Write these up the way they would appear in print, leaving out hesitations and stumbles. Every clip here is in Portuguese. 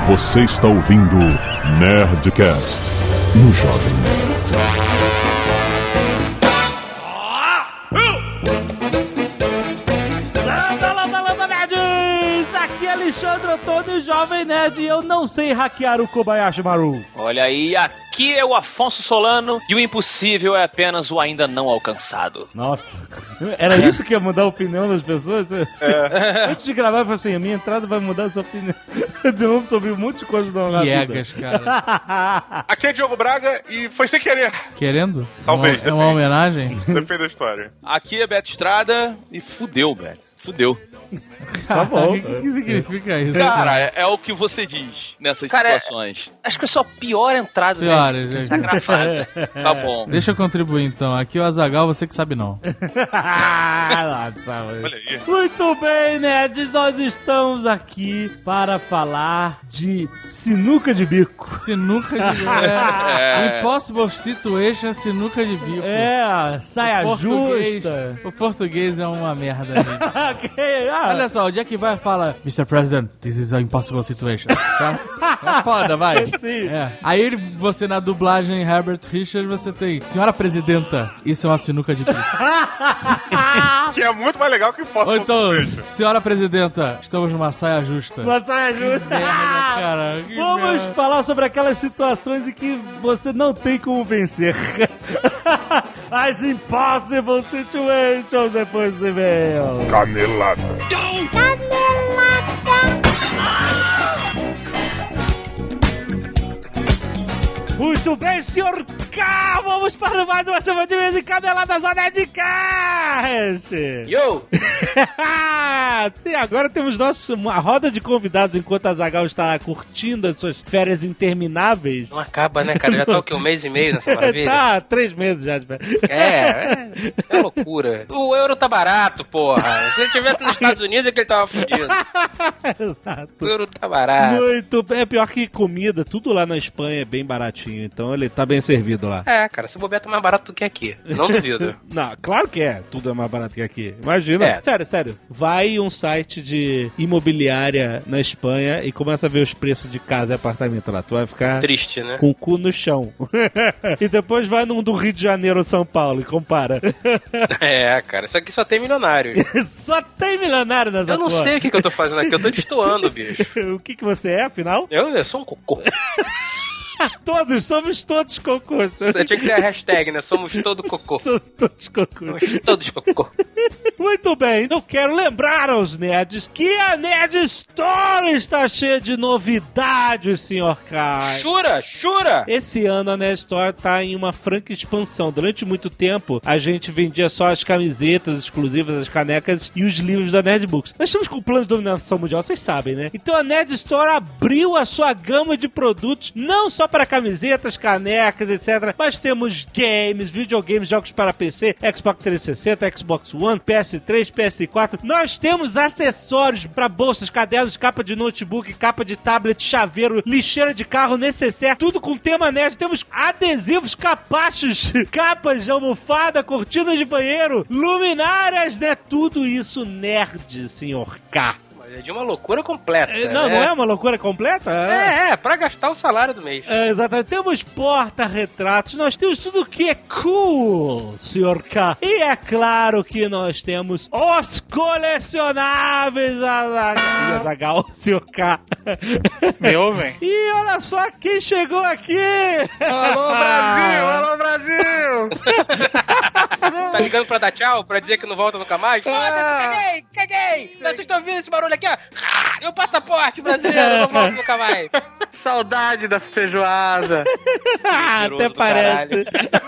Você está ouvindo Nerdcast no Jovem Nerd. Landa, nerds! Aqui é Alexandre Antônio, Jovem Nerd, e eu não sei hackear o Kobayashi Maru. Olha aí, aqui é o Afonso Solano e o impossível é apenas o ainda não alcançado. Nossa, era isso que ia mudar a opinião das pessoas? Antes de gravar, eu falei assim, a minha entrada vai mudar a sua opinião. Vamos sobre um monte de coisa na Piegas, vida. cara. Aqui é Diogo Braga e foi sem querer. Querendo? Talvez, É uma homenagem? Depende da história. Aqui é Beto Estrada e fudeu, velho. Fudeu. Tá bom. O que significa isso? Cara, é o que você diz nessas situações. Acho que é só a pior entrada Piores, né? gente. Tá gravada. Tá bom. Deixa eu contribuir então. Aqui é o Azaghal, você que sabe não. Olha aí. Muito bem, nerds, nós estamos aqui para falar de sinuca de bico. Sinuca de bico. Impossible Situation, sinuca de bico. Saia justa. O português é uma merda, gente. Ok, Olha só, o Jack vai e fala: Mr. President, this is an impossible situation. Sabe? É foda, vai. Sim. Aí você na dublagem Herbert Richards, você tem: Senhora Presidenta, isso é uma sinuca de bico. Que é muito mais legal que foto. Ou então, Senhora Presidenta, estamos numa saia justa. Uma saia justa. Merda, cara. Que Vamos merda. falar sobre aquelas situações em que você não tem como vencer. As impossible situations depois do e-mail. Canelada. Muito bem, senhor K, vamos para mais uma semana de vez em Caneladas da Nerdcast. Yo! Sim, agora temos uma roda de convidados enquanto a Azaghal está curtindo as suas férias intermináveis. Não acaba, né, cara? Já tá o quê? Um mês e meio nessa maravilha? Tá, 3 meses já de férias. É loucura. O euro tá barato, porra. Se ele tivesse nos Estados Unidos é que ele tava fudido. Exato. O euro tá barato. Muito bem, é pior que comida, tudo lá na Espanha é bem baratinho, então ele tá bem servido lá. É, cara, se bobear tá mais barato do que aqui. Não duvido. Não, claro que é, tudo é mais barato que aqui. Imagina. É. Sério. Vai um site de imobiliária na Espanha e começa a ver os preços de casa e apartamento lá. Tu vai ficar Triste, né? com o cu no chão. E depois vai num do Rio de Janeiro ou São Paulo e compara. É, cara, isso aqui só tem milionário. Só tem milionário nessa Eu não porra. sei o que eu tô fazendo aqui, eu tô destoando, bicho. O que você é, afinal? Eu sou um cocô. Somos todos cocôs. Eu tinha que ter a hashtag, né? Somos todo cocô. Somos todos cocôs. Somos todos cocô. Muito bem, eu quero lembrar aos nerds que a Nerd Store está cheia de novidades, Sr. Kai. Jura? Esse ano a Nerd Store tá em uma franca expansão. Durante muito tempo, a gente vendia só as camisetas exclusivas, as canecas e os livros da Nerd Books. Nós estamos com o plano de dominação mundial, vocês sabem, né? Então a Nerd Store abriu a sua gama de produtos, não só para camisetas, canecas, etc. Mas temos games, videogames, jogos para PC, Xbox 360, Xbox One, PS3, PS4. Nós temos acessórios para bolsas, cadernos, capa de notebook, capa de tablet, chaveiro, lixeira de carro, necessaire, tudo com tema nerd. Temos adesivos, capachos, capas de almofada, cortinas de banheiro, luminárias, né? Tudo isso nerd, Sr. K. É de uma loucura completa. Não, né? não é uma loucura completa? Pra gastar o salário do mês. Exatamente. Temos porta-retratos, nós temos tudo que é cool, Sr. K. E é claro que nós temos os colecionáveis Azaghal, Sr. K. Meu, velho. E olha só quem chegou aqui! Alô, Brasil! Alô, Brasil! Tá ligando pra dar tchau? Pra dizer que não volta nunca mais? Foda-se, caguei! Vocês estão ouvindo esse barulho aqui, ó? E o passaporte brasileiro, não volto nunca mais. Saudade da feijoada. Até parece.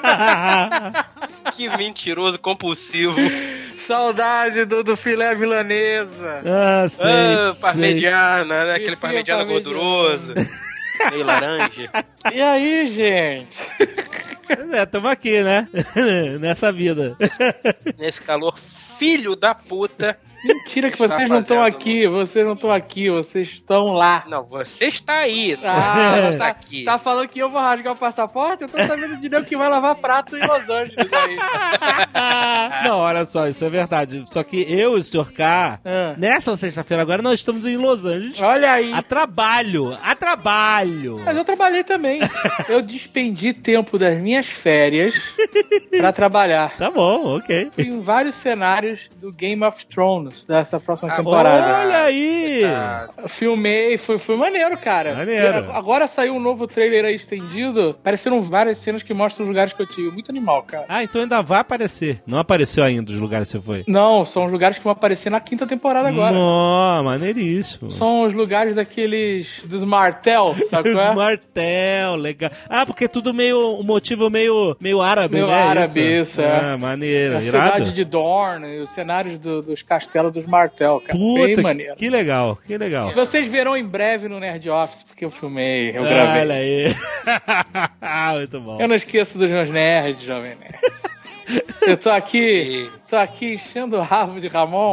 Que mentiroso compulsivo. Saudade do filé milanesa. Sei. Parmegiana, né? Aquele parmegiana gorduroso. Meio laranja. E aí, gente? Tamo aqui, né? Nessa vida. Nesse calor filho da puta. Mentira que vocês não estão aqui, vocês estão lá. Não, você está aí. Ah, tá aqui. Tá falando que eu vou rasgar o passaporte? Eu tô sabendo de Deus que vai lavar prato em Los Angeles aí. Não, olha só, isso é verdade. Só que eu e o Sr. K, nessa sexta-feira agora, nós estamos em Los Angeles. Olha aí. A trabalho. Mas eu trabalhei também. Eu despendi tempo das minhas férias pra trabalar. Tá bom, ok. Fui em vários cenários do Game of Thrones dessa próxima temporada. Olha aí! Filmei, foi maneiro, cara. Maneiro. Agora saiu um novo trailer aí estendido. Pareceram várias cenas que mostram os lugares que eu tive. Muito animal, cara. Ah, então ainda vai aparecer. Não apareceu ainda os lugares que você foi? Não, são os lugares que vão aparecer na 5ª temporada agora. Nó, maneiríssimo. São os lugares daqueles... dos Martel, sabe qual é? Os Martel, legal. Ah, porque é tudo meio... o motivo meio árabe, Meio né? árabe, isso, é. Ah, maneiro. A Irado? cidade de Dorne e os cenários dos castelos dos Martel, cara. Puta, bem maneiro. que legal, que legal. E vocês verão em breve no Nerd Office, porque eu filmei, eu gravei. Olha aí. Muito bom. Eu não esqueço dos meus nerds, jovem nerd. Eu tô aqui enchendo o rabo de Ramon.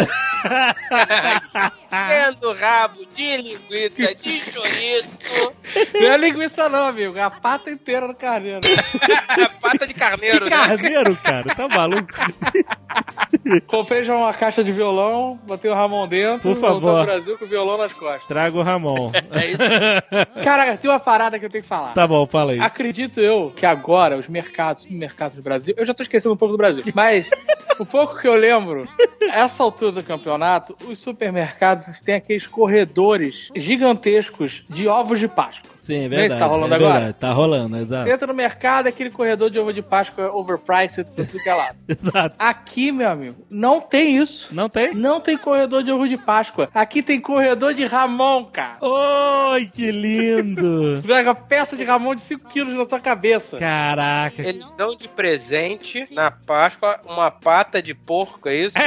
Enchendo rabo de linguiça, de chouriço. Não é linguiça não, amigo. É a pata inteira do carneiro. Pata de carneiro, Que né? carneiro, cara, tá maluco? Comprei já uma caixa de violão, botei o Ramon dentro, Por favor. voltou ao Brasil com o violão nas costas. Traga o Ramon. É isso. Caraca, tem uma parada que eu tenho que falar. Tá bom, fala aí. Acredito eu que agora os mercados do Brasil, eu já tô esquecendo um pouco do Brasil, mas o pouco que eu lembro, essa altura do campeonato, os supermercados têm aqueles corredores gigantescos de ovos de Páscoa. Sim, é Vê verdade. se tá rolando é agora? verdade, tá rolando, exato. Entra no mercado, aquele corredor de ovo de Páscoa overpriced por tudo que é lado. Exato. Aqui, meu amigo, não tem isso. Não tem? Não tem corredor de ovo de Páscoa. Aqui tem corredor de Ramon, cara. Oi, que lindo! Joga peça de Ramon de 5 quilos na sua cabeça. Caraca. Eles dão de presente na Páscoa uma pata de porco, é isso?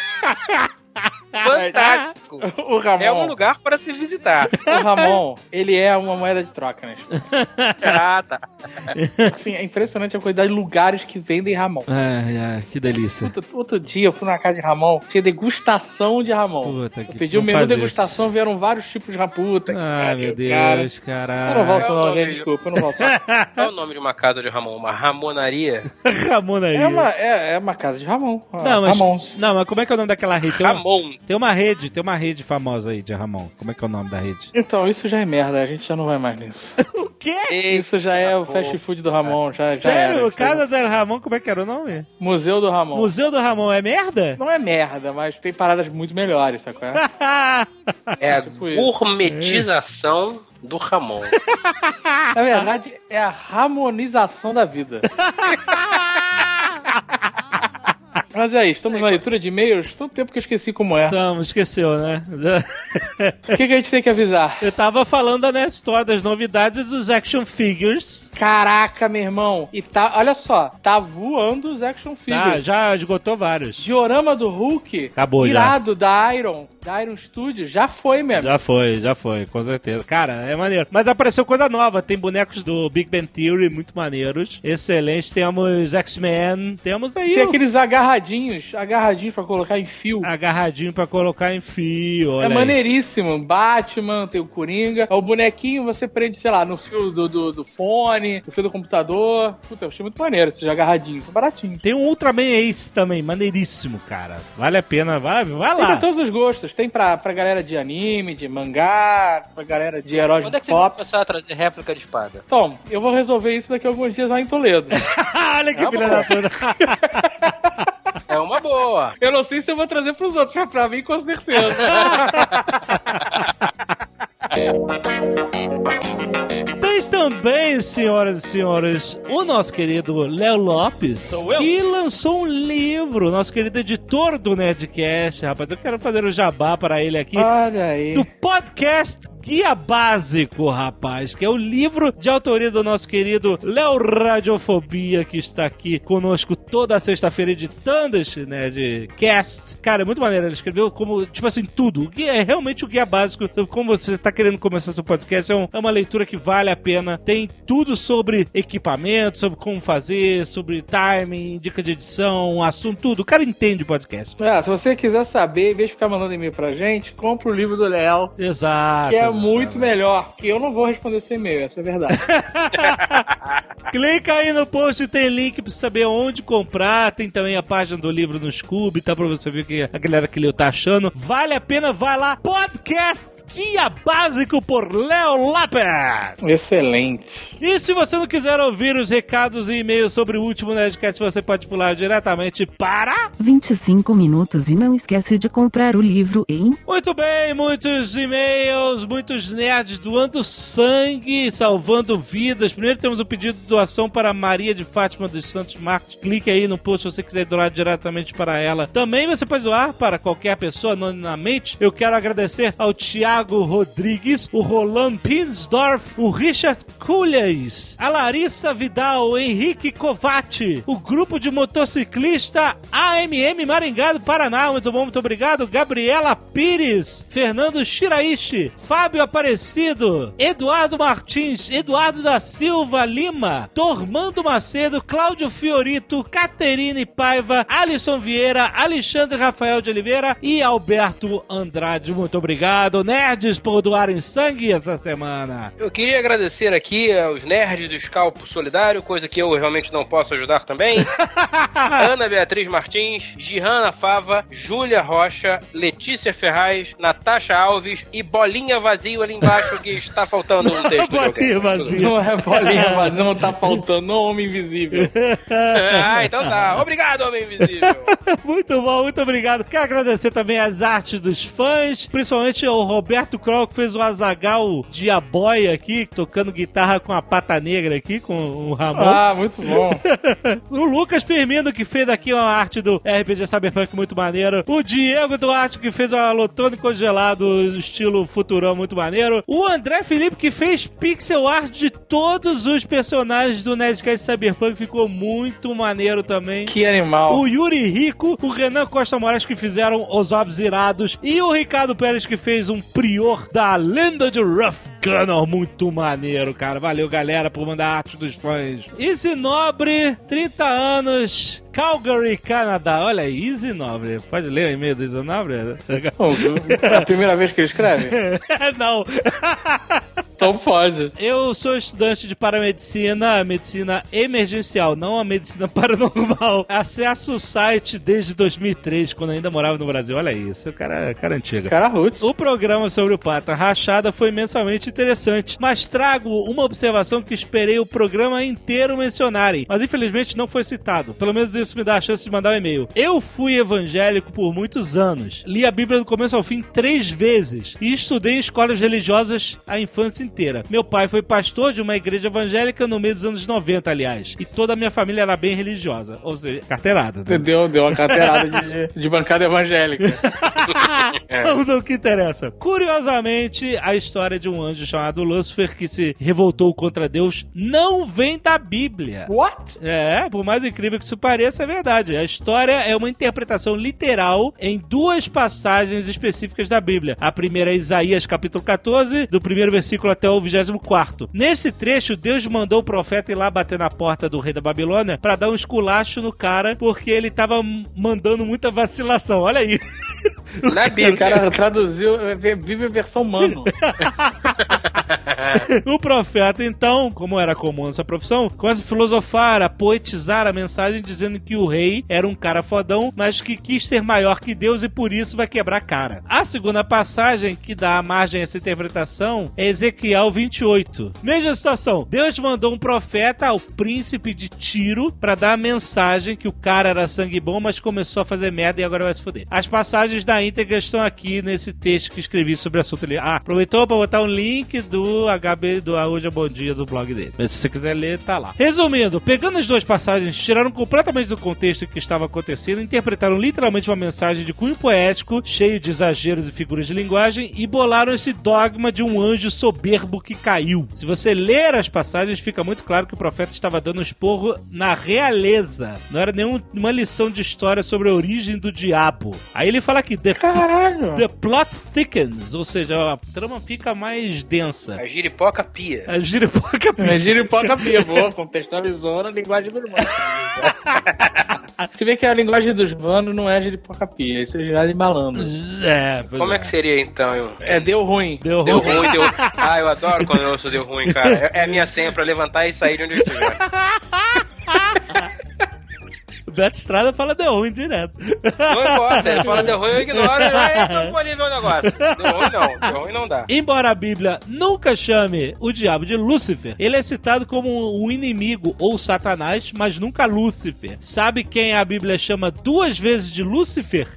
Fantástico! O Ramon, É um lugar para se visitar. o Ramon, ele é uma moeda de troca, né? Ah, tá. Assim, é impressionante a quantidade de lugares que vendem Ramon. Que delícia. Outro dia eu fui na casa de Ramon, tinha degustação de Ramon. Puta Eu que pedi o não menu faz degustação, vieram vários tipos de raputa. Ah, meu cara. Deus, caralho. Eu não volto É o não, nome gente, de- desculpa, eu não volto. Qual é o nome de uma casa de Ramon? Uma ramonaria? Ramon aí. É uma casa de Ramon. Não, mas, Ramons. não, mas como é que é o nome daquela rede? Ramon. Tem uma rede famosa aí de Ramon. Como é que é o nome da rede? Então, isso já é merda, a gente já não vai mais nisso. O quê? Isso já é o fast food do Ramon, já era. Sério? Isso aí. Casa del Ramon, como é que era o nome? Museu do Ramon. Museu do Ramon é merda? Não é merda, mas tem paradas muito melhores, sabe qual é? É a Tipo isso. gourmetização do Ramon. Na verdade, é a ramonização da vida. Mas é isso, estamos na leitura de e-mails. Tanto tempo que eu esqueci como é. Então, esqueceu, né? O que a gente tem que avisar? Eu tava falando da Nerd Store, das novidades dos action figures. Caraca, meu irmão. E tá, olha só, tá voando os action Tá, figures. já esgotou vários. Diorama do Hulk, Acabou já. irado da Iron Studios, já foi mesmo. Já foi, com certeza. Cara, é maneiro. Mas apareceu coisa nova. Tem bonecos do Big Bang Theory, muito maneiros. Excelentes. Temos X-Men. Temos aí Tem aqueles agarradinhos pra colocar em fio. agarradinho pra colocar em fio. Olha É aí. maneiríssimo. Batman, tem o Coringa. O bonequinho você prende, sei lá, no fio do fone, no fio do computador. Puta, eu achei muito maneiro esses agarradinhos. São baratinhos. Tem um Ultraman Ace também, maneiríssimo, cara. Vale a pena, vai Tem lá. pra todos os gostos. Tem pra galera de anime, de mangá, pra galera de heróis Quando é que você vai pop. começar a trazer réplica de espada? Então, eu vou resolver isso daqui a alguns dias lá em Toledo. Olha que filha da puta. É uma boa. Eu não sei se eu vou trazer pros outros, mas pra mim, com certeza. Tem também, senhoras e senhores, o nosso querido Léo Lopes, que lançou um livro, nosso querido editor do Nerdcast, rapaz. Eu quero fazer o jabá para ele aqui. Olha aí. Do podcast Guia Básico, rapaz, que é o livro de autoria do nosso querido Léo Radiofobia, que está aqui conosco toda sexta-feira editando esse Nerdcast. Cara, é muito maneiro. Ele escreveu como, tipo assim, tudo. É realmente o guia básico. Como você está querendo começar seu podcast, é uma leitura que vale a pena. Tem tudo sobre equipamento, sobre como fazer, sobre timing, dica de edição, assunto, tudo. O cara entende podcast. Se você quiser saber, em vez de ficar mandando e-mail pra gente, compra o livro do Léo. Exato. Que é muito melhor. Que eu não vou responder seu e-mail, essa é a verdade. Clica aí no post, tem link pra saber onde comprar. Tem também a página do livro no Scooby, tá? Pra você ver o que a galera que leu tá achando. Vale a pena, vai lá. Podcast Guia Básico por Léo Lapes. Excelente. E se você não quiser ouvir os recados e e-mails sobre o último Nerdcast, você pode pular diretamente para 25 minutos e não esquece de comprar o livro em... Muito bem, muitos e-mails, muitos nerds doando sangue, salvando vidas. Primeiro temos o pedido de doação para Maria de Fátima dos Santos Marques. Clique aí no post se você quiser doar diretamente para ela. Também você pode doar para qualquer pessoa anonimamente. Eu quero agradecer ao Thiago Rodrigues, o Roland Pinsdorf, o Richard Culhas, a Larissa Vidal, o Henrique Covatti, o grupo de motociclista AMM Maringá do Paraná, muito bom, muito obrigado, Gabriela Pires, Fernando Shiraishi, Fábio Aparecido, Eduardo Martins, Eduardo da Silva Lima, Tormando Macedo, Cláudio Fiorito, Caterine Paiva, Alisson Vieira, Alexandre Rafael de Oliveira e Alberto Andrade, muito obrigado, nerds, por doarem sangue essa semana. Eu queria agradecer aqui aos nerds do Scalpo Solidário, coisa que eu realmente não posso ajudar também. Ana Beatriz Martins, Gihana Fava, Júlia Rocha, Letícia Ferraz, Natasha Alves e Bolinha Vazio ali embaixo, que está faltando um texto de alguém. Não é bolinha vazio, não tá faltando, não, Homem Invisível. Então tá. Obrigado, Homem Invisível. Muito bom, muito obrigado. Quero agradecer também as artes dos fãs, principalmente ao Roberto Kroll, que fez o Azaghal de Aboia aqui, tocando guitarra com a pata negra aqui, com o Ramon. Muito bom. O Lucas Firmino, que fez aqui uma arte do RPG Cyberpunk muito maneiro. O Diego Duarte, que fez o Alotone congelado, estilo Futurão, muito maneiro. O André Felipe, que fez pixel art de todos os personagens do Nerdcast Cyberpunk, ficou muito maneiro também. Que animal. O Yuri Rico, o Renan Costa Moraes, que fizeram os Obs Irados, e o Ricardo Pérez, que fez um prior da lenda de Rough Gunner, muito maneiro, cara. Valeu, galera, por mandar arte dos fãs. Easy Nobre, 30 anos, Calgary, Canadá. Olha aí, Easy Nobre. Pode ler o e-mail do Easy Nobre? É a primeira vez que ele escreve? Não. Então pode. Eu sou estudante de paramedicina, medicina emergencial, não a medicina paranormal. Acesso o site desde 2003, quando ainda morava no Brasil. Olha isso, o cara antigo. Cara roots. O programa sobre o Pata Rachada foi imensamente interessante, mas trago uma observação que esperei o programa inteiro mencionarem, mas infelizmente não foi citado. Pelo menos isso me dá a chance de mandar um e-mail. Eu fui evangélico por muitos anos. Li a Bíblia do começo ao fim 3 vezes e estudei em escolas religiosas a infância inteira. Meu pai foi pastor de uma igreja evangélica no meio dos anos 90, aliás. E toda a minha família era bem religiosa. Ou seja, carteirada. Né? Deu uma carteirada de bancada evangélica. Vamos ao que interessa. Curiosamente, a história de um anjo chamado Lúcifer que se revoltou contra Deus não vem da Bíblia. What? Por mais incrível que isso pareça, é verdade. A história é uma interpretação literal em 2 passagens específicas da Bíblia. A primeira é Isaías capítulo 14, do primeiro versículo até o 24º. Nesse trecho, Deus mandou o profeta ir lá bater na porta do rei da Babilônia pra dar um esculacho no cara, porque ele tava mandando muita vacilação. Olha aí. O cara traduziu, vive a versão mano. O profeta, então, como era comum nessa profissão, começa a filosofar, a poetizar a mensagem, dizendo que o rei era um cara fodão, mas que quis ser maior que Deus e por isso vai quebrar a cara. A segunda passagem que dá margem a essa interpretação é Ezequiel 28. Mesma situação, Deus mandou um profeta ao príncipe de Tiro pra dar a mensagem que o cara era sangue bom, mas começou a fazer merda e agora vai se foder. As passagens da íntegra estão aqui nesse texto que escrevi sobre o assunto ali. Aproveitou pra botar um link do HB do Hoje é Bom Dia do blog dele. Mas se você quiser ler, tá lá. Resumindo, pegando as duas passagens, tiraram completamente do contexto que estava acontecendo, interpretaram literalmente uma mensagem de cunho poético, cheio de exageros e figuras de linguagem, e bolaram esse dogma de um anjo soberbo que caiu. Se você ler as passagens, fica muito claro que o profeta estava dando um esporro na realeza. Não era nenhuma lição de história sobre a origem do diabo. Aí ele fala aqui, the plot thickens, ou seja, a trama fica mais densa. A giripoca pia. A giripoca pia. É giripoca pia, boa, contextualizou na linguagem dos manos. Se vê que a linguagem dos manos não é giripoca pia, isso é linguagem de malandro. Como é que seria então? Deu ruim. Deu ruim. Ah, eu adoro quando eu ouço deu ruim, cara. É a minha senha pra levantar e sair de onde eu estiver. O Beto Estrada fala deu ruim direto. Não importa, ele fala deu ruim, eu ignoro. Então vou ali ver o negócio. Deu ruim não dá. Embora a Bíblia nunca chame o diabo de Lúcifer, ele é citado como um inimigo ou Satanás, mas nunca Lúcifer. Sabe quem a Bíblia chama 2 vezes de Lúcifer?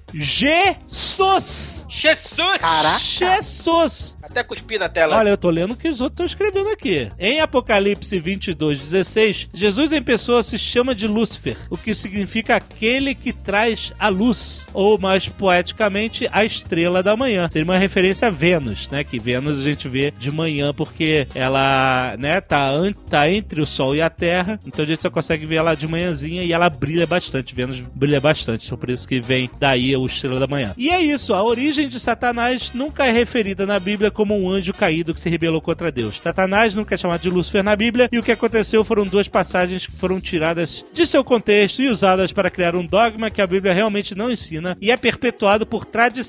Jesus! Caraca! Jesus! Até cuspi na tela. Olha, eu tô lendo o que os outros estão escrevendo aqui. Em Apocalipse 22:16, Jesus em pessoa se chama de Lúcifer, o que significa aquele que traz a luz, ou mais poeticamente, a estrela da manhã. Seria uma referência a Vênus, né? Que Vênus a gente vê de manhã porque ela, né, tá entre o Sol e a Terra, então a gente só consegue ver ela de manhãzinha e ela brilha bastante. Vênus brilha bastante, então por isso que vem daí o estrela da manhã. E é isso, a origem de Satanás nunca é referida na Bíblia como um anjo caído que se rebelou contra Deus. Satanás nunca é chamado de Lúcifer na Bíblia, e o que aconteceu foram 2 passagens que foram tiradas de seu contexto e usadas para criar um dogma que a Bíblia realmente não ensina, e é perpetuado por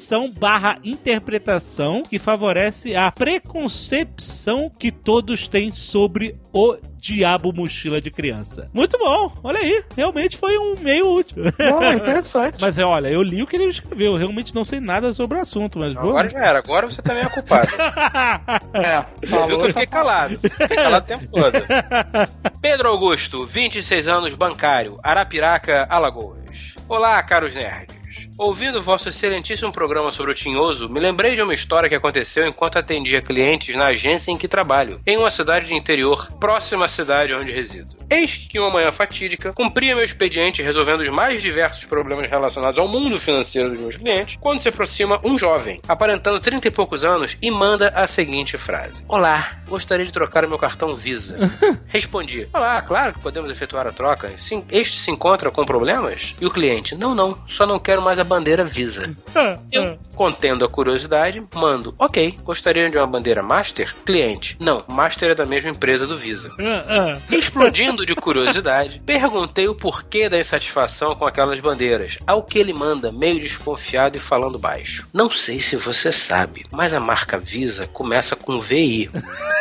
tradição/interpretação que favorece a preconcepção que todos têm sobre o diabo mochila de criança. Muito bom, olha aí, realmente foi um meio útil. Interessante. Mas olha, eu li o que ele escreveu, eu realmente não sei nada sobre o assunto, mas... Agora já era, agora você também é culpado. Viu que eu fiquei calado. Fiquei calado o tempo todo. Pedro Augusto, 26 anos, bancário, Arapiraca, Alagoas. Olá, caros nerds. Ouvindo vosso excelentíssimo programa sobre o Tinhoso, me lembrei de uma história que aconteceu enquanto atendia clientes na agência em que trabalho, em uma cidade de interior, próxima à cidade onde resido. Eis que uma manhã fatídica, cumpria meu expediente resolvendo os mais diversos problemas relacionados ao mundo financeiro dos meus clientes, quando se aproxima um jovem, aparentando 30 e poucos anos, e manda a seguinte frase: Olá, gostaria de trocar o meu cartão Visa. Respondi: Olá, claro que podemos efetuar a troca. Este se encontra com problemas? E o cliente: Não, só não quero mais a bandeira Visa. Eu, contendo a curiosidade, mando: Ok, gostaria de uma bandeira Master? Cliente: Não, Master é da mesma empresa do Visa. Explodindo de curiosidade, perguntei o porquê da insatisfação com aquelas bandeiras, ao que ele manda, meio desconfiado e falando baixo: Não sei se você sabe, mas a marca Visa começa com VI.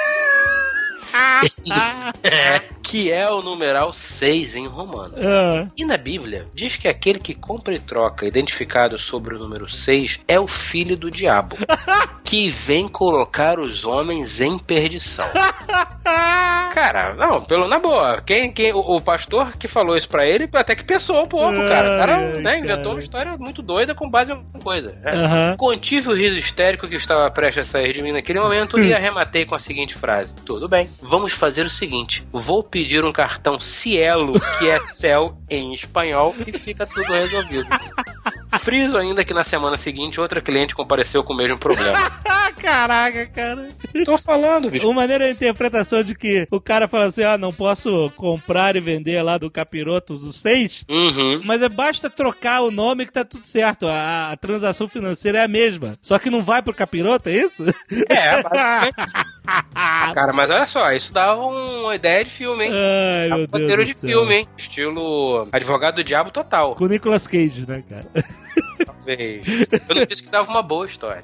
Que é o numeral 6 em romano. E na Bíblia, diz que aquele que compra e troca identificado sobre o número 6 é o filho do diabo, que vem colocar os homens em perdição. Cara, não, na boa, o pastor que falou isso pra ele até que pensou um pouco, cara. O cara inventou uma história muito doida com base em alguma coisa. Né? Contive o riso histérico que estava prestes a sair de mim naquele momento e arrematei com a seguinte frase: Tudo bem, vamos fazer o seguinte, vou pedir um cartão Cielo, que é céu em espanhol, e fica tudo resolvido. Friso ainda que na semana seguinte outra cliente compareceu com o mesmo problema. Caraca, cara. Tô falando, bicho. Uma maneira de interpretação de que o cara fala assim: não posso comprar e vender lá do capiroto do 6, mas basta trocar o nome que tá tudo certo. A transação financeira é a mesma. Só que não vai pro capiroto, é isso? Basicamente. Cara, mas olha só, isso dava uma ideia de filme, hein? Ai, meu Deus roteiro de filme, hein? Estilo Advogado do Diabo total. Com o Nicolas Cage, né, cara? Talvez. Eu não disse que dava uma boa história.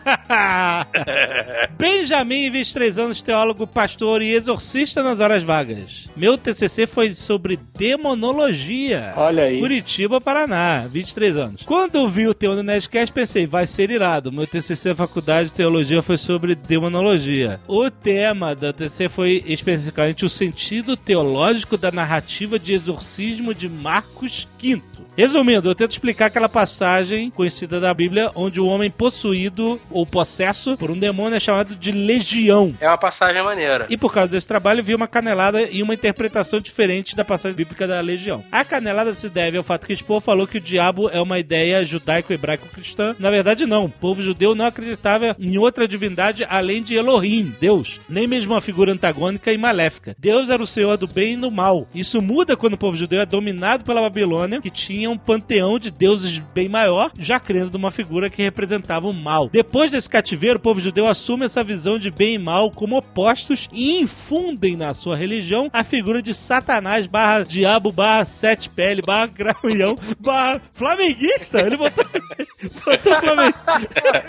Benjamin, 23 anos, teólogo, pastor e exorcista nas horas vagas. Meu TCC foi sobre demonologia. Olha aí. Curitiba, Paraná, 23 anos. Quando vi o tema do Nerdcast, pensei, vai ser irado. Meu TCC na faculdade de teologia foi sobre demonologia. O tema da TCC foi especificamente o sentido teológico da narrativa de exorcismo de Marcos V. Resumindo, eu tento explicar aquela passagem passagem conhecida da Bíblia, onde o homem possuído ou possesso por um demônio é chamado de legião. É uma passagem maneira. E por causa desse trabalho, vi uma canelada e uma interpretação diferente da passagem bíblica da legião. A canelada se deve ao fato que Spohr falou que o diabo é uma ideia judaico-hebraico-cristã. Na verdade, não. O povo judeu não acreditava em outra divindade além de Elohim, Deus. Nem mesmo uma figura antagônica e maléfica. Deus era o senhor do bem e do mal. Isso muda quando o povo judeu é dominado pela Babilônia, que tinha um panteão de deuses bem maior, já crendo numa figura que representava o mal. Depois desse cativeiro, o povo judeu assume essa visão de bem e mal como opostos e infundem na sua religião a figura de Satanás barra diabo barra sete pele barra graulhão barra flamenguista. Ele botou flamenguista.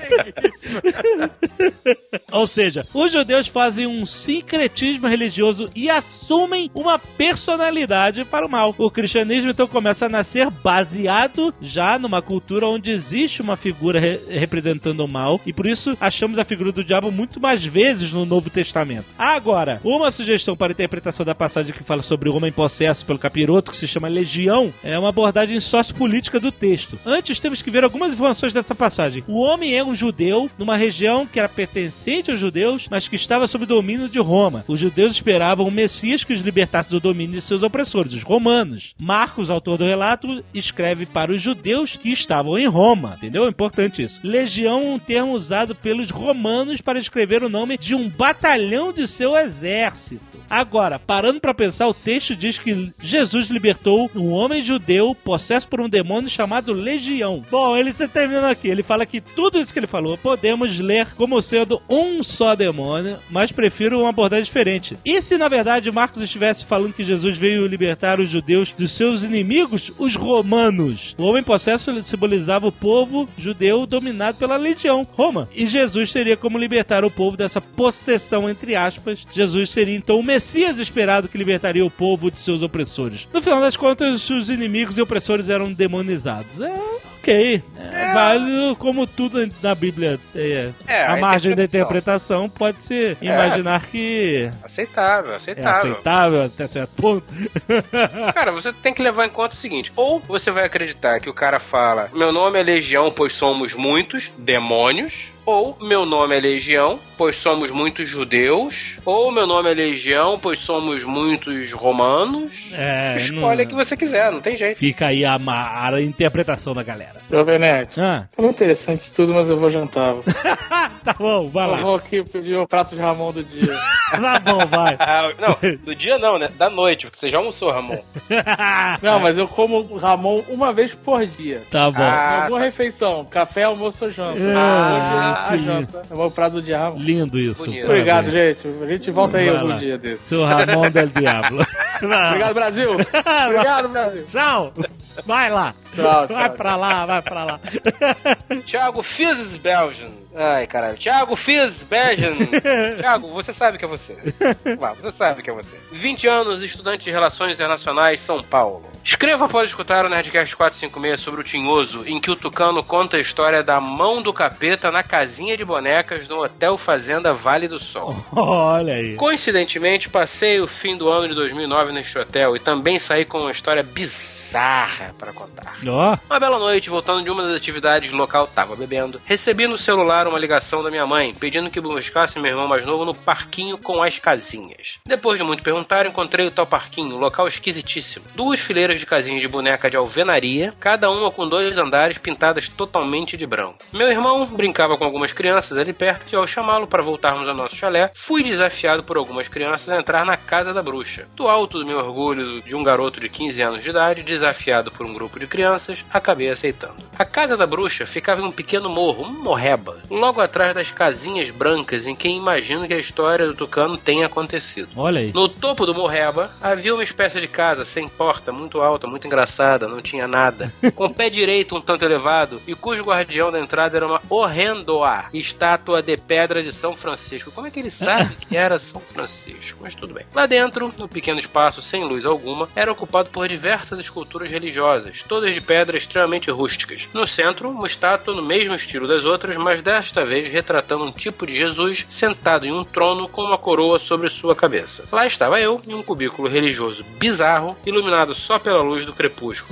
Ou seja, os judeus fazem um sincretismo religioso e assumem uma personalidade para o mal. O cristianismo então começa a nascer baseado já numa cultura onde existe uma figura representando o mal, e por isso achamos a figura do diabo muito mais vezes no Novo Testamento. Agora, uma sugestão para a interpretação da passagem que fala sobre o homem possesso pelo capiroto, que se chama legião, é uma abordagem sociopolítica do texto. Antes temos que ver algumas informações dessa passagem. O homem é um judeu numa região que era pertencente aos judeus, mas que estava sob domínio de Roma. Os judeus esperavam um Messias que os libertasse do domínio de seus opressores, os romanos. Marcos, autor do relato, escreve para os judeus que estavam em Roma. Entendeu? É importante isso. Legião é um termo usado pelos romanos para escrever o nome de um batalhão de seu exército. Agora, parando para pensar, o texto diz que Jesus libertou um homem judeu possesso por um demônio chamado legião. Bom, ele está terminando aqui. Ele fala que tudo isso que ele falou podemos ler como sendo um só demônio, mas prefiro uma abordagem diferente. E se, na verdade, Marcos estivesse falando que Jesus veio libertar os judeus dos seus inimigos, os romanos? O homem possesso simbolizava o povo judeu dominado pela legião, Roma. E Jesus seria como libertar o povo dessa possessão, entre aspas. Jesus seria, então, o Messias esperado que libertaria o povo de seus opressores. No final das contas, os inimigos e opressores eram demonizados. Ok. É válido, como tudo na Bíblia. A margem da interpretação pode-se imaginar que... Aceitável. É aceitável até certo ponto. Cara, você tem que levar em conta o seguinte: ou você vai acreditar que o cara fala, meu nome é Legião, pois somos muitos demônios, ou meu nome é Legião, pois somos muitos judeus, ou meu nome é Legião, pois somos muitos romanos. Escolhe o que você quiser, não tem jeito. Fica aí a interpretação da galera. Jovem Nerd, tá muito interessante isso tudo, mas eu vou jantar. Tá bom, vai lá. Eu vou aqui pedir o prato de Ramon do dia. Tá bom, vai. Não, do dia não, né? Da noite, porque você já almoçou, Ramon. Não, mas eu como Ramon uma vez por dia. Tá bom. Alguma refeição, café, almoço ou janta. A janta. É o meu prato do dia, Ramon. Lindo isso. Bonito. Obrigado, gente. A gente volta aí algum dia desse. Seu Ramon del Diablo. Obrigado, Brasil. Obrigado, Brasil. Tchau. Vai lá. Tchau. Vai pra lá. Thiago Fizz Belgian. Ai, caralho. Thiago Fizz Belgian. Thiago, você sabe que é você. Você sabe que é você. 20 anos, estudante de Relações Internacionais, São Paulo. Escreva após escutar o Nerdcast 456 sobre o Tinhoso, em que o Tucano conta a história da mão do capeta na casinha de bonecas no Hotel Fazenda Vale do Sol. Olha aí. Coincidentemente, passei o fim do ano de 2009 neste hotel e também saí com uma história bizarra para contar. Uma bela noite, voltando de uma das atividades local, tava bebendo. Recebi no celular uma ligação da minha mãe, pedindo que buscasse meu irmão mais novo no parquinho com as casinhas. Depois de muito perguntar, encontrei o tal parquinho, local esquisitíssimo. 2 fileiras de casinhas de boneca de alvenaria, cada uma com 2 andares pintadas totalmente de branco. Meu irmão brincava com algumas crianças ali perto e ao chamá-lo para voltarmos ao nosso chalé, fui desafiado por algumas crianças a entrar na Casa da Bruxa. Do alto do meu orgulho de um garoto de 15 anos de idade, desafiado por um grupo de crianças, acabei aceitando. A Casa da Bruxa ficava em um pequeno morro, um morreba, logo atrás das casinhas brancas em que imagino que a história do Tucano tenha acontecido. Olha aí. No topo do morreba havia uma espécie de casa sem porta, muito alta, muito engraçada, não tinha nada, com o pé direito um tanto elevado e cujo guardião da entrada era uma horrendoa estátua de pedra de São Francisco. Como é que ele sabe que era São Francisco? Mas tudo bem. Lá dentro, no pequeno espaço sem luz alguma, era ocupado por diversas esculturas religiosas, todas de pedras extremamente rústicas. No centro, uma estátua no mesmo estilo das outras, mas desta vez retratando um tipo de Jesus sentado em um trono com uma coroa sobre sua cabeça. Lá estava eu, em um cubículo religioso bizarro, iluminado só pela luz do crepúsculo.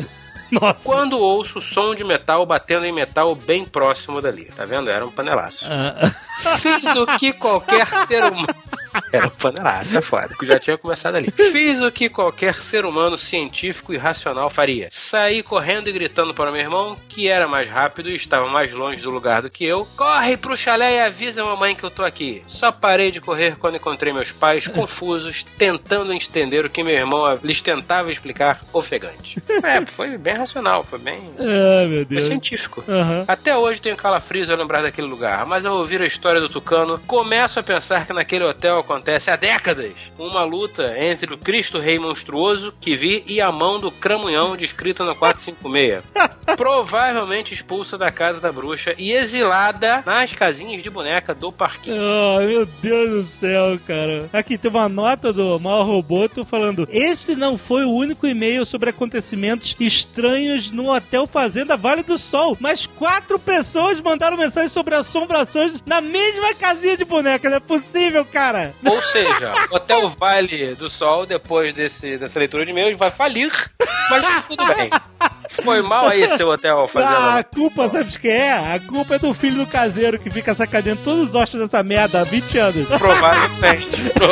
Nossa. Quando ouço o som de metal batendo em metal bem próximo dali. Tá vendo? Era um panelaço. Fiz o que qualquer ser humano... Era um panelaço, é foda. Que já tinha começado ali. Fiz o que qualquer ser humano científico e racional faria. Saí correndo e gritando para o meu irmão, que era mais rápido e estava mais longe do lugar do que eu. Corre pro chalé e avisa a mamãe que eu tô aqui. Só parei de correr quando encontrei meus pais confusos, tentando entender o que meu irmão lhes tentava explicar ofegante. Foi bem racional, foi bem... meu Deus. Foi científico. Até hoje tenho calafrios ao lembrar daquele lugar, mas ao ouvir a história do Tucano, começo a pensar que naquele hotel acontece há décadas uma luta entre o Cristo Rei monstruoso que vi e a mão do Cramunhão descrita no 456. Provavelmente expulsa da casa da bruxa e exilada nas casinhas de boneca do parquinho. Oh, meu Deus do céu, cara. Aqui tem uma nota do Mal Roboto falando: esse não foi o único e-mail sobre acontecimentos estranhos no Hotel Fazenda Vale do Sol, mas 4 pessoas mandaram mensagem sobre assombrações na mesma casinha de boneca. Não é possível, cara. Ou seja, o Hotel Vale do Sol, depois dessa leitura de e-mails, vai falir, mas tudo bem. Foi mal aí seu Hotel Fazenda. A culpa, sabe de que é? A culpa é do filho do caseiro que fica sacaneando todos os ossos dessa merda há 20 anos. Provavelmente.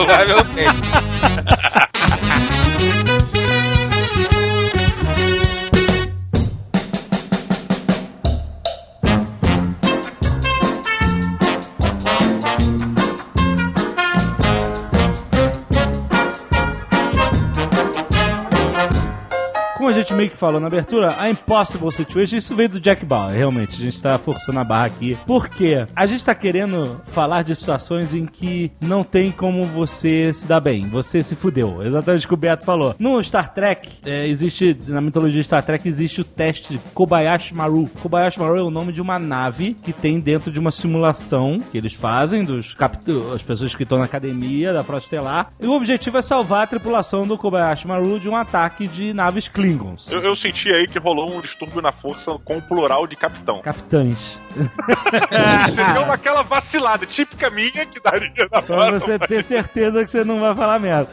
Como a gente meio que falou na abertura, a Impossible Situation, isso veio do Jack Bauer, realmente. A gente tá forçando a barra aqui. Por quê? A gente tá querendo falar de situações em que não tem como você se dar bem. Você se fudeu. Exatamente o que o Beto falou. No Star Trek, na mitologia de Star Trek, existe o teste de Kobayashi Maru. Kobayashi Maru é o nome de uma nave que tem dentro de uma simulação que eles fazem as pessoas que estão na academia da Frota Estelar. E o objetivo é salvar a tripulação do Kobayashi Maru de um ataque de naves Klingons. Eu senti aí que rolou um distúrbio na força com o plural de capitão. Capitães. Você deu aquela vacilada típica minha que daria na pra você ter certeza que você não vai falar merda.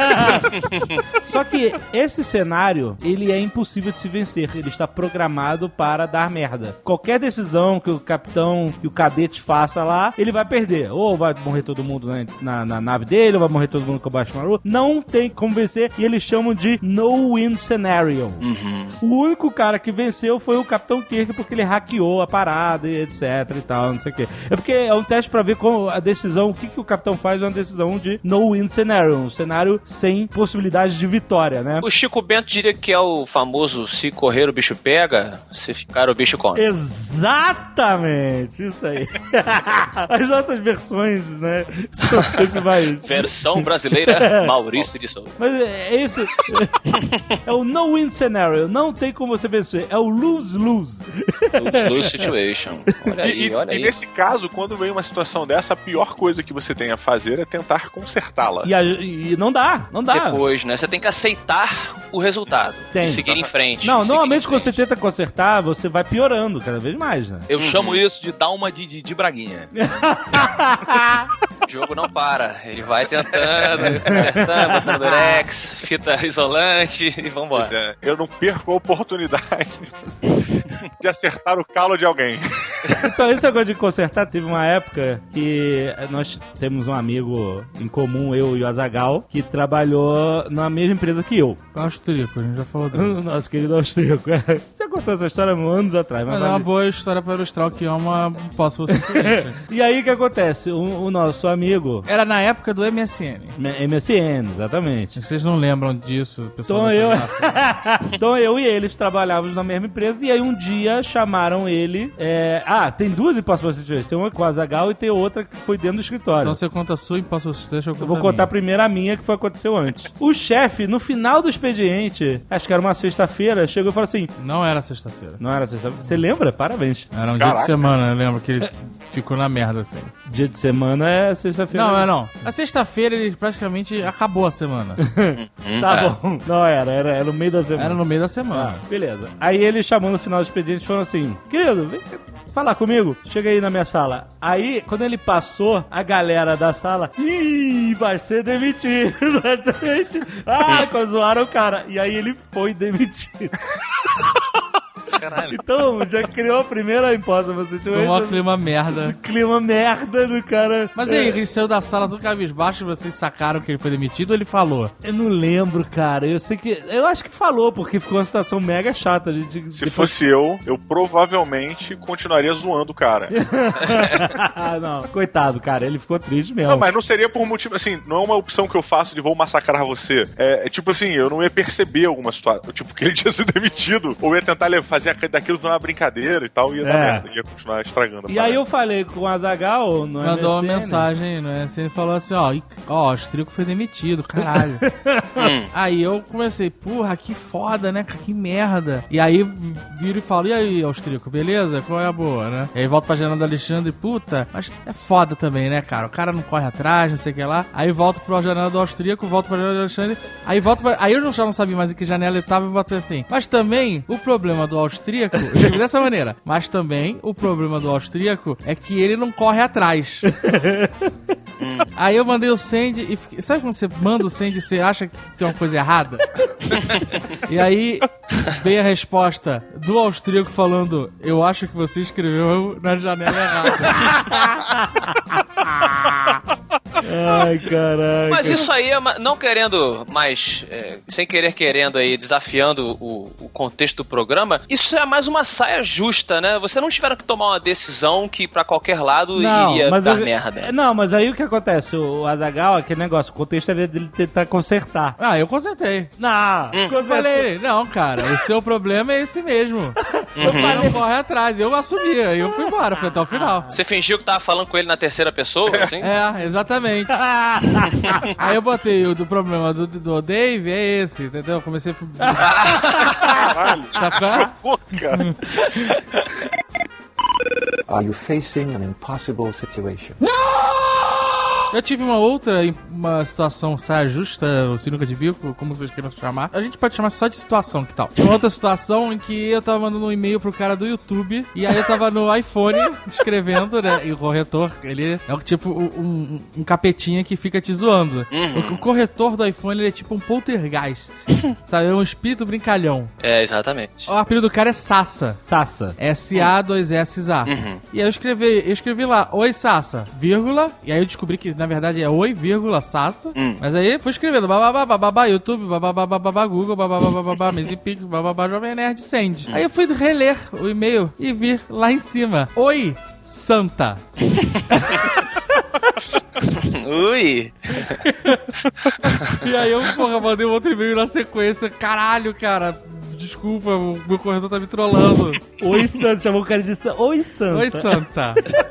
Só que esse cenário, ele é impossível de se vencer. Ele está programado para dar merda. Qualquer decisão que o capitão, que o cadete faça lá, ele vai perder. Ou vai morrer todo mundo na nave dele, ou vai morrer todo mundo com o Kobayashi Maru. Não tem como vencer. E eles chamam de no-win scenario. O único cara que venceu foi o Capitão Kirk, porque ele hackeou a parada e etc e tal, não sei o quê. É porque é um teste pra ver como a decisão, o que o capitão faz é uma decisão de no-win scenario, um cenário sem possibilidade de vitória, né? O Chico Bento diria que é o famoso se correr o bicho pega, se ficar o bicho come. Exatamente, isso aí. As nossas versões, né, são sempre mais... Versão brasileira, Maurício de Souza. Mas é isso. É o no-win scenario. Não tem como você vencer. É o lose-lose. Lose-lose situation. Olha aí, olha aí. E nesse caso, quando vem uma situação dessa, a pior coisa que você tem a fazer é tentar consertá-la. E não dá. Depois, né? Você tem que aceitar o resultado. E seguir em frente. Não, normalmente quando você tenta consertar, você vai piorando cada vez mais, né? Eu chamo isso de dar uma de braguinha. O jogo não para. Ele vai tentando, consertando, botando durex, fita isolante e vambora. Eu não perco a oportunidade de acertar o calo de alguém. Então, esse negócio de consertar, teve uma época que nós temos um amigo em comum, eu e o Azaghal, que trabalhou na mesma empresa que eu. Austríaco, a gente já falou dele. Nosso querido austríaco. Já contou essa história anos atrás. Mas é uma boa história para ilustrar o que é uma Impossible Situation. E aí, o que acontece? O nosso amigo... Era na época do MSN. MSN, exatamente. Vocês não lembram disso, pessoal? Então eu e eles trabalhávamos na mesma empresa e aí um dia chamaram ele... tem duas Impossible Situations. Tem uma com o Azaghal e tem outra que foi dentro do escritório. Então você conta a sua Impossible Situation, eu vou contar primeiro a minha, que aconteceu antes. O chefe, no final do expediente, acho que era uma sexta-feira, chegou e falou assim... Não era sexta-feira. Não era sexta-feira. Você lembra? Parabéns. Era um dia de semana, eu lembro que ele ficou na merda, assim. Dia de semana é sexta-feira. Não. A sexta-feira ele praticamente acabou a semana. Tá bom. Não era no meio da semana. Era no meio da semana. Beleza. Aí ele chamou no final do expediente e falou assim: querido, vem falar comigo. Chega aí na minha sala. Aí, quando ele passou, a galera da sala, vai ser demitido. Vai ser demitido. Quando zoaram o cara. E aí ele foi demitido. caralho. Então, já criou a primeira Impossible Situation. Um clima merda. Clima merda do cara. Mas aí, ele saiu da sala do cabisbaixo, vocês sacaram que ele foi demitido ou ele falou? Eu não lembro, cara. Eu sei que... Eu acho que falou, porque ficou uma situação mega chata. Se fosse eu provavelmente continuaria zoando o cara. Não, coitado, cara. Ele ficou triste mesmo. Não, mas não seria por motivo... Assim, não é uma opção que eu faço de vou massacrar você. É tipo assim, eu não ia perceber alguma situação. Tipo, que ele tinha sido demitido. Ou ia tentar fazer daquilo uma brincadeira e tal. E ia dar merda. Ia continuar estragando. E aí eu falei com o Azaghal no MSN. Mandou uma mensagem no MSN e falou assim, ó, o Austríaco foi demitido, caralho. Aí eu comecei, porra, que foda, né? Que merda. E aí viro e falo, e aí, Austríaco, beleza? Qual é a boa, né? E aí volto pra janela do Alexandre, puta, mas é foda também, né, cara? O cara não corre atrás, não sei o que lá. Aí volto pra janela do Austríaco, volto pra janela do Alexandre. Aí eu já não sabia mais em que janela ele tava e botei assim. Mas também, o problema do austríaco, eu escrevi dessa maneira, mas também o problema do austríaco é que ele não corre atrás. Aí eu mandei o send e fiquei, sabe quando você manda o send e você acha que tem uma coisa errada? E aí veio a resposta do austríaco falando, eu acho que você escreveu na janela errada. Ai, caraca. Mas isso aí, não querendo, mas sem querer querendo aí, desafiando o contexto do programa, isso é mais uma saia justa, né? Você não tiveram que tomar uma decisão que pra qualquer lado iria dar merda. Não, mas aí o que acontece? O Azaghal, aquele negócio, o contexto é dele tentar consertar. Ah, eu consertei. Não, eu falei, não, cara, o seu problema é esse mesmo. Você não corre atrás. Eu assumi, aí eu fui embora, foi até o final. Você fingiu que tava falando com ele na terceira pessoa, assim? É, exatamente. Aí eu botei o do problema do Dave, é esse, entendeu? Eu comecei a... Caralho. Cara. Are you facing an impossible situation? Eu tive uma situação saia justa, ou sinuca de bico, como vocês queiram chamar. A gente pode chamar só de situação, que tal? Tinha uma outra situação em que eu tava mandando um e-mail pro cara do YouTube, e aí eu tava no iPhone escrevendo, né? E o corretor, ele é tipo um capetinha que fica te zoando. O corretor do iPhone, ele é tipo um poltergeist. Sabe? É um espírito brincalhão. É, exatamente. O apelido do cara é Sassa. Sassa. S-A-2-S-A. Eu escrevi lá, oi Sassa, vírgula, e aí eu descobri que na verdade é oi, vírgula, Sassa. Mas aí fui escrevendo bababá, YouTube, bababá, Google, bababá, Musicpix, bababá, Jovem Nerd, Send. Aí eu fui reler o e-mail e vi lá em cima, oi, Santa. Ui! E aí eu, mandei um outro e-mail na sequência. Caralho, cara, desculpa, o meu corretor tá me trollando. Oi, Santa, chamou o cara de Oi, Santa. Oi, Santa.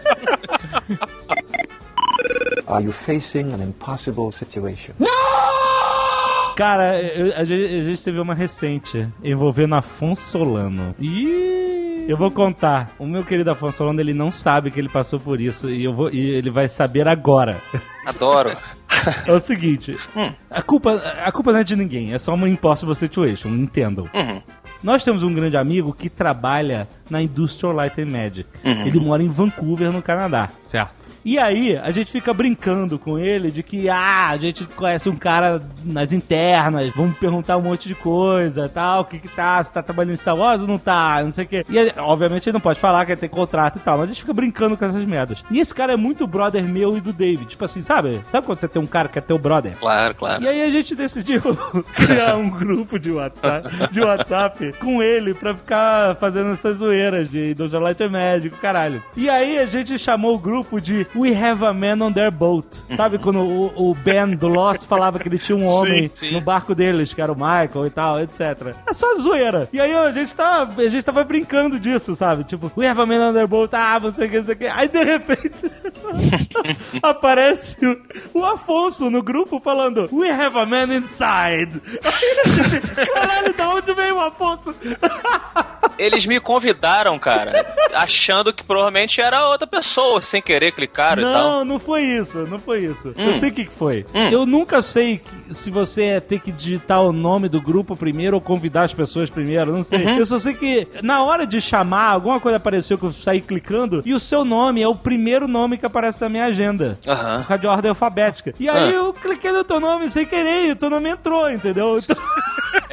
Are you facing an impossible situation? Cara, a gente teve uma recente envolvendo Afonso Solano. Eu vou contar. O meu querido Afonso Solano, ele não sabe que ele passou por isso e ele vai saber agora. Adoro. É o seguinte, a culpa não é de ninguém, é só uma impossible situation, entendam. Nós temos um grande amigo que trabalha na Industrial Light and Magic. Ele mora em Vancouver, no Canadá. Certo. E aí, a gente fica brincando com ele de que, a gente conhece um cara nas internas, vamos perguntar um monte de coisa, tal, o que tá, se tá trabalhando em Star Wars ou não tá, não sei o quê. E, obviamente, ele não pode falar que ele tem contrato e tal, mas a gente fica brincando com essas merdas. E esse cara é muito brother meu e do David. Tipo assim, sabe quando você tem um cara que é teu brother? Claro, claro. E aí a gente decidiu criar um grupo de WhatsApp com ele pra ficar fazendo essas zoeiras de Industrial Light and Magic, caralho. E aí a gente chamou o grupo de We Have a Man on Their Boat. Sabe quando o Ben do Lost falava que ele tinha um homem no barco deles, que era o Michael e tal, etc. É só zoeira. E aí a gente tava brincando disso, sabe? Tipo, We Have a Man on Their Boat, não sei o que, não sei o que. Aí de repente aparece o Afonso no grupo falando We Have a Man Inside. Aí a gente, caralho, da onde veio o Afonso? Eles me convidaram, cara, achando que provavelmente era outra pessoa, sem querer clicar e tal. Não foi isso. Eu sei o que foi. Eu nunca sei se você tem que digitar o nome do grupo primeiro ou convidar as pessoas primeiro, não sei. Eu só sei que na hora de chamar, alguma coisa apareceu que eu saí clicando e o seu nome é o primeiro nome que aparece na minha agenda. Por causa de ordem alfabética. E aí eu cliquei no teu nome sem querer e o teu nome entrou, entendeu? Então...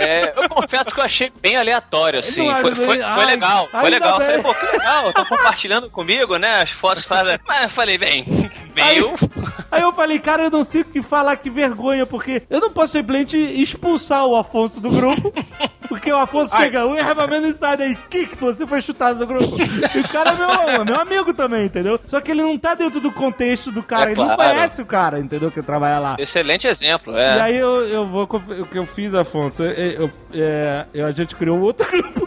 Eu confesso que eu achei bem aleatório, assim. Foi legal. Foi legal. Eu falei, pô, que legal. Estão compartilhando comigo, né? As fotos. Mas eu falei, Aí eu falei, cara, eu não sei o que falar, que vergonha, porque eu não posso simplesmente expulsar o Afonso do grupo, porque o Afonso chega, we have a man inside aí, kick, você foi chutado do grupo. E o cara é meu amigo também, entendeu? Só que ele não tá dentro do contexto do cara, ele não conhece o cara, entendeu? Que trabalha lá. Excelente exemplo, E aí o que eu fiz, Afonso, a gente criou um outro grupo.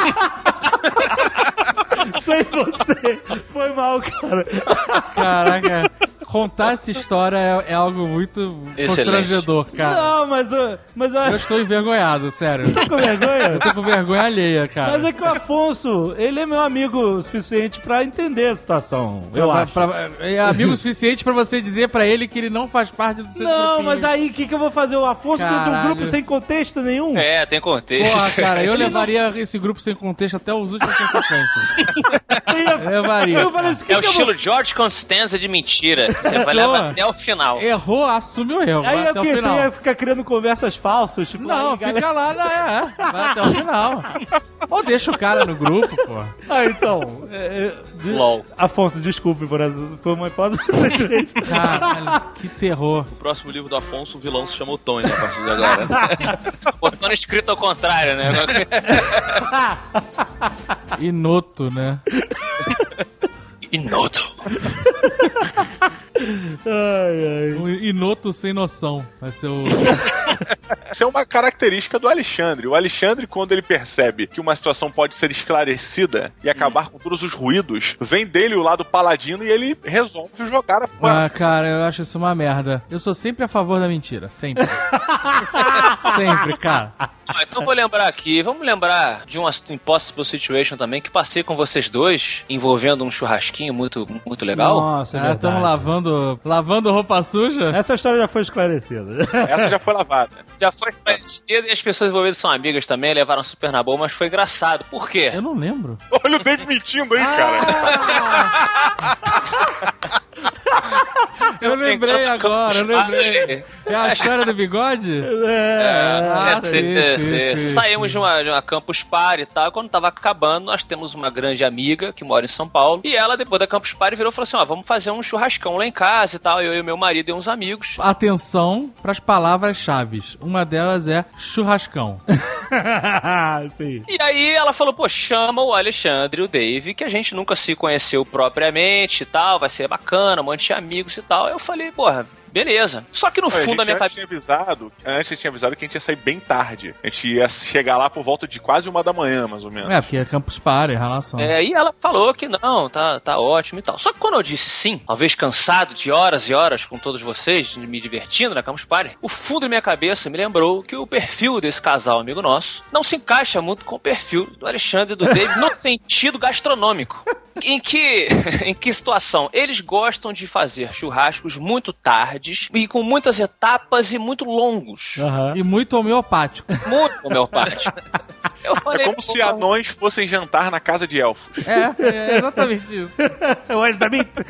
Sem você. Foi mal, cara. Caraca. Contar essa história é algo muito constrangedor, cara. Não, mas eu estou envergonhado, sério. Tá com vergonha? Eu tô com vergonha alheia, cara. Mas é que o Afonso, ele é meu amigo o suficiente pra entender a situação, eu acho. É amigo o suficiente pra você dizer pra ele que ele não faz parte do seu grupo. Não, mas aí, o que eu vou fazer? O Afonso dentro de um grupo sem contexto nenhum? Tem contexto. Porra, cara, eu levaria esse grupo sem contexto até os últimos consequências. Levaria. Eu falei, o estilo George Constanza de mentira. Você vai levar até o final. Errou, assume o erro. Aí vai até o final. Você ia ficar criando conversas falsas, tipo... Não, fica lá, vai até o final. Ou deixa o cara no grupo, pô. Então... LOL. Afonso, desculpe por essa... Foi uma hipótese recentemente. Caralho, que terror. O próximo livro do Afonso, o vilão se chamou Tony a partir de agora. O Tony escrito ao contrário, né? Inoto, né? Inoto. Um Inoto sem noção. Vai ser o... Isso é uma característica do Alexandre. O Alexandre, quando ele percebe que uma situação pode ser esclarecida e acabar com todos os ruídos, vem dele o lado paladino e ele resolve jogar a porra. Cara, eu acho isso uma merda. Eu sou sempre a favor da mentira. Sempre. Sempre, cara. Então vou lembrar aqui, vamos lembrar de um Impossible Situation também, que passei com vocês dois, envolvendo um churrasquinho muito, muito legal. Nossa, estamos lavando roupa suja? Essa história já foi esclarecida. Essa já foi lavada. Já foi esclarecida e as pessoas envolvidas são amigas também, levaram super na boa, mas foi engraçado. Por quê? Eu não lembro. Olha o Dave mentindo aí, cara. Eu lembrei agora, eu lembrei. É a história do bigode? Sim. Saímos de uma Campus Party e tal. Quando tava acabando, nós temos uma grande amiga que mora em São Paulo. E ela, depois da Campus Party, virou e falou assim: vamos fazer um churrascão lá em casa e tal. Eu e meu marido e uns amigos. Atenção pras palavras-chave. Uma delas é churrascão. Sim. E aí ela falou: chama o Alexandre e o Dave, que a gente nunca se conheceu propriamente e tal. Vai ser bacana, um monte de amigos e tal. Eu falei: beleza. Só que no fundo da minha cabeça... Antes tinha avisado que a gente ia sair bem tarde. A gente ia chegar lá por volta de quase 1 da manhã, mais ou menos. Porque é Campus Party, relação. E ela falou que não, tá ótimo e tal. Só que quando eu disse sim, talvez cansado de horas e horas com todos vocês, me divertindo na Campus Party, o fundo da minha cabeça me lembrou que o perfil desse casal amigo nosso não se encaixa muito com o perfil do Alexandre e do Dave no sentido gastronômico. Em que situação? Eles gostam de fazer churrascos muito tardes e com muitas etapas e muito longos. E muito homeopático. Muito homeopático. Eu falei, como se anões fossem jantar na casa de elfos. É exatamente isso. Eu acho da minha...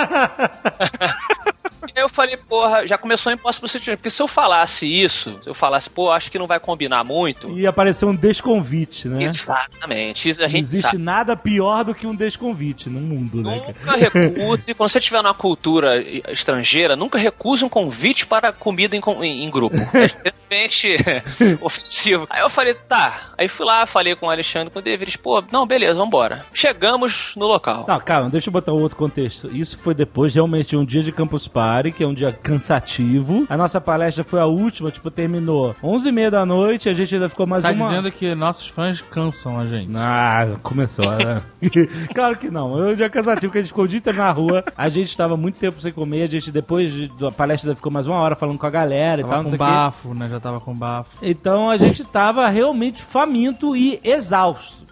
Aí eu falei, já começou a Impossible Situation. Porque se eu falasse isso, acho que não vai combinar muito. E apareceu um desconvite, né? Exatamente. Não existe nada pior do que um desconvite no mundo, né? Nunca recuse, quando você estiver numa cultura estrangeira, nunca recuse um convite para comida em grupo. É extremamente ofensivo. Aí eu falei, Aí fui lá, falei com o Alexandre, com o David, não, beleza, vambora. Chegamos no local. Não, calma, deixa eu botar outro contexto. Isso foi depois, realmente, um dia de Campus Party, que é um dia cansativo. A nossa palestra foi a última, terminou 11h30 da noite, a gente ainda ficou mais uma... Tá dizendo que nossos fãs cansam a gente. Começou, né? Claro que não. É um dia cansativo, que a gente ficou o dia inteiro na rua, a gente estava muito tempo sem comer, a gente depois da palestra ficou mais 1 hora falando com a galera e tal, não sei o quê. Bafo, né? Já tava com bafo. Então a gente tava realmente faminto e exausto.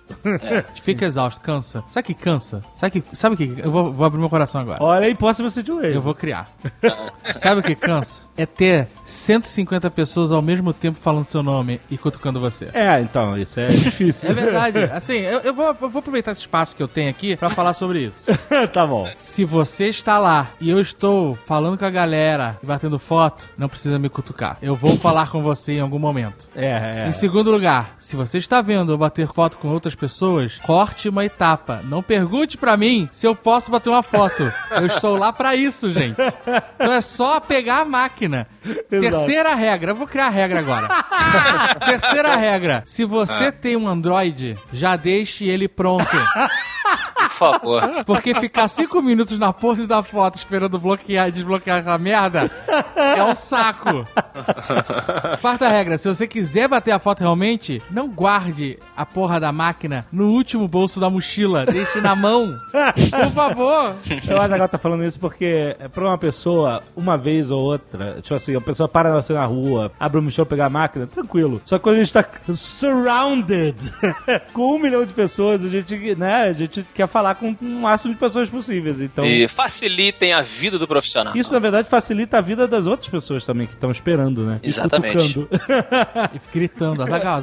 Fica exausto, cansa. Sabe que cansa? Sabe o que? Eu vou abrir meu coração agora. Olha a Impossible Situation. Eu vou criar. Sabe o que cansa? É ter 150 pessoas ao mesmo tempo falando seu nome e cutucando você. Então, isso é difícil. É verdade. Assim, eu vou aproveitar esse espaço que eu tenho aqui pra falar sobre isso. Tá bom. Se você está lá e eu estou falando com a galera e batendo foto, não precisa me cutucar. Eu vou falar com você em algum momento. Em segundo lugar, se você está vendo eu bater foto com outras pessoas, corte uma etapa. Não pergunte pra mim se eu posso bater uma foto. Eu estou lá pra isso, gente. Então é só pegar a máquina. Terceira regra, eu vou criar a regra agora. Terceira regra, se você tem um Android, já deixe ele pronto. Por favor. Porque ficar 5 minutos na pose da foto esperando desbloquear aquela merda é um saco. Quarta regra, se você quiser bater a foto realmente, não guarde a porra da máquina no último bolso da mochila. Deixe na mão. Por favor. Eu acho que ela tá falando isso porque pra uma pessoa, uma vez ou outra, tipo assim, a pessoa para você na rua, abre o mochila, pegar a máquina, tranquilo. Só que quando a gente tá surrounded com 1 milhão de pessoas, a gente quer falar com o máximo de pessoas possíveis. Então, e facilitem a vida do profissional. Isso, na verdade, facilita a vida das outras pessoas também que estão esperando, né? Exatamente. E gritando, Azaghal.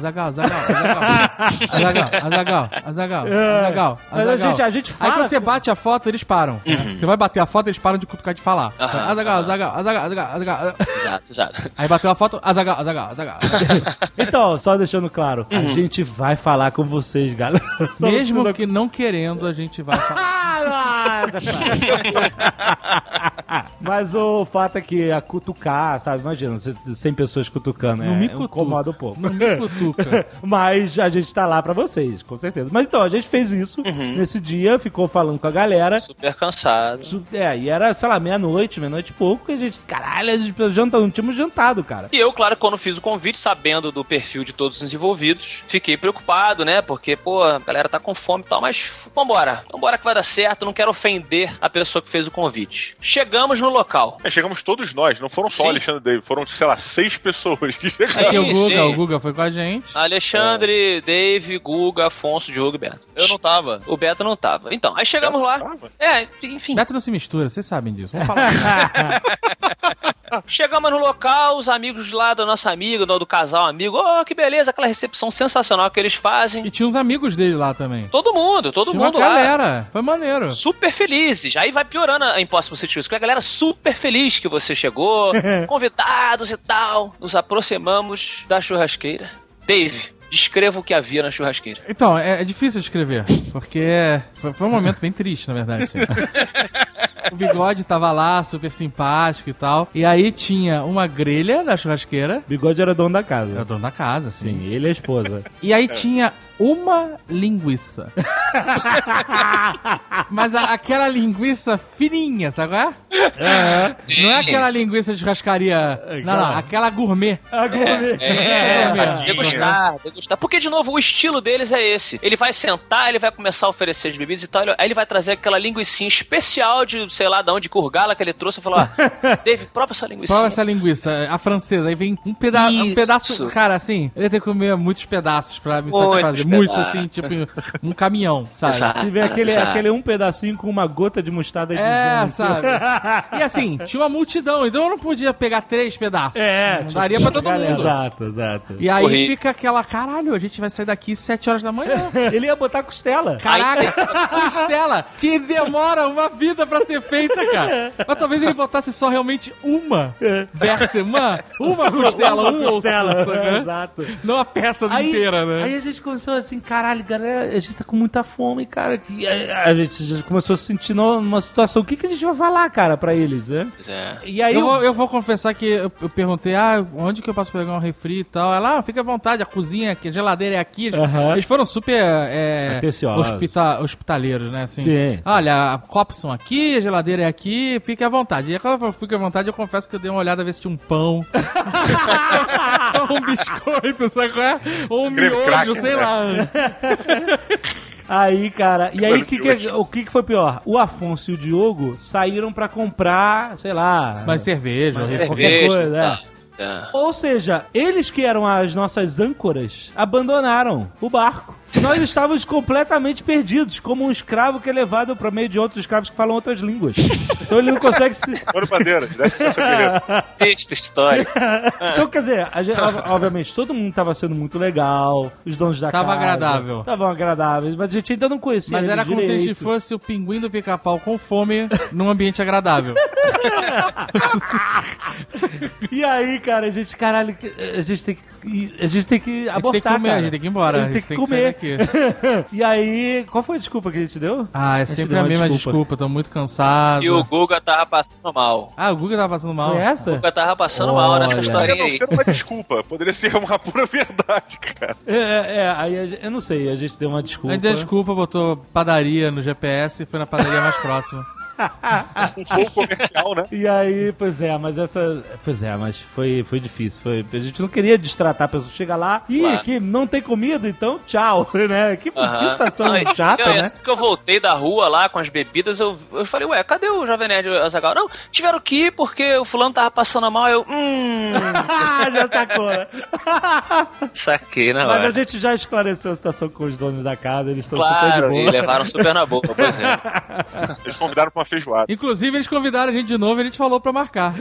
Mas a gente fala... Aí quando você bate a foto, eles param. Você vai bater a foto, eles param de cutucar de falar. Azaghal. Exato. Aí bateu a foto, Azaghal. Então, só deixando claro, a gente vai falar com vocês, galera. Mesmo que não querendo, a gente vai falar. Mas o fato é que a cutucar, sabe? Imagina, 100 pessoas cutucando, não me incomoda um pouco. Não me cutuca. Mas a gente tá lá pra vocês, com certeza. Mas então, a gente fez isso nesse dia, ficou falando com a galera. Super cansado. E era, sei lá, meia-noite e pouco, que a gente, caralho, a gente não tínhamos jantado, cara. E eu, claro, quando fiz o convite, sabendo do perfil de todos os envolvidos, fiquei preocupado, né? Porque, pô, a galera tá com fome e tal, mas vambora que vai dar certo, não quero ofender a pessoa que fez o convite. Chegamos no local. Chegamos todos nós, não foram só Alexandre e Dave, foram, sei lá, 6 pessoas que chegaram. Aqui o Guga foi com a gente. Alexandre, Dave, Guga, Afonso, Diogo e Beto. Eu não tava. O Beto não tava. Então, aí chegamos lá. Enfim. Beto não se mistura, vocês sabem disso. Vamos falar. Chegamos no local, os amigos lá da nossa amiga, do casal amigo, que beleza, aquela recepção sensacional que eles fazem. E tinha uns amigos dele lá também. Todo mundo tinha uma lá. Galera, foi maneiro. Super felizes. Aí vai piorando a Impossible Situation, porque a galera super feliz que você chegou, convidados e tal. Nos aproximamos da churrasqueira. Dave, descreva o que havia na churrasqueira. Então, é difícil de escrever, porque foi um momento bem triste, na verdade. Assim. O Bigode tava lá, super simpático e tal. E aí tinha uma grelha na churrasqueira. Bigode era dono da casa. Era dono da casa, sim. Sim, ele e a esposa. E aí tinha uma linguiça. Mas aquela linguiça fininha, sabe qual é? Sim, não é aquela linguiça de churrascaria. Não, aquela gourmet. A gourmet. Degustar. Porque, de novo, o estilo deles é esse. Ele vai sentar, ele vai começar a oferecer as bebidas e tal. Aí ele vai trazer aquela linguicinha especial de, sei lá, de onde, de Urgala que ele trouxe. E falou, Dave, prova essa linguiça. Prova essa linguiça, a francesa. Aí vem um pedaço. Cara, assim, eu ia ter que comer muitos pedaços pra me satisfazer. Muitos, assim, tipo um caminhão, sabe? Se vê aquele um pedacinho com uma gota de mostarda de sabe? E assim, tinha uma multidão, então eu não podia pegar 3 pedaços. Não daria pra todo mundo. Exato. E aí fica aquela, caralho, a gente vai sair daqui 7 horas da manhã. Ele ia botar costela. Caralho, costela, que demora uma vida pra ser feita, cara. Mas talvez ele botasse só realmente uma uma costela, um osso. Exato. Não a peça inteira, né? Aí a gente começou assim, caralho, galera, a gente tá com muita fome, cara. A gente já começou a se sentir numa situação, o que a gente vai falar, cara, pra eles, né? Pois é. E aí eu vou confessar que eu perguntei, onde que eu posso pegar um refri e tal? Ela, fica à vontade, a cozinha, a geladeira é aqui. Eles foram super hospitaleiros, né? Assim, sim. Olha, copos são aqui, a geladeira é aqui, fique à vontade. E quando eu fico à vontade, eu confesso que eu dei uma olhada a ver se tinha um pão. Um biscoito, sabe qual é? Ou um miojo, sei lá. Aí, cara, e aí o que foi pior? O Afonso e o Diogo saíram pra comprar, sei lá... Mais cerveja, qualquer coisa, né? Ou seja, eles que eram as nossas âncoras abandonaram o barco. nós estávamos completamente perdidos, como um escravo que é levado para meio de outros escravos que falam outras línguas. Então ele não consegue se... Mano Bandeira, Texto histórico. Então, quer dizer, obviamente, todo mundo estava sendo muito legal, os donos da casa... Estavam agradáveis, mas a gente ainda não conhecia. Mas era como se a gente fosse o pinguim do Pica-Pau com fome num ambiente agradável. E aí, cara, a gente tem que abortar, a gente tem que ir embora. A gente tem que comer. E aí, qual foi a desculpa que a gente deu? É sempre a mesma desculpa, tô muito cansado. E o Guga tava passando mal. O Guga tava passando mal. Foi essa? O Guga tava passando mal nessa historinha aí. Não ser uma desculpa, poderia ser uma pura verdade, cara. Aí eu não sei, a gente deu uma desculpa. A gente deu desculpa, botou padaria no GPS e foi na padaria mais próxima. Um pouco comercial, né? E aí, mas foi difícil. A gente não queria destratar a pessoa. Chega lá, que não tem comida, então tchau, né? Que situação chata, né? Assim que eu voltei da rua lá com as bebidas, eu falei, cadê o Jovem Nerd e o Azaghal? Não, tiveram que ir porque o fulano tava passando mal, já sacou, né? Saquei, né? Mas a gente já esclareceu a situação com os donos da casa, eles estão super de boa. E levaram super na boca, pois é. Eles convidaram pra uma feijoada. Inclusive, eles convidaram a gente de novo e a gente falou pra marcar.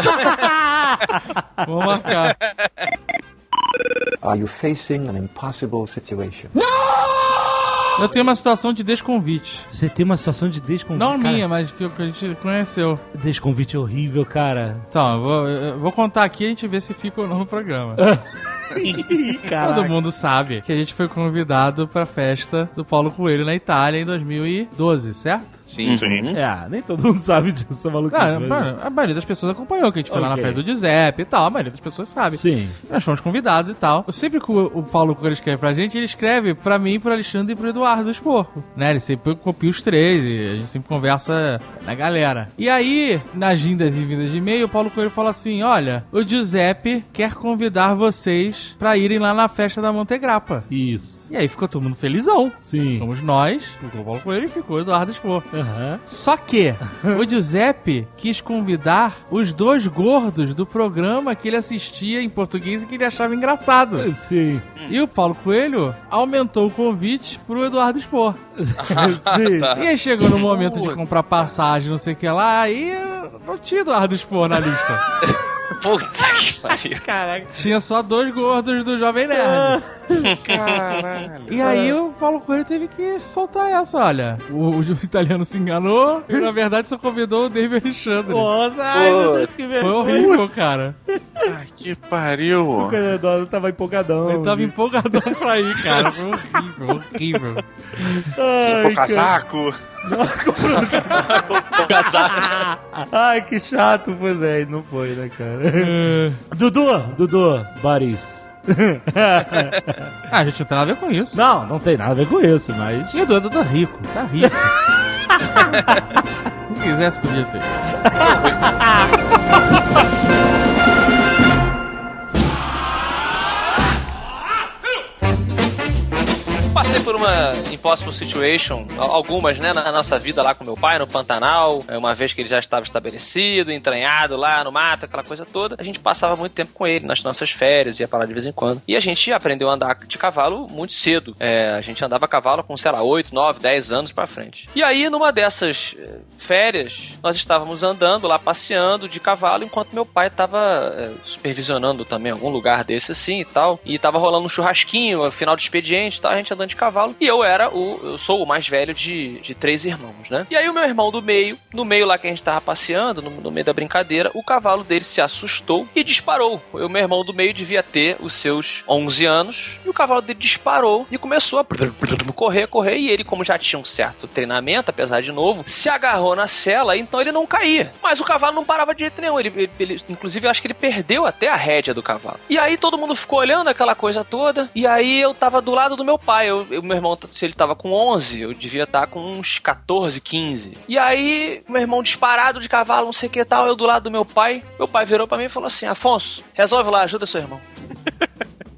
Vamos marcar. Are you facing an impossible situation? Eu tenho uma situação de desconvite. Você tem uma situação de desconvite? Não minha, mas que a gente conheceu. Desconvite horrível, cara. Então, eu vou contar aqui e a gente vê se fica ou não no programa. Todo mundo sabe que a gente foi convidado pra festa do Paulo Coelho na Itália em 2012, certo? Sim. Nem todo mundo sabe disso, maluco. A maioria das pessoas acompanhou, que a gente foi lá na festa do Giuseppe e tal. A maioria das pessoas sabe. Sim. Nós fomos convidados e tal. Sempre que o Paulo Coelho escreve pra gente, ele escreve pra mim, pro Alexandre e pro Eduardo Expor. Né? Ele sempre copia os três e a gente sempre conversa na galera. E aí, nas vindas e vindas de e-mail, o Paulo Coelho fala assim, olha, o Giuseppe quer convidar vocês pra irem lá na festa da Montegrappa. Isso. E aí ficou todo mundo felizão. Sim. Fomos nós, ficou o Paulo Coelho e ficou o Eduardo Expor. Só que o Giuseppe quis convidar os dois gordos do programa que ele assistia em português e que ele achava engraçado. Sim. E o Paulo Coelho aumentou o convite pro Eduardo Expor. Sim. E aí chegou no momento de comprar passagem, não sei o que lá, e não tinha Eduardo Expor na lista. Puta que pariu. Caraca. Tinha só dois gordos do Jovem Nerd. Caralho. E aí o Paulo Coelho teve que soltar essa, olha. O italiano se enganou e na verdade só convidou o David Alexandre. Nossa, ai meu Deus, que vergonha. Foi horrível, cara. Que pariu. O Eduardo tava empolgadão. Ele tava empolgadão pra ir, cara. Foi horrível. Ai, casaco. Ai, que chato, pois é, não foi, né, cara? Dudu, Baris. A gente não tem nada a ver com isso. Não tem nada a ver com isso, mas... E o Dudu tá rico. Se quisesse, podia ter. Passei por uma impossible situation, algumas, né, na nossa vida lá com meu pai, no Pantanal, uma vez que ele já estava estabelecido, entranhado lá no mato, aquela coisa toda. A gente passava muito tempo com ele nas nossas férias, ia pra lá de vez em quando. E a gente aprendeu a andar de cavalo muito cedo. A gente andava a cavalo com, 8, 9, 10 anos pra frente. E aí, numa dessas férias, nós estávamos andando lá, passeando de cavalo, enquanto meu pai estava supervisionando também algum lugar desse assim e tal. E tava rolando um churrasquinho, final de expediente e tal, a gente andando de cavalo. E eu sou o mais velho de 3 irmãos, né? E aí o meu irmão do meio, no meio lá que a gente tava passeando, no meio da brincadeira, o cavalo dele se assustou e disparou. O meu irmão do meio devia ter os seus 11 anos, e o cavalo dele disparou e começou a correr, e ele, como já tinha um certo treinamento, apesar de novo, se agarrou na sela, então ele não caía. Mas o cavalo não parava de jeito nenhum. Ele inclusive, eu acho que ele perdeu até a rédea do cavalo. E aí todo mundo ficou olhando aquela coisa toda, e aí eu tava do lado do meu pai. Meu irmão, se ele tava com 11, eu devia estar com uns 14, 15. E aí, meu irmão disparado de cavalo, não sei o que tal, eu do lado do meu pai virou pra mim e falou assim, Afonso, resolve lá, ajuda seu irmão.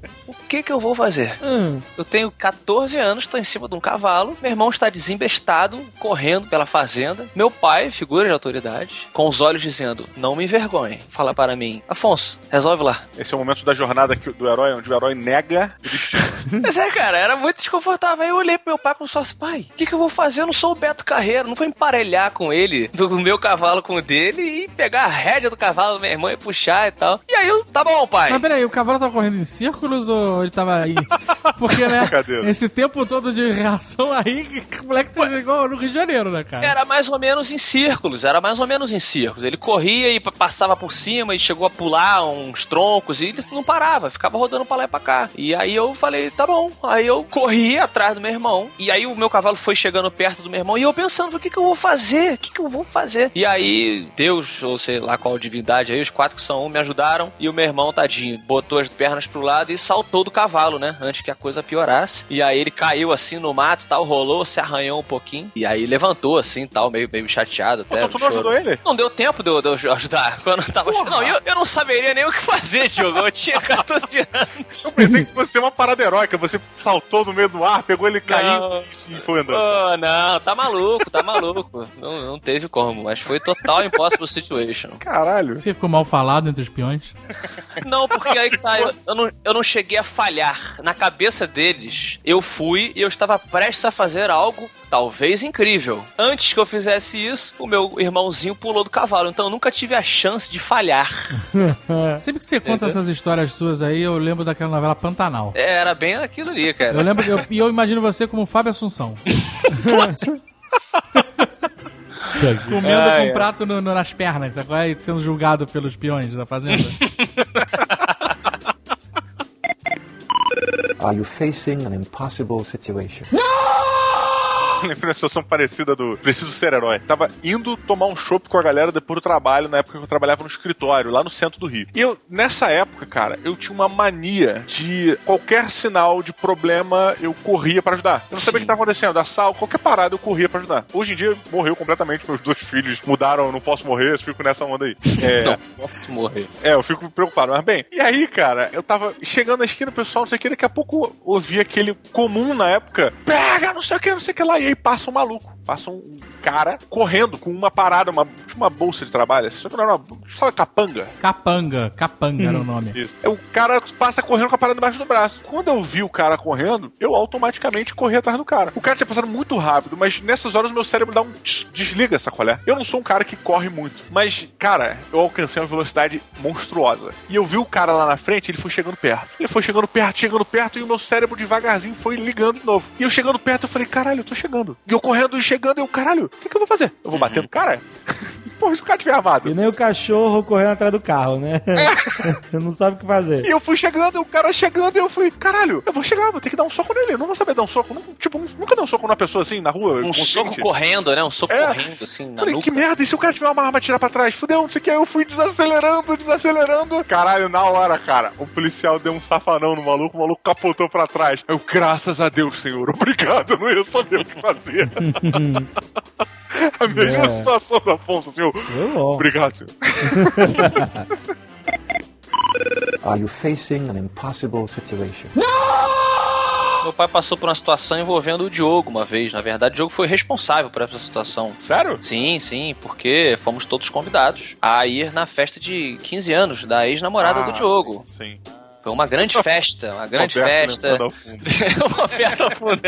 que eu vou fazer? Eu tenho 14 anos, tô em cima de um cavalo, meu irmão está desembestado, correndo pela fazenda. Meu pai, figura de autoridade, com os olhos dizendo, não me envergonhe. Fala para mim, Afonso, resolve lá. Esse é o momento da jornada do herói, onde o herói nega o destino. Mas cara, era muito desconfortável. Aí eu olhei pro meu pai como se fosse, pai, o que eu vou fazer? Eu não sou o Beto Carreiro, não vou emparelhar com ele, do meu cavalo com o dele, e pegar a rédea do cavalo do meu irmão e puxar e tal. E aí eu, tá bom, pai. Mas peraí, o cavalo tava correndo em círculos ou ele tava aí? Porque, né, esse tempo todo de reação aí, o moleque chegou no Rio de Janeiro, né, cara? Era mais ou menos em círculos. Ele corria e passava por cima e chegou a pular uns troncos e ele não parava, ficava rodando pra lá e pra cá. E aí eu falei, tá bom. Aí eu corri atrás do meu irmão. E aí o meu cavalo foi chegando perto do meu irmão e eu pensando, o que eu vou fazer? O que eu vou fazer? E aí Deus, ou sei lá qual divindade aí, os 4 que são um, me ajudaram. E o meu irmão, tadinho, botou as pernas pro lado e saltou do cavalo, né? Antes que a coisa piorasse. E aí ele caiu assim no mato e tal, rolou, se arranhou um pouquinho. E aí levantou assim tal, meio chateado até. Tu não ajudou ele? Não deu tempo de eu ajudar. Quando eu tava. Não, eu não saberia nem o que fazer, Diogo. Eu tinha 14 anos. Eu pensei que fosse uma parada heróica. Você saltou no meio do ar, pegou ele caindo e foi andando. Oh, não, tá maluco. Não teve como, mas foi total impossible situation. Caralho. Você ficou mal falado entre os peões? Não, porque aí tá, eu não cheguei a falhar. Na cabeça deles, eu fui e eu estava prestes a fazer algo talvez incrível. Antes que eu fizesse isso, o meu irmãozinho pulou do cavalo, então eu nunca tive a chance de falhar. Sempre que você conta essas histórias suas aí, eu lembro daquela novela Pantanal. Era bem aquilo ali, cara. Eu lembro, eu imagino você como Fábio Assunção. Comendo com um prato nas pernas, agora sendo julgado pelos peões da fazenda. Are you facing an impossible situation? Lembrei uma situação parecida do Preciso Ser Herói. Tava indo tomar um chopp com a galera depois do trabalho, na época que eu trabalhava no escritório, lá no centro do Rio. E eu, nessa época, cara, eu tinha uma mania de qualquer sinal de problema, eu corria pra ajudar. Eu não sabia o que tava acontecendo, assalto, qualquer parada eu corria pra ajudar. Hoje em dia, morreu completamente, meus 2 filhos mudaram, não posso morrer, eu fico nessa onda aí. Não posso morrer. Eu fico preocupado, mas bem. E aí, cara, eu tava chegando na esquina, o pessoal, não sei o que, daqui a pouco eu ouvi aquele comum na época, pega, não sei o que lá, e aí passa um maluco, passa um cara correndo com uma parada, uma bolsa de trabalho, só que não era uma, sabe, capanga? Capanga era o nome. Isso. O cara passa correndo com a parada embaixo do braço. Quando eu vi o cara correndo, eu automaticamente corri atrás do cara. O cara tinha passado muito rápido, mas nessas horas o meu cérebro dá um desliga, sacolé? Eu não sou um cara que corre muito, mas, cara, eu alcancei uma velocidade monstruosa. E eu vi o cara lá na frente, ele foi chegando perto. Ele foi chegando perto, e o meu cérebro devagarzinho foi ligando de novo. E eu chegando perto, eu falei, caralho, eu tô chegando. E eu correndo e chegando, caralho, o que eu vou fazer? Eu vou bater no cara? Pô, se o cara tiver armado. E nem o cachorro correndo atrás do carro, né? Eu não sabe o que fazer. E eu fui chegando, o cara chegando, e eu fui, caralho, eu vou chegar, vou ter que dar um soco nele. Eu não vou saber dar um soco. Nunca dei um soco numa pessoa assim, na rua. Um soco correndo, né? Um soco correndo, assim, na falei, nuca. que merda, e se o cara tiver uma arma tirar pra trás? Fudeu, não sei o que. Aí eu fui desacelerando. Caralho, na hora, cara, o policial deu um safanão no maluco, o maluco capotou pra trás. Eu, graças a Deus, senhor, obrigado, eu não ia saber o que fazer. A mesma situação do Afonso, senhor. Obrigado, senhor. Are you facing an impossible situation? Meu pai passou por uma situação envolvendo o Diogo uma vez. Na verdade, o Diogo foi responsável por essa situação. Sério? Sim, porque fomos todos convidados a ir na festa de 15 anos da ex-namorada do Diogo. Sim. Foi uma grande festa, uma grande festa. Uma oferta ao fundo.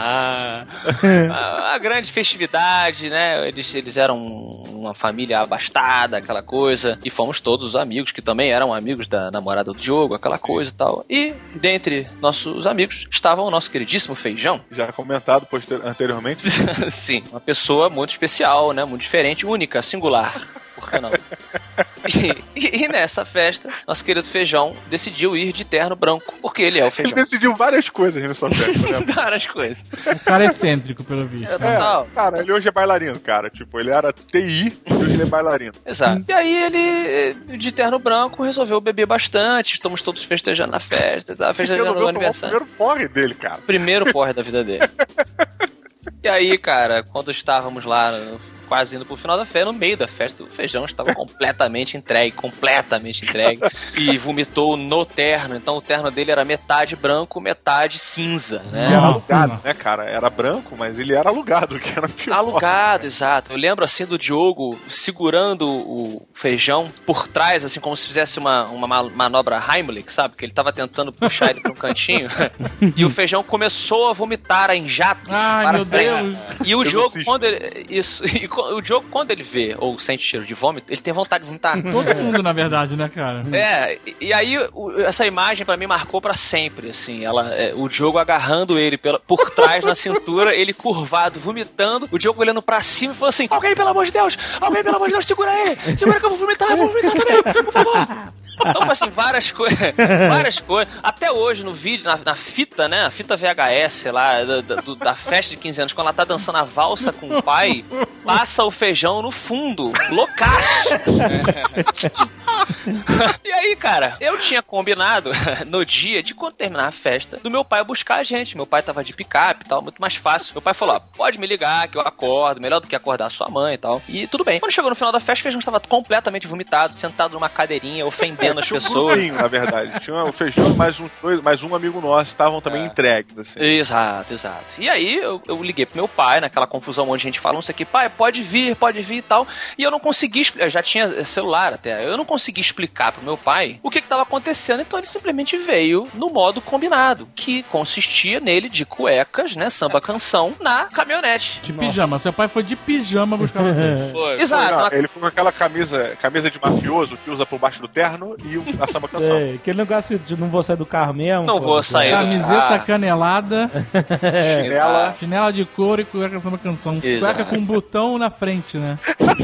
A grande festividade, né? Eles eram uma família abastada, aquela coisa. E fomos todos amigos, que também eram amigos da namorada do Diogo, aquela coisa e tal. E, dentre nossos amigos, estava o nosso queridíssimo Feijão. Já comentado anteriormente. Sim, uma pessoa muito especial, né? Muito diferente, única, singular. Por que não? E nessa festa, nosso querido Feijão decidiu ir de terno branco, porque ele é o Feijão. Ele decidiu várias coisas nessa festa, né? Várias coisas. Um cara excêntrico, pelo visto. Cara, ele hoje é bailarino, cara. Tipo, ele era TI e hoje ele é bailarino. Exato. E aí ele, de terno branco, resolveu beber bastante. Estamos todos festejando na festa. Tá? Festejando o aniversário. O primeiro porre dele, cara. Primeiro porre da vida dele. E aí, cara, quando estávamos lá quase indo pro final da festa. No meio da festa, o Feijão estava completamente entregue. E vomitou no terno. Então o terno dele era metade branco, metade cinza, né? Era alugado, né, cara? Era branco, mas ele era alugado, que era pior. Alugado, exato. Eu lembro, assim, do Diogo segurando o Feijão por trás, assim, como se fizesse uma manobra Heimlich, sabe? Que ele tava tentando puxar ele pra um cantinho. E o Feijão começou a vomitar em jatos. Ai, meu Deus. E o Diogo, o Diogo, quando ele vê ou sente cheiro de vômito, ele tem vontade de vomitar. Todo mundo, na verdade, né, cara? E aí essa imagem pra mim marcou pra sempre, assim. O Diogo agarrando ele por trás na cintura, ele curvado, vomitando, o Diogo olhando pra cima e falou assim: alguém, pelo amor de Deus, segura aí, segura que eu vou vomitar também, por favor. Então foi assim, várias coisas. Até hoje no vídeo, na fita, né? A fita VHS lá, da festa de 15 anos, quando ela tá dançando a valsa com o pai, passa o Feijão no fundo, loucaço. E aí, cara, eu tinha combinado no dia de quando terminar a festa, do meu pai buscar a gente. Meu pai tava de picape e tal, muito mais fácil. Meu pai falou: ó, pode me ligar que eu acordo, melhor do que acordar sua mãe e tal. E tudo bem. Quando chegou no final da festa, o Feijão estava completamente vomitado, sentado numa cadeirinha, ofendendo as pessoas. Na verdade. Tinha o Feijão e mais um amigo nosso, estavam também entregues, assim. Exato. E aí, eu liguei pro meu pai, naquela confusão onde a gente fala, não sei o que, pai, pode vir e tal. E eu não consegui explicar, já tinha celular até, eu não consegui explicar pro meu pai o que tava acontecendo, então ele simplesmente veio no modo combinado, que consistia nele de cuecas, né, samba canção, na caminhonete. De pijama, seu pai foi de pijama buscar você. Exato. Ele foi com aquela camisa de mafioso que usa por baixo do terno e a samba canção. Aquele negócio de não vou sair do carro mesmo. Não vou sair. Camiseta canelada, chinela de couro e cueca samba canção. Exato. Cueca com um botão na frente, né?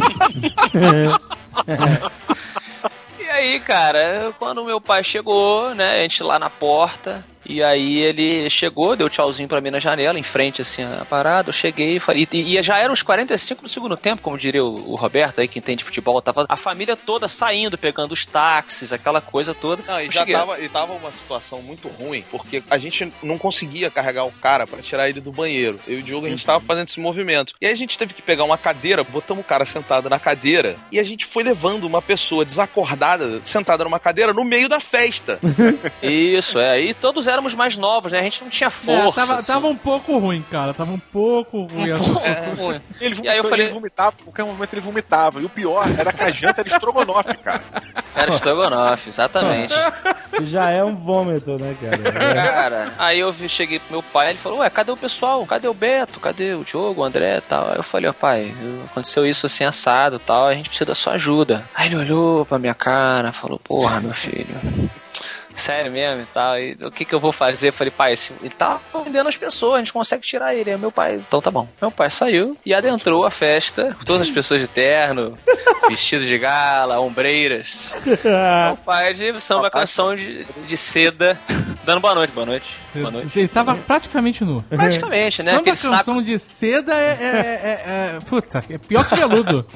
E aí, cara, quando o meu pai chegou, né, a gente lá na porta, e aí ele chegou, deu tchauzinho pra mim na janela, em frente, assim, a parada, eu cheguei e falei, e já eram os 45 do segundo tempo, como diria o Roberto aí, que entende futebol, tava a família toda saindo, pegando os táxis, aquela coisa toda. Não, e tava uma situação muito ruim, porque a gente não conseguia carregar o cara pra tirar ele do banheiro. Eu e o Diogo, a gente tava fazendo esse movimento. E aí a gente teve que pegar uma cadeira, botamos o cara sentado na cadeira, e a gente foi levando uma pessoa desacordada, sentada numa cadeira, no meio da festa. Isso, e todos éramos mais novos, né? A gente não tinha força. Tava um pouco ruim, cara. Tava um pouco ruim. E aí eu falei, ele vomitava, em qualquer momento ele vomitava. E o pior era que a janta era estrogonofe, cara. Era estrogonofe, exatamente. Já é um vômito, né, cara? Cara, aí eu cheguei pro meu pai, ele falou: ué, cadê o pessoal? Cadê o Beto? Cadê o Diogo, o André e tal? Aí eu falei: ó, pai, aconteceu isso assim, assado e tal, a gente precisa da sua ajuda. Aí ele olhou pra minha cara, falou: porra, meu filho, sério mesmo e tal, e o que eu vou fazer? Eu falei: pai, ele tá vendendo as pessoas, a gente consegue tirar ele. Aí meu pai: então tá bom. Meu pai saiu e adentrou a festa, todas as pessoas de terno, vestidos de gala, ombreiras. Meu pai de samba canção de seda, dando boa noite. Ele tava praticamente nu. Praticamente, né? Samba canção de seda puta, é pior que peludo.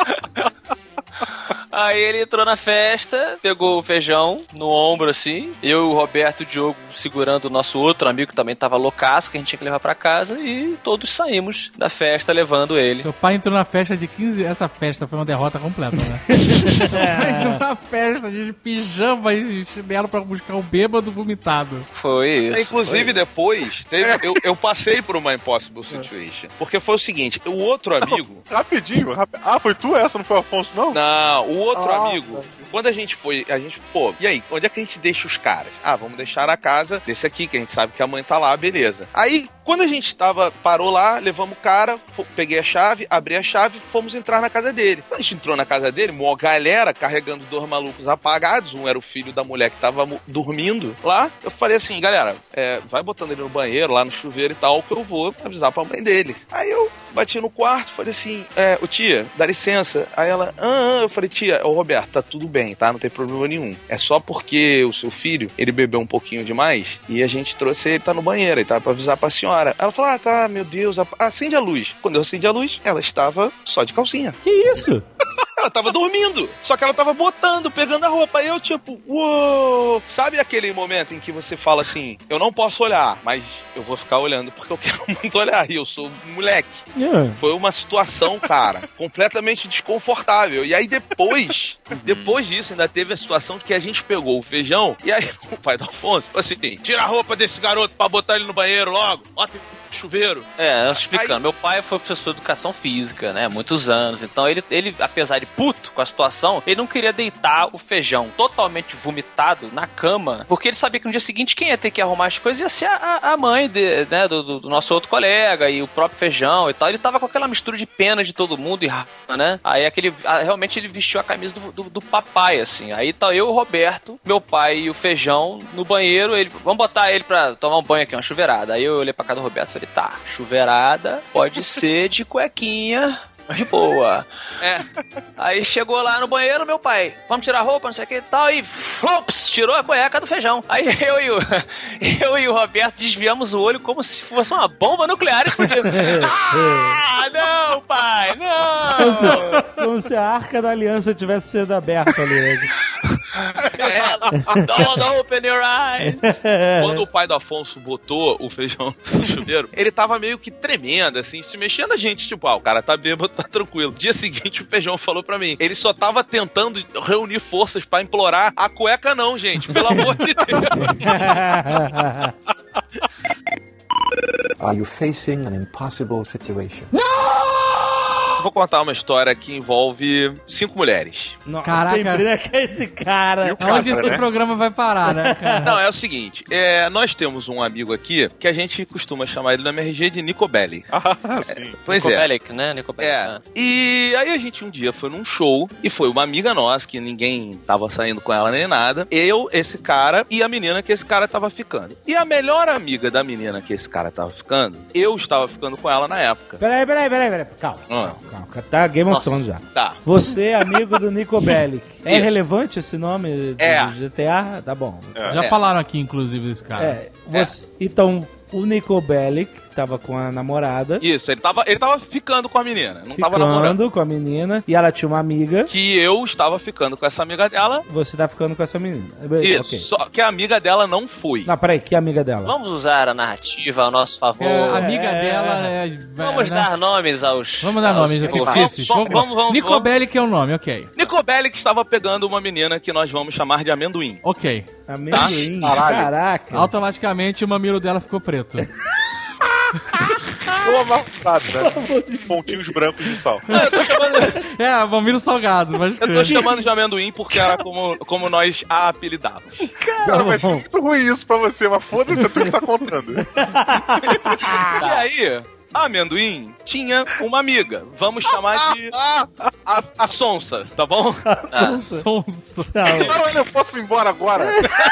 Aí ele entrou na festa, pegou o Feijão no ombro, assim, eu e o Roberto e o Diogo segurando o nosso outro amigo que também tava loucaço, que a gente tinha que levar pra casa, e todos saímos da festa levando ele. Seu pai entrou na festa de 15... Essa festa foi uma derrota completa, né? Entrou na festa de pijama e chinelo pra buscar o bêbado vomitado. Foi isso. Inclusive, depois, eu passei por uma impossible situation. Porque foi o seguinte, o outro amigo... Rapidinho. Ah, foi tu essa? Não foi o Afonso, não? Não, o outro amigo, quando a gente, pô, e aí, onde é que a gente deixa os caras? Ah, vamos deixar na casa desse aqui, que a gente sabe que a mãe tá lá, beleza. Aí, quando a gente parou lá, levamos o cara, peguei a chave, abri a chave, fomos entrar na casa dele. Quando a gente entrou na casa dele, uma galera carregando 2 malucos apagados, um era o filho da mulher que tava dormindo lá. Eu falei assim: galera, vai botando ele no banheiro, lá no chuveiro e tal, que eu vou avisar pra mãe dele. Aí eu bati no quarto, falei assim: ô tia, dá licença. Aí ela: eu falei: tia, Roberto, tá tudo bem, tá? Não tem problema nenhum. É só porque o seu filho, ele bebeu um pouquinho demais e a gente trouxe ele, tá no banheiro, e tá pra avisar pra senhora. Ela falou: tá, meu Deus, acende a luz. Quando eu acendi a luz, ela estava só de calcinha. Que isso? Ela tava dormindo, só que ela tava botando, pegando a roupa. Aí eu tipo, uou! Sabe aquele momento em que você fala assim, eu não posso olhar, mas eu vou ficar olhando porque eu quero muito olhar. E eu sou moleque. Foi uma situação, cara, completamente desconfortável. E aí depois disso, ainda teve a situação que a gente pegou o feijão, e aí o pai do Afonso falou assim, tira a roupa desse garoto pra botar ele no banheiro logo. Bota chuveiro. Explicando. Aí... Meu pai foi professor de educação física, né? Muitos anos. Então ele, apesar de puto com a situação, ele não queria deitar o feijão totalmente vomitado na cama, porque ele sabia que no dia seguinte quem ia ter que arrumar as coisas ia ser a mãe né, do nosso outro colega e o próprio feijão e tal. Ele tava com aquela mistura de pena de todo mundo e raiva, né? Aí realmente ele vestiu a camisa do papai, assim. Aí tá eu, o Roberto, meu pai e o feijão no banheiro. Vamos botar ele pra tomar um banho aqui, uma chuveirada. Aí eu olhei pra casa do Roberto e falei, tá, chuveirada pode ser de cuequinha, de boa. Aí chegou lá no banheiro, meu pai, vamos tirar a roupa, não sei o que e tal, e flops, tirou a cueca do feijão. Aí eu e o Roberto desviamos o olho como se fosse uma bomba nuclear explodindo. Não, pai, não! Como se a Arca da Aliança tivesse sido aberta ali. Don't open your eyes. Quando o pai do Afonso botou o feijão no chuveiro, ele tava meio que tremendo, assim, se mexendo. A gente, tipo, o cara tá bêbado, tá tranquilo. Dia seguinte, o feijão falou pra mim, ele só tava tentando reunir forças pra implorar a cueca não, gente, pelo amor de Deus. Are you facing an impossible situation? Vou contar uma história que envolve 5 mulheres. Nossa, caraca, sempre é que esse cara. Onde esse programa vai parar, né, cara? Não, é o seguinte, nós temos um amigo aqui que a gente costuma chamar ele no MRG de Nico Bellic. Sim. Pois Nico Bellic, né? Nico Bellic. E aí a gente um dia foi num show e foi uma amiga nossa, que ninguém tava saindo com ela nem nada. Eu, esse cara e a menina que esse cara tava ficando. E a melhor amiga da menina que esse cara tava ficando, eu estava ficando com ela na época. Peraí. Calma. Tá Game of Thrones já. Tá. Você é amigo do Nico Bellic. É relevante esse nome do GTA? Tá bom. Já falaram aqui, inclusive, desse cara. Então, o Nico Bellic tava com a namorada. Isso, ele tava ficando com a menina. Não tava namorando. Ficando com a menina. E ela tinha uma amiga. Que eu estava ficando com essa amiga dela. Você tá ficando com essa menina. Isso, okay. Só que a amiga dela não foi. Não, peraí, que amiga dela? Vamos usar a narrativa ao nosso favor. A amiga dela Vamos dar nomes aos... Vamos dar nomes fictícios. Nico Bellic é o nome, ok. Nico Bellic estava pegando uma menina que nós vamos chamar de Amendoim. Ok. Amendoim? Caraca. Automaticamente o mamilo dela ficou preto. Ou amarrado, né? Pontinhos brancos de sal. Eu tô chamando... mamilo salgado. Mas... Eu tô chamando de amendoim porque era como nós a apelidávamos. Cara, vai ser muito ruim isso pra você, mas foda-se, é tu que tá contando. E aí... A Amendoim tinha uma amiga. Vamos chamar de a Sonsa, tá bom? A Sonsa. Não, eu posso ir embora agora?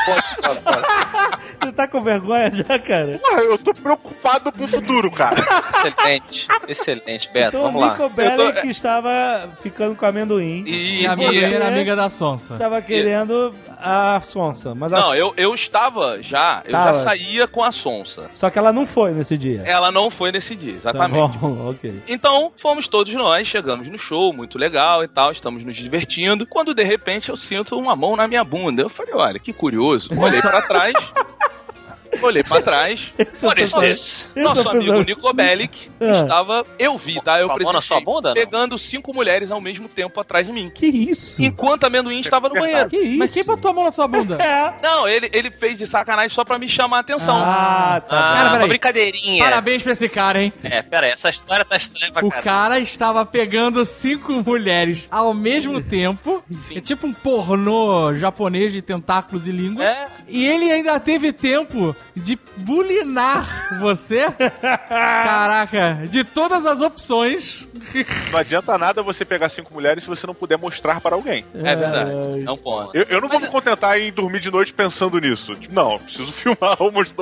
Você tá com vergonha já, cara? Eu tô preocupado com o futuro, cara. Excelente, Beto, então, vamos lá. O Nico Bellic estava ficando com a Amendoim. E a minha era amiga da Sonsa. Estava querendo a Sonsa. Mas não, eu estava já. Eu já saía com a Sonsa. Só que ela não foi nesse dia. Ela não foi nesse dia, exatamente. Tá bom, ok. Então, fomos todos nós, chegamos no show, muito legal e tal, estamos nos divertindo. Quando, de repente, eu sinto uma mão na minha bunda. Eu falei, olha, que curioso. Olhei pra trás... Olhei pra trás. Nosso amigo Nico Bellic estava... Eu vi, tá? Eu presenciei pegando 5 mulheres ao mesmo tempo atrás de mim. Que isso? Enquanto a Amendoim estava no banheiro. Que isso? Mas quem botou a mão na sua bunda? Não, ele fez de sacanagem só pra me chamar a atenção. Tá. Cara, uma brincadeirinha. Parabéns pra esse cara, hein? Pera aí, essa história tá estranha pra caramba. O cara estava pegando 5 mulheres ao mesmo tempo. Sim. É tipo um pornô japonês de tentáculos e língua. E ele ainda teve tempo de bulinar você. Caraca, de todas as opções. Não adianta nada você pegar 5 mulheres se você não puder mostrar para alguém. É verdade, é um ponto. Eu não vou me contentar em dormir de noite pensando nisso. Tipo, não, eu preciso filmar ou mostrar, tipo,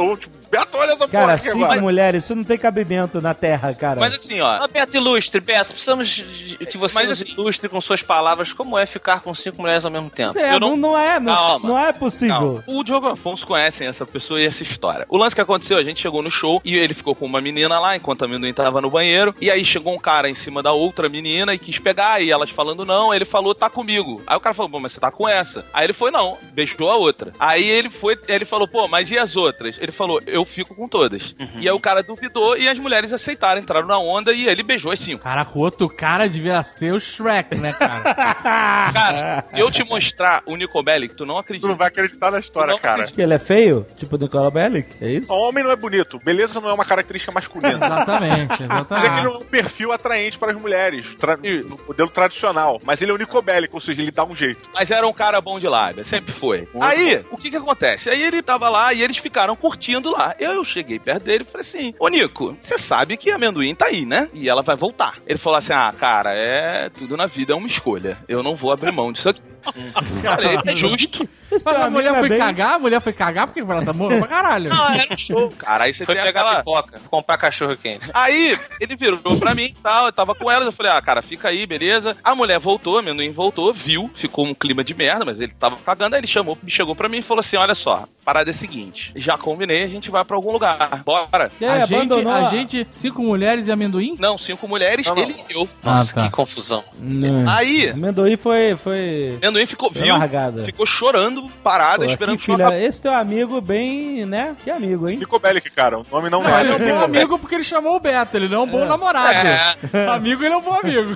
Beto, olha essa Cara, porra aqui 5 agora. mulheres, isso não tem cabimento na Terra, cara. Mas assim, ó. Beto, ilustre, Beto. Precisamos que você nos ilustre com suas palavras como é ficar com 5 mulheres ao mesmo tempo. É, não é possível. Calma. O Diogo Afonso conhecem essa pessoa e essa história. O lance que aconteceu, a gente chegou no show e ele ficou com uma menina lá enquanto a Amendoim tava no banheiro. E aí chegou um cara em cima da outra menina e quis pegar. E elas falando não, ele falou, tá comigo. Aí o cara falou, pô, mas você tá com essa? Aí ele foi, não, beijou a outra. Aí ele falou, pô, mas e as outras? Ele falou, eu fico com todas. E aí o cara duvidou e as mulheres aceitaram, entraram na onda e ele beijou as 5. Caraca, o outro cara devia ser o Shrek, né, cara? Cara, se eu te mostrar o Nico Bellic, tu não acredita. Tu não vai acreditar na história, cara. Que ele é feio? Tipo o Nicola Bellic? É isso? O homem não é bonito. Beleza não é uma característica masculina. Exatamente. Mas é que ele é um perfil atraente para as mulheres, no modelo tradicional. Mas ele é o Nico Bellic, ou seja, ele dá um jeito. Mas era um cara bom de lábia, sempre foi. Aí, o que acontece? Aí ele tava lá e eles ficaram curtindo lá. Eu cheguei perto dele e falei assim, ô Nico, você sabe que a Amendoim tá aí, né? E ela vai voltar. Ele falou assim, cara, tudo na vida é uma escolha. Eu não vou abrir mão disso aqui. Falei, é justo. Mas a mulher foi cagar? Porque ela tá morta pra caralho. Não, era um show. Cara, aí você foi tem pegar aquela... pipoca, comprar cachorro quente. Aí, ele virou pra mim e tal, eu tava com ela, eu falei, cara, fica aí, beleza. A mulher voltou, a Amendoim voltou, viu, ficou um clima de merda, mas ele tava cagando, aí ele chegou pra mim e falou assim, olha só, a parada é a seguinte, já combinei, a gente vai pra algum lugar, bora. A gente, 5 mulheres e Amendoim? Não, 5 mulheres, ele e eu. Nossa, que confusão. Aí... Amendoim foi... Amendoim ficou chorando, parada, esperando filha, esse teu amigo bem, né? Que amigo, hein? Nico Bellic, cara, o nome não ele é um bom amigo porque ele chamou o Beto, ele não é um bom namorado. Amigo, ele é um bom amigo.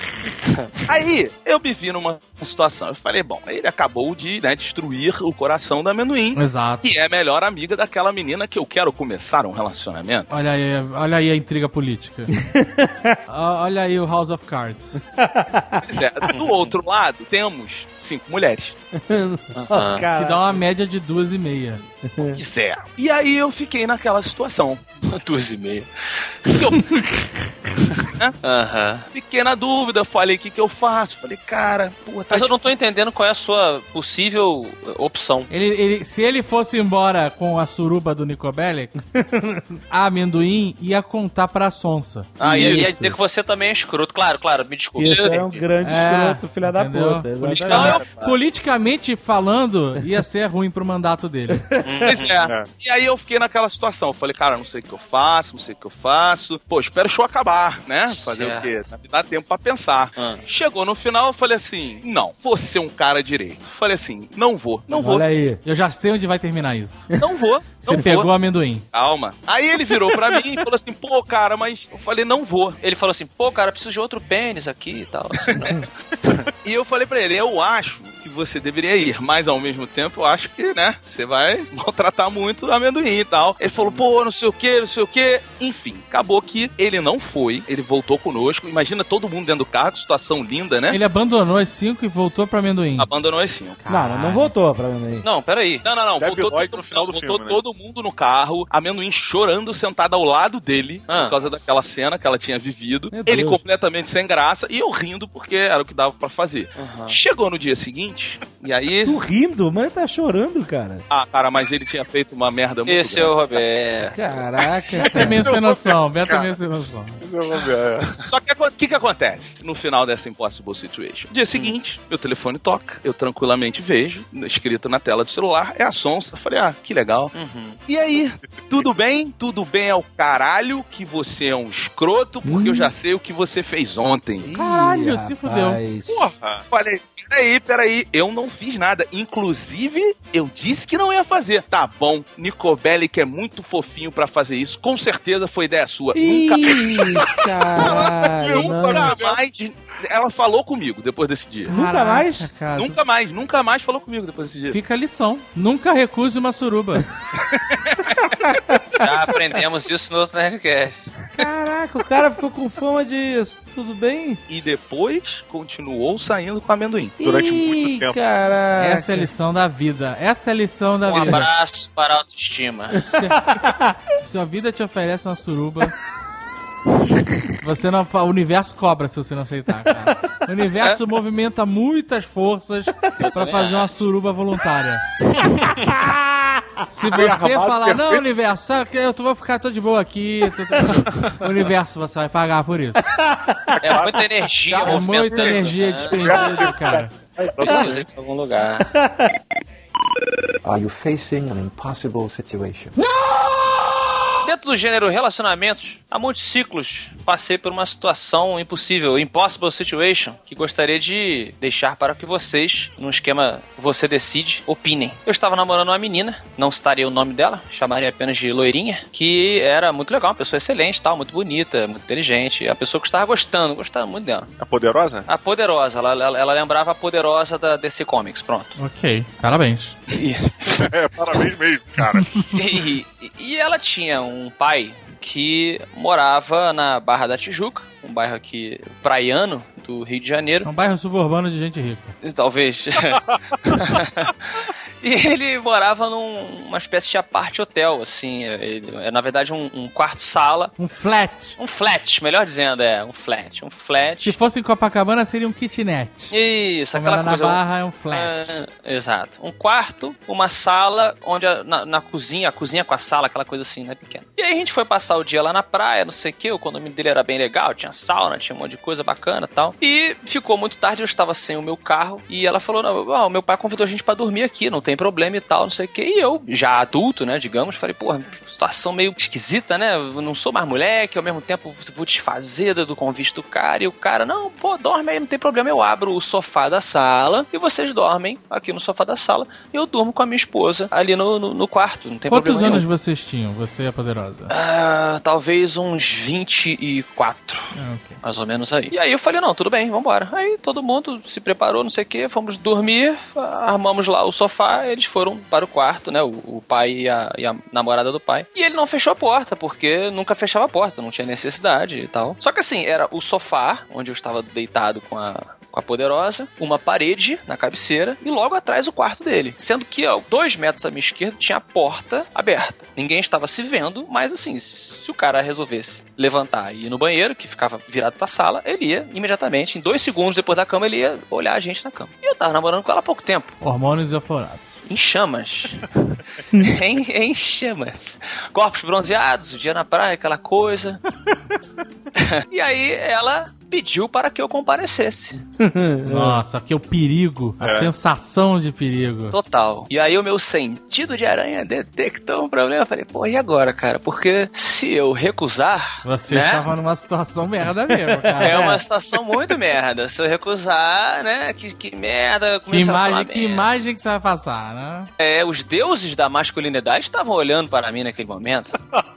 Aí, eu me vi numa situação, eu falei, bom, ele acabou de, destruir o coração da Amendoim. Exato. E é a melhor amiga daquela menina que eu quero começar um relacionamento. Olha aí a intriga política. Olha aí o House of Cards. Pois é, do outro lado, temos 5 mulheres. Que dá uma média de 2,5. Pois é. E aí eu fiquei naquela situação. 2,5. Fiquei na dúvida, falei, o que eu faço? Falei, cara, mas eu não tô entendendo qual é a sua possível opção. Se ele fosse embora com a suruba do Nico Bellic, a Amendoim ia contar pra Sonsa. Ia dizer que você também é escroto. Claro, me desculpe. Isso é um grande escroto, filha da puta. Politicamente falando, ia ser ruim pro mandato dele. Pois é. E aí eu fiquei naquela situação. Eu falei, cara, não sei o que eu faço. Pô, espero o show acabar, né? Fazer o quê? Me dá tempo pra pensar. Chegou no final, eu falei assim, não, vou ser um cara direito. Falei assim, não vou. Olha aí, eu já sei onde vai terminar isso. Não vou. Você pegou o Amendoim. Calma. Aí ele virou pra mim e falou assim, pô, cara, mas... Eu falei, não vou. Ele falou assim, pô, cara, preciso de outro pênis aqui e tal. Assim, né? E eu falei pra ele, eu acho que você deveria ir, mas ao mesmo tempo eu acho que, né, você vai maltratar muito o Amendoim e tal. Ele falou, pô, não sei o que. Enfim, acabou que ele não foi, ele voltou conosco. Imagina todo mundo dentro do carro, situação linda, né? Ele abandonou as 5 e voltou pra Amendoim. Abandonou as 5. Não voltou pra Amendoim. Não, peraí. Não. Voltou no final do filme, todo mundo no carro, a Amendoim chorando, sentada ao lado dele, por causa daquela cena que ela tinha vivido. Ele completamente sem graça e eu rindo porque era o que dava pra fazer. Chegou no dia seguinte, e aí... Tu rindo? Mas tá chorando, cara. Cara, mas ele tinha feito uma merda muito grande. Esse é o Roberto. Caraca. Beto é meio sem noção. Só que o que acontece no final dessa Impossible Situation? Dia seguinte, meu telefone toca, eu tranquilamente vejo, escrito na tela do celular, é a Sonsa. Falei, que legal. E aí, tudo bem? Tudo bem é o caralho que você é um escroto, porque eu já sei o que você fez ontem. Caralho, se fudeu. Porra. Falei, peraí, eu não fiz nada. Inclusive, eu disse que não ia fazer. Tá bom, Nico Bellic é muito fofinho pra fazer isso. Com certeza foi ideia sua. Nunca mais. Ela falou comigo depois desse dia. Nunca mais? Nunca mais falou comigo depois desse dia. Fica a lição. Nunca recuse uma suruba. Já aprendemos isso no outro Nerdcast. Caraca, o cara ficou com fama disso. Tudo bem? E depois continuou saindo com Amendoim. Durante muito tempo. Caraca. Essa é a lição da vida. Um abraço para a autoestima. Se a vida te oferece uma suruba, o universo cobra se você não aceitar, cara. O universo movimenta muitas forças pra fazer uma suruba voluntária. Se você falar, não, universo, eu vou ficar todo de boa aqui, o universo você vai pagar por isso. É muita energia, É muita energia despendida, cara. Precisa ir pra algum lugar. Are you facing an impossible situation? Dentro do gênero relacionamentos, há muitos ciclos, passei por uma situação impossível, impossible situation, que gostaria de deixar para que vocês, num esquema você decide, opinem. Eu estava namorando uma menina, não citaria o nome dela, chamaria apenas de loirinha, que era muito legal, uma pessoa excelente, tal, muito bonita, muito inteligente, a pessoa que eu estava gostando muito dela. A Poderosa? A Poderosa, ela lembrava a Poderosa da DC Comics, pronto. Ok, parabéns. Parabéns mesmo, cara. E ela tinha um pai que morava na Barra da Tijuca, um bairro aqui praiano do Rio de Janeiro. É um bairro suburbano de gente rica. Talvez. E ele morava numa espécie de apart-hotel, assim. É, na verdade, um quarto-sala. Um flat. Um flat, melhor dizendo, um flat. Um flat. Se fosse em Copacabana, seria um kitnet. Isso, como aquela coisa. Na Barra é um flat. Exato. Um quarto, uma sala, onde na cozinha, a cozinha com a sala, aquela coisa assim, né, pequena. E aí a gente foi passar o dia lá na praia, não sei o que, o condomínio dele era bem legal, tinha sauna, tinha um monte de coisa bacana e tal. E ficou muito tarde, eu estava sem o meu carro, e ela falou, não, meu pai convidou a gente pra dormir aqui, não tem problema e tal, não sei o que. E eu, já adulto, né, digamos, falei, pô, situação meio esquisita, né, eu não sou mais moleque, ao mesmo tempo vou desfazer do convite do cara, e o cara, não, pô, dorme aí, não tem problema, eu abro o sofá da sala, e vocês dormem aqui no sofá da sala, e eu durmo com a minha esposa ali no quarto, não tem problema nenhum. Quantos anos vocês tinham, você e a Poderosa? Talvez uns 24, ok. mais ou menos aí. E aí eu falei, não, tudo bem, vambora. Aí todo mundo se preparou, não sei o que, fomos dormir, armamos lá o sofá, eles foram para o quarto, né, o pai e a namorada do pai. E ele não fechou a porta, porque nunca fechava a porta, não tinha necessidade e tal. Só que assim, era o sofá, onde eu estava deitado com a Poderosa, uma parede na cabeceira e logo atrás o quarto dele. Sendo que, 2 metros à minha esquerda, tinha a porta aberta. Ninguém estava se vendo, mas assim, se o cara resolvesse levantar e ir no banheiro, que ficava virado pra sala, ele ia imediatamente, em 2 segundos depois da cama, ele ia olhar a gente na cama. E eu tava namorando com ela há pouco tempo. Hormônios aflorados. Em chamas. em chamas. Corpos bronzeados, o dia na praia, aquela coisa. E aí ela pediu para que eu comparecesse. Nossa, que é o perigo, a sensação de perigo. Total. E aí o meu sentido de aranha detectou um problema. Eu falei, pô, e agora, cara? Porque se eu recusar... Você né? estava numa situação merda mesmo, cara. É uma situação muito merda. Se eu recusar, né? Que merda. Que imagem que você vai passar, né? Os deuses da masculinidade estavam olhando para mim naquele momento.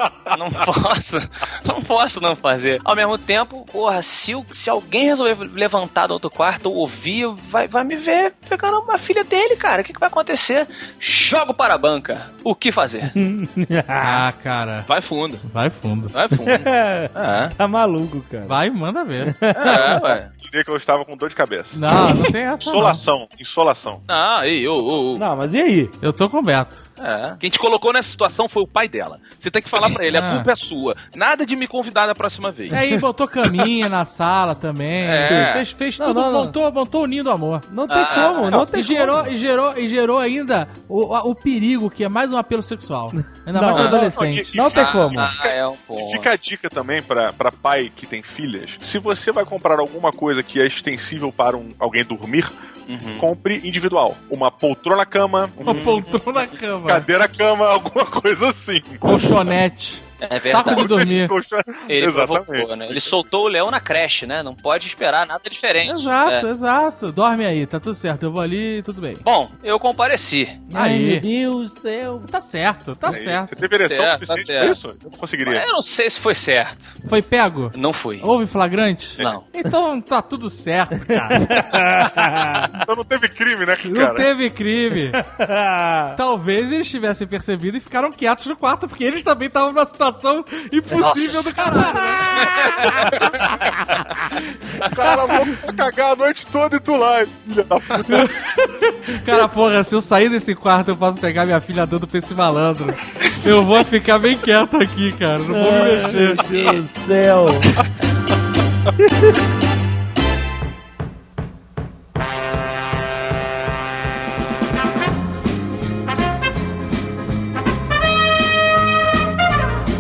Não posso não fazer. Ao mesmo tempo, porra, se alguém resolver levantar do outro quarto ou ouvir, vai me ver pegando uma filha dele, cara. O que vai acontecer? Jogo para a banca. O que fazer? Cara. Vai fundo. Vai fundo. Tá maluco, cara. Vai, manda ver. Ué. Diria que eu estava com dor de cabeça. Não tem essa. Insolação. Não, mas e aí? Eu tô com o Beto. Quem te colocou nessa situação foi o pai dela. Você tem que falar pra ele, a culpa é sua. Nada de me convidar da próxima vez. E aí botou caminha na sala também. Fez tudo, montou o ninho do amor. Não tem como, não tem como. E gerou ainda o perigo, que é mais um apelo sexual. Ainda mais para adolescente. Não tem como. Fica a dica também pra pai que tem filhas. Se você vai comprar alguma coisa que é extensível para alguém dormir, compre individual. Uma poltrona-cama. Uma poltrona-cama. Cadeira-cama, alguma coisa assim. Colchonete. É verdade. Saco de dormir. Ele provocou, né? Ele soltou o leão na creche, né? Não pode esperar nada diferente. Exato. Dorme aí, tá tudo certo. Eu vou ali e tudo bem. Bom, eu compareci. Ai, meu Deus do céu. Tá certo. Você teve ereção suficiente pra isso? Eu não conseguiria. Eu não sei se foi certo. Foi pego? Não fui. Houve flagrante? Não. Então tá tudo certo, cara. Então não teve crime, né, cara? Não teve crime. Talvez eles tivessem percebido e ficaram quietos no quarto, porque eles também estavam numa situação impossível do caralho, né? Cara, vou cagar a noite toda e tu lá, filha da puta. Cara, porra, se eu sair desse quarto, eu posso pegar minha filha dando pra esse malandro. Eu vou ficar bem quieto aqui, cara. Não vou me mexer. Meu Deus do céu.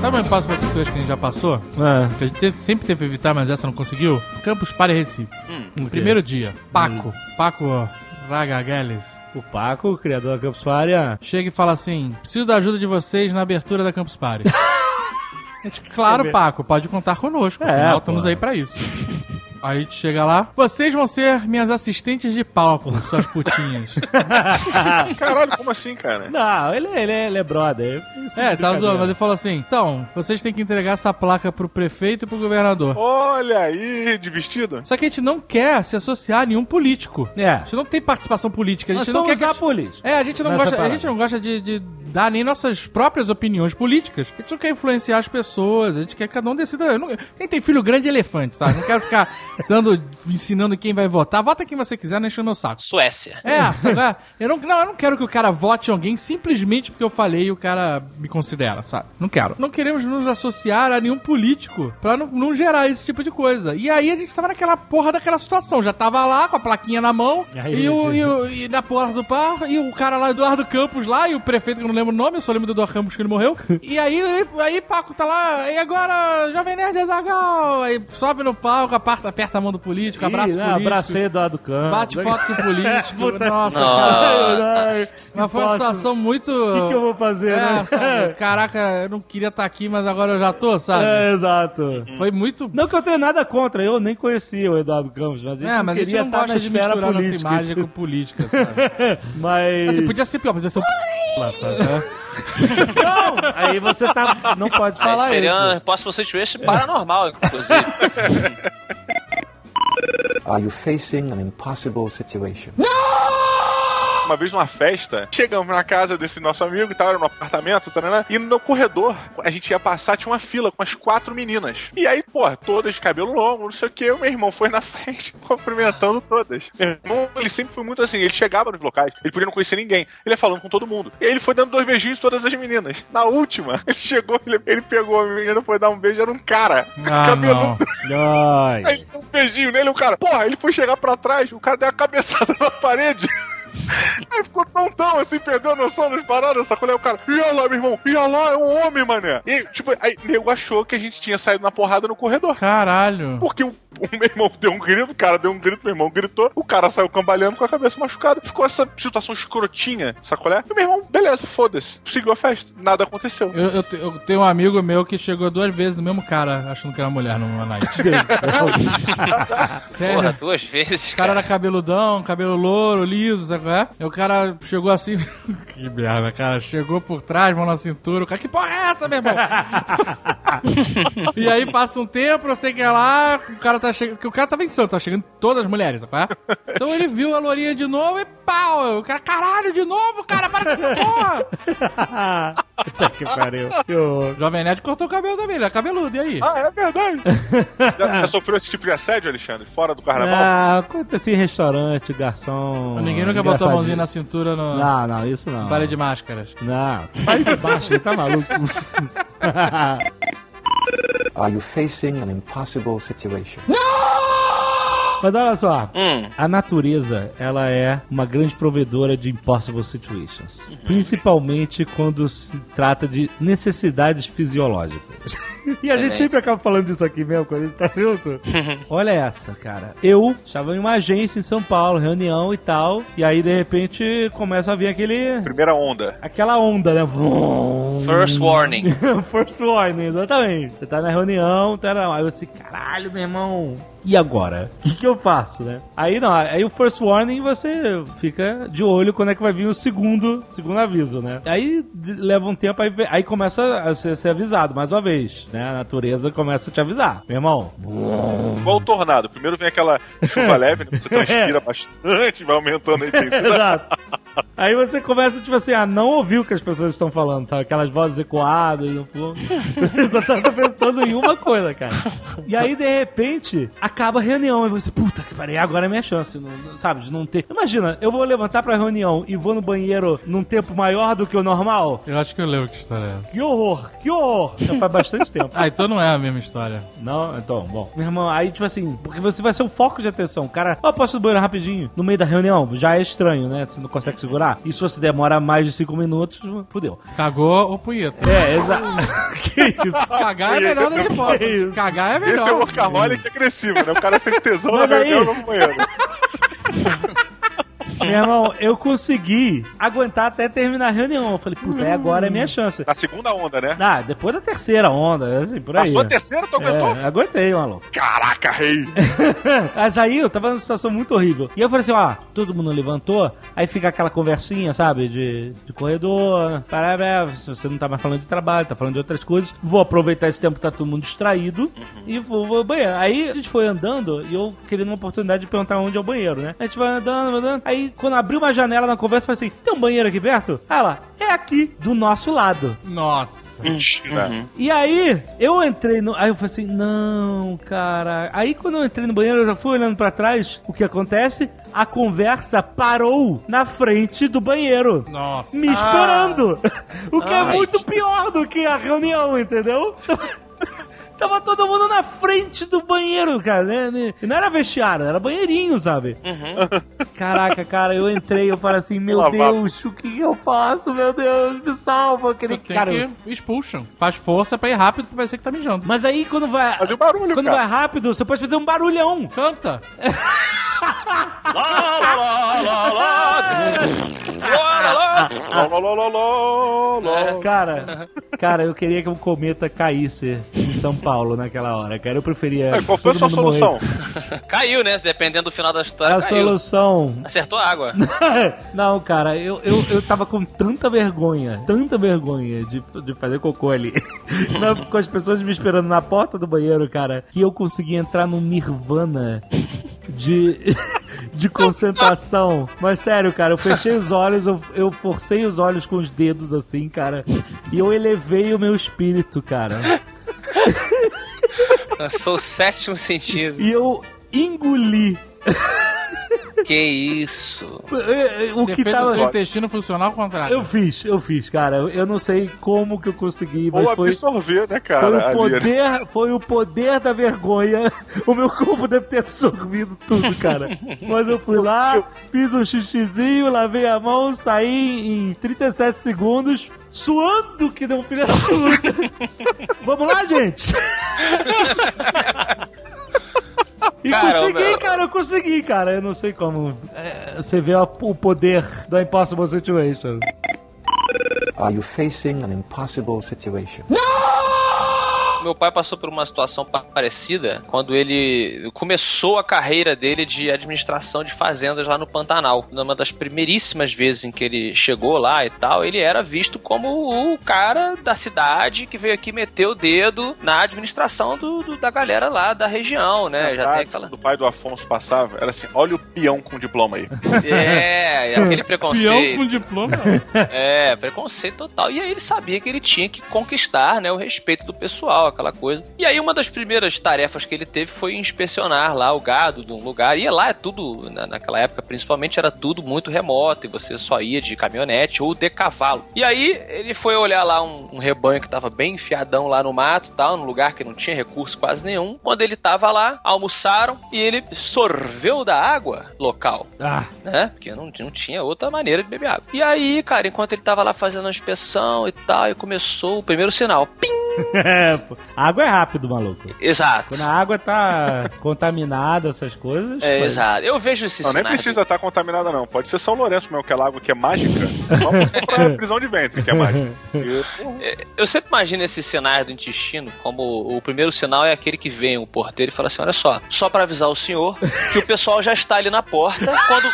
Sabe uma impossible situation que a gente já passou? Que a gente sempre teve que evitar, mas essa não conseguiu? Campus Party Recife. Primeiro dia, Paco Ragageles. O Paco, o criador da Campus Party, chega e fala assim: preciso da ajuda de vocês na abertura da Campus Party. Claro, Paco, pode contar conosco. Afinal, estamos aí pra isso. Aí a gente chega lá, vocês vão ser minhas assistentes de palco, suas putinhas. Caralho, como assim, cara? Não, ele é brother. Tá zoando, mas ele falou assim: então, vocês têm que entregar essa placa pro prefeito e pro governador. Olha aí, de vestido. Só que a gente não quer se associar a nenhum político. A gente não tem participação política. A gente não quer usar política. A gente não gosta de dar nem nossas próprias opiniões políticas. A gente não quer influenciar as pessoas. A gente quer que cada um decida. Quem tem filho grande é elefante, sabe? Não quero ficar ensinando quem vai votar. Vota quem você quiser, não enche o meu saco. Suécia. Sabe? Eu não quero que o cara vote em alguém simplesmente porque eu falei e o cara me considera, sabe? Não quero. Não queremos nos associar a nenhum político pra não gerar esse tipo de coisa. E aí a gente tava naquela porra daquela situação. Já tava lá com a plaquinha na mão e na porta do par, e o cara lá, Eduardo Campos lá, e o prefeito que eu não lembro o nome, eu só lembro do Eduardo Campos que ele morreu. E aí Paco tá lá, e agora, Jovem Nerd Azaghal, aí sobe no palco, aperta a mão do político, abraça o político. Abracei Eduardo Campos. Bate foto com o político. Nossa, cara. Mas foi uma situação muito... O que eu vou fazer, né? Sabe? Caraca, eu não queria estar aqui, mas agora eu já tô, sabe? Exato. Foi muito... Não que eu tenha nada contra, eu nem conhecia o Eduardo Campos, mas a gente não gosta de misturar nossa imagem com política, sabe? Mas... Assim, podia ser pior, podia ser sabe? Não! Aí você não pode falar seria isso. Seria uma possible situation paranormal, inclusive. Are you facing an impossible situation? Uma vez numa festa, chegamos na casa desse nosso amigo e tal, era no apartamento, e no corredor, a gente ia passar, tinha uma fila com as 4 meninas. E aí, todas de cabelo longo, não sei o que, o meu irmão foi na frente cumprimentando todas. Meu irmão, ele sempre foi muito assim, ele chegava nos locais, ele podia não conhecer ninguém, ele ia falando com todo mundo. E aí ele foi dando 2 beijinhos em todas as meninas. Na última, ele chegou, ele pegou a menina, foi dar um beijo, era um cara. Cabeludo. Aí ele deu um beijinho nele, o cara, ele foi chegar pra trás, o cara deu uma cabeçada na parede. Aí ficou tão assim, perdeu a noção das paradas, sacou? Aí o cara, ia lá, meu irmão, ia lá, é um homem, mané. E, aí o nego achou que a gente tinha saído na porrada no corredor. Caralho. Porque o meu irmão deu um grito, o cara deu um grito, meu irmão gritou, o cara saiu cambaleando com a cabeça machucada. Ficou essa situação escrotinha, sacou? E o meu irmão, beleza, foda-se, seguiu a festa, nada aconteceu. Eu tenho um amigo meu que chegou 2 vezes no mesmo cara, achando que era mulher numa night. Sério? Porra, 2 vezes, O cara era cabeludão, cabelo louro, liso, sabe? E o cara chegou assim... Que merda, cara. Chegou por trás, mão na cintura. O cara, que porra é essa, meu irmão? E aí passa um tempo, não sei o que lá, o cara tá chegando... O cara tava insano, tá chegando todas as mulheres, sabe? Então ele viu a lourinha de novo e pau! O cara, caralho, de novo, cara, para com essa porra! Puta que pariu. O Jovem Nerd cortou o cabelo também, ele é cabeludo, e aí? É verdade. já sofreu esse tipo de assédio, Alexandre? Fora do carnaval? Acontece em restaurante, garçom... Ninguém nunca botou a mãozinha na cintura no... Não, isso não. Baile de máscaras. Não, baile de máscaras, tá maluco? Are you facing an impossible situation? Mas olha só, a natureza, ela é uma grande provedora de impossible situations. Principalmente quando se trata de necessidades fisiológicas. E a gente sempre acaba falando disso aqui mesmo, quando a gente tá junto. Olha essa, cara. Eu estava em uma agência em São Paulo, reunião e tal, e aí, de repente, começa a vir primeira onda. Aquela onda, né? First warning. First warning, exatamente. Você tá na reunião, aí você, caralho, meu irmão... E agora? O que eu faço, né? Aí o first warning você fica de olho quando é que vai vir o segundo aviso, né? Aí leva um tempo, aí começa a ser avisado mais uma vez, né? A natureza começa a te avisar. Meu irmão. Igual o tornado. Primeiro vem aquela chuva leve, né? Você transpira bastante, vai aumentando a intensidade. Exato. Aí você começa, tipo assim, a não ouvir o que as pessoas estão falando, sabe? Aquelas vozes ecoadas no fundo. Você tá pensando em uma coisa, cara. E aí, de repente, acaba a reunião. E você, puta que pariu, agora é minha chance, sabe? De não ter... Imagina, eu vou levantar pra reunião e vou no banheiro num tempo maior do que o normal. Eu acho que eu lembro que história é essa. Que horror. Já faz bastante tempo. Então não é a mesma história. Não? Então, bom. Meu irmão, aí, tipo assim, porque você vai ser o foco de atenção. O cara, posso ir no banheiro rapidinho? No meio da reunião? Já é estranho, né? Você não consegue segurar. isso se demora mais de 5 minutos, fudeu. Cagou ou punheta? Exato. Que isso? Cagar é melhor das hipóteses. Cagar é melhor. Esse é o workaholic agressivo, né? O cara sem tesão na Mas aí- reunião no banheiro. Meu irmão, eu consegui aguentar até terminar a reunião. Eu falei, puta, agora é minha chance. Na segunda onda, né? Depois da terceira onda, assim, por aí. Na sua terceira, tu aguentou? Aguentei, maluco. Caraca, rei! Mas aí eu tava numa situação muito horrível. E eu falei assim, todo mundo levantou, aí fica aquela conversinha, sabe, de corredor, se você não tá mais falando de trabalho, tá falando de outras coisas. Vou aproveitar esse tempo que tá todo mundo distraído e vou ao banheiro. Aí a gente foi andando e eu querendo uma oportunidade de perguntar onde é o banheiro, né? A gente vai andando. Aí quando abriu uma janela na conversa, eu falei assim, tem um banheiro aqui perto? Aí ela, é aqui, do nosso lado. Nossa. Mentira. E aí, eu entrei no... Aí eu falei assim, não, cara... Aí quando eu entrei no banheiro, eu já fui olhando pra trás. O que acontece? A conversa parou na frente do banheiro. Nossa. Me esperando. O que é muito pior do que a reunião, entendeu? Tava todo mundo na frente do banheiro, cara, né? E não era vestiário, era banheirinho, sabe? Caraca, cara, eu entrei, eu falei assim, meu Deus, o que eu faço? Meu Deus, me salva. Tem que expulsam. Faz força pra ir rápido pra parecer que tá mijando. Mas aí, quando vai... Faz um barulho, Quando vai rápido, você pode fazer um barulhão. Canta. Cara, eu queria que um cometa caísse em São Paulo naquela hora, cara. Eu preferia... Qual foi a sua solução? Caiu, né? Dependendo do final da história, A caiu. solução... Acertou a água. Não, cara, eu tava com tanta vergonha de fazer cocô ali, com as pessoas me esperando na porta do banheiro, cara, que eu consegui entrar num nirvana de concentração. Mas sério, cara, eu fechei os olhos, eu forcei os olhos com os dedos assim, cara, e eu elevei o meu espírito, cara. Eu sou o sétimo sentido. E eu engoli. Que isso? Você fez o seu intestino funcionar ao contrário. Eu fiz, cara. Eu não sei como que eu consegui, mas Ou absorver, né, cara? Foi o poder da vergonha. O meu corpo deve ter absorvido tudo, cara. Mas eu fui lá, fiz um xixizinho, lavei a mão, saí em 37 segundos, suando que deu um filho da puta. Vamos lá, gente? E eu consegui, cara. Eu não sei como. Você vê o poder da Impossible Situation. Are you facing an impossible situation? Meu pai passou por uma situação parecida quando ele começou a carreira dele de administração de fazendas lá no Pantanal. Numa das primeiríssimas vezes em que ele chegou lá e tal, ele era visto como o cara da cidade que veio aqui meter o dedo na administração da galera lá da região, né? Já tem aquela... Do pai do Afonso passava, era assim, olha o peão com diploma aí. Aquele preconceito. Peão com diploma? Preconceito total. E aí ele sabia que ele tinha que conquistar, né, o respeito do pessoal, aquela coisa. E aí uma das primeiras tarefas que ele teve foi inspecionar lá o gado de um lugar. E lá é tudo, naquela época principalmente, era tudo muito remoto e você só ia de caminhonete ou de cavalo. E aí ele foi olhar lá um rebanho que tava bem enfiadão lá no mato e tal, num lugar que não tinha recurso quase nenhum. Quando ele tava lá, almoçaram e ele sorveu da água local. Né? Porque não tinha outra maneira de beber água. E aí, cara, enquanto ele tava lá fazendo a inspeção e tal, e começou o primeiro sinal. Pim! A água é rápido, maluco. Exato. Quando a água tá contaminada, essas coisas... Exato. Eu vejo esse sinal. Nem precisa estar contaminada, não. Pode ser São Lourenço mesmo, aquela água que é mágica. Vamos pra prisão de ventre, que é mágica. Eu sempre imagino esses sinais do intestino como o primeiro sinal é aquele que vem o porteiro e fala assim, olha só pra avisar o senhor que o pessoal já está ali na porta,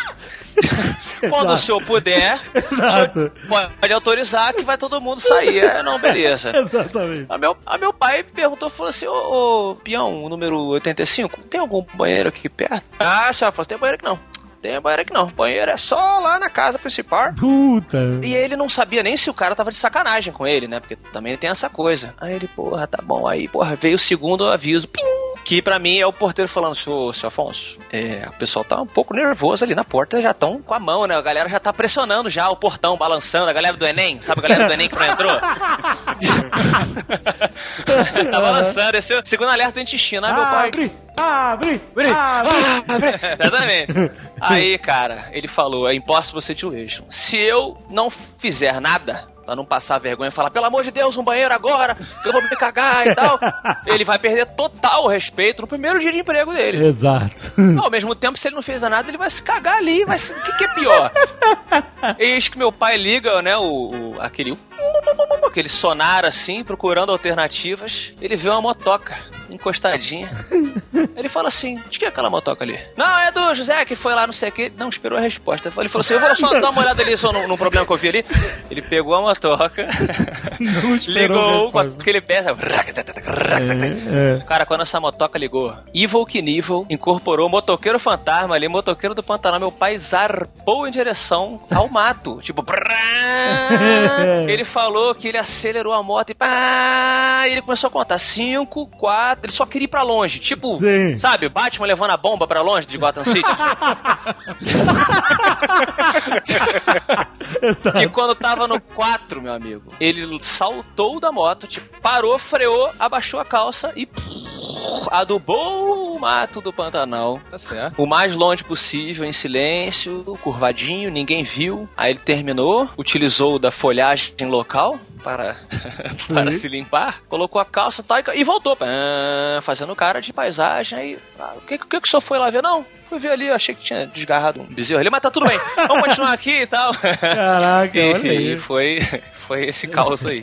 quando o senhor puder, pode autorizar que vai todo mundo sair. Não, beleza. Exatamente. A meu pai perguntou, falou assim, ô peão, o número 85, tem algum banheiro aqui perto? A senhora falou, tem banheiro aqui não. Tem banheiro aqui não. Banheiro é só lá na casa principal. Puta. E ele não sabia nem se o cara tava de sacanagem com ele, né? Porque também tem essa coisa. Aí ele, porra, tá bom. Aí, porra, veio o segundo aviso. Pim! Que pra mim é o porteiro falando, senhor Afonso, o pessoal tá um pouco nervoso ali na porta, já estão com a mão, né? A galera já tá pressionando já o portão, balançando. A galera do Enem, sabe a galera do Enem que não entrou? Tá balançando. Esse é o segundo alerta do intestino. Aí meu pai... Abre! Exatamente. Aí, cara, ele falou, é impossible situation. Se eu não fizer nada, pra não passar vergonha e falar, pelo amor de Deus, um banheiro agora, que eu vou me cagar e tal, ele vai perder total o respeito no primeiro dia de emprego dele. Exato. Ao mesmo tempo, se ele não fez nada, ele vai se cagar ali. O que é pior? Eis que meu pai liga, né, aquele sonar assim, procurando alternativas. Ele vê uma motoca encostadinha. Ele fala assim, de que é aquela motoca ali? Não, é do José que foi lá, não sei o que. Não, esperou a resposta. Ele falou assim, eu vou só dar uma olhada ali só no problema que eu vi ali. Ele pegou a motoca, ligou com aquele pé. Cara, quando essa motoca ligou, Evil Knievel incorporou o motoqueiro fantasma ali, motoqueiro do Pantanal. Meu pai zarpou em direção ao mato. Tipo, ele falou que ele acelerou a moto e ele começou a contar 5, 4, ele só queria ir pra longe. Tipo, sim, sabe, Batman levando a bomba pra longe de Gotham City. E quando tava no 4, meu amigo, ele saltou da moto, tipo, parou, freou, abaixou a calça e adubou o mato do Pantanal. Tá certo. O mais longe possível, em silêncio, curvadinho, ninguém viu. Aí ele terminou, utilizou da folhagem local para se limpar, colocou a calça tal, e voltou, fazendo cara de paisagem. Aí, o que o senhor foi lá ver? Não, fui ver ali, achei que tinha desgarrado um bezerro ali, mas tá tudo bem, vamos continuar aqui e tal. Caraca, olha aí. E foi esse caos aí.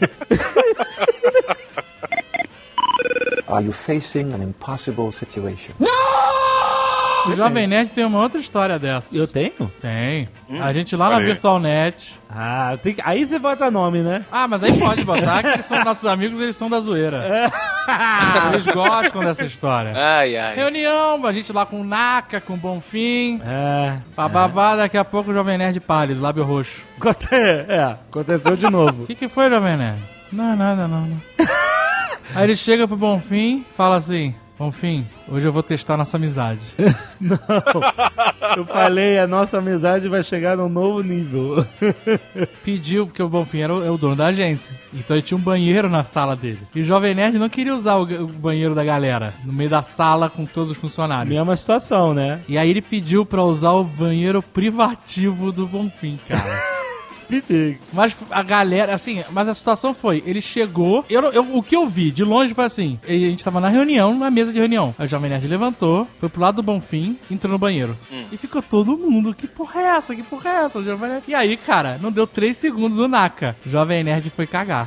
Are you facing an impossible situation? O Jovem Nerd tem uma outra história dessa. Eu tenho? Tem. A gente lá na VirtualNet. Aí você bota nome, né? Mas aí pode botar, que eles são nossos amigos, eles são da zoeira. Eles gostam dessa história. Ai, ai. Reunião, a gente lá com o Naka, com o Bonfim. Bababá, daqui a pouco o Jovem Nerd pálido, lábio roxo. Aconteceu de novo. O que foi, Jovem Nerd? Não, nada, não. Aí ele chega pro Bonfim, fala assim, Bonfim, hoje eu vou testar nossa amizade. Não, eu falei, a nossa amizade vai chegar num novo nível. Pediu, porque o Bonfim era o dono da agência. Então ele tinha um banheiro na sala dele. E o Jovem Nerd não queria usar o banheiro da galera, no meio da sala com todos os funcionários. Mesma situação, né? E aí ele pediu pra usar o banheiro privativo do Bonfim, cara. Mas a galera, assim, mas a situação foi, ele chegou, o que eu vi de longe foi assim, a gente tava na reunião, na mesa de reunião, aí o Jovem Nerd levantou, foi pro lado do Bonfim, entrou no banheiro. E ficou todo mundo, que porra é essa? O Jovem Nerd... E aí, cara, não deu 3 segundos o Naka, o Jovem Nerd foi cagar.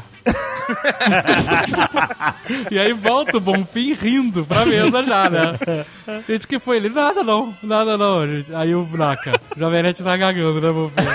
E aí volta o Bonfim rindo pra mesa já, né? Gente, que foi ele? Nada não, gente. Aí o Naka, o Jovem Nerd tá cagando, né, Bonfim?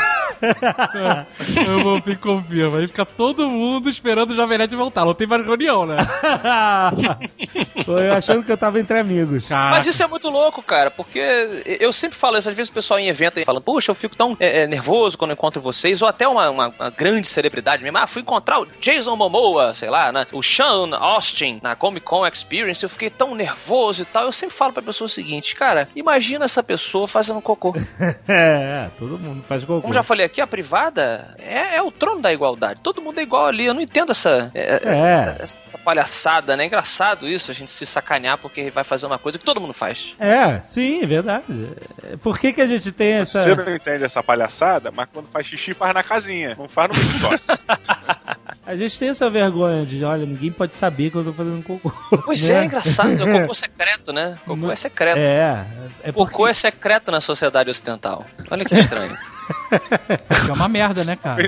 O Bonfim confirma. Aí fica todo mundo esperando o Jovem Nerd voltar. Não tem mais reunião, né? Foi achando que eu tava entre amigos. Caraca. Mas isso é muito louco, cara, porque eu sempre falo isso. Às vezes o pessoal em evento fala, puxa, eu fico tão nervoso quando eu encontro vocês, ou até uma grande celebridade mesmo. Fui encontrar o Jason Momoa, sei lá, né? O Sean Austin na Comic Con Experience, eu fiquei tão nervoso e tal. Eu sempre falo pra pessoa o seguinte, cara, imagina essa pessoa fazendo cocô. Todo mundo faz cocô. Como já falei aqui, a privada é o trono da igualdade. Todo mundo é igual ali. Eu não entendo essa palhaçada, né? É engraçado isso, a gente se sacanear porque vai fazer uma coisa que todo mundo faz. Sim, é verdade. Por que a gente tem essa... Você não entende essa palhaçada, mas quando faz xixi, faz na casinha. Não faz no escritório. A gente tem essa vergonha de, olha, ninguém pode saber que eu tô fazendo cocô. Pois é engraçado. É o cocô secreto, né? Cocô é secreto. Cocô é secreto na sociedade ocidental. Olha que estranho. É uma merda, né, cara?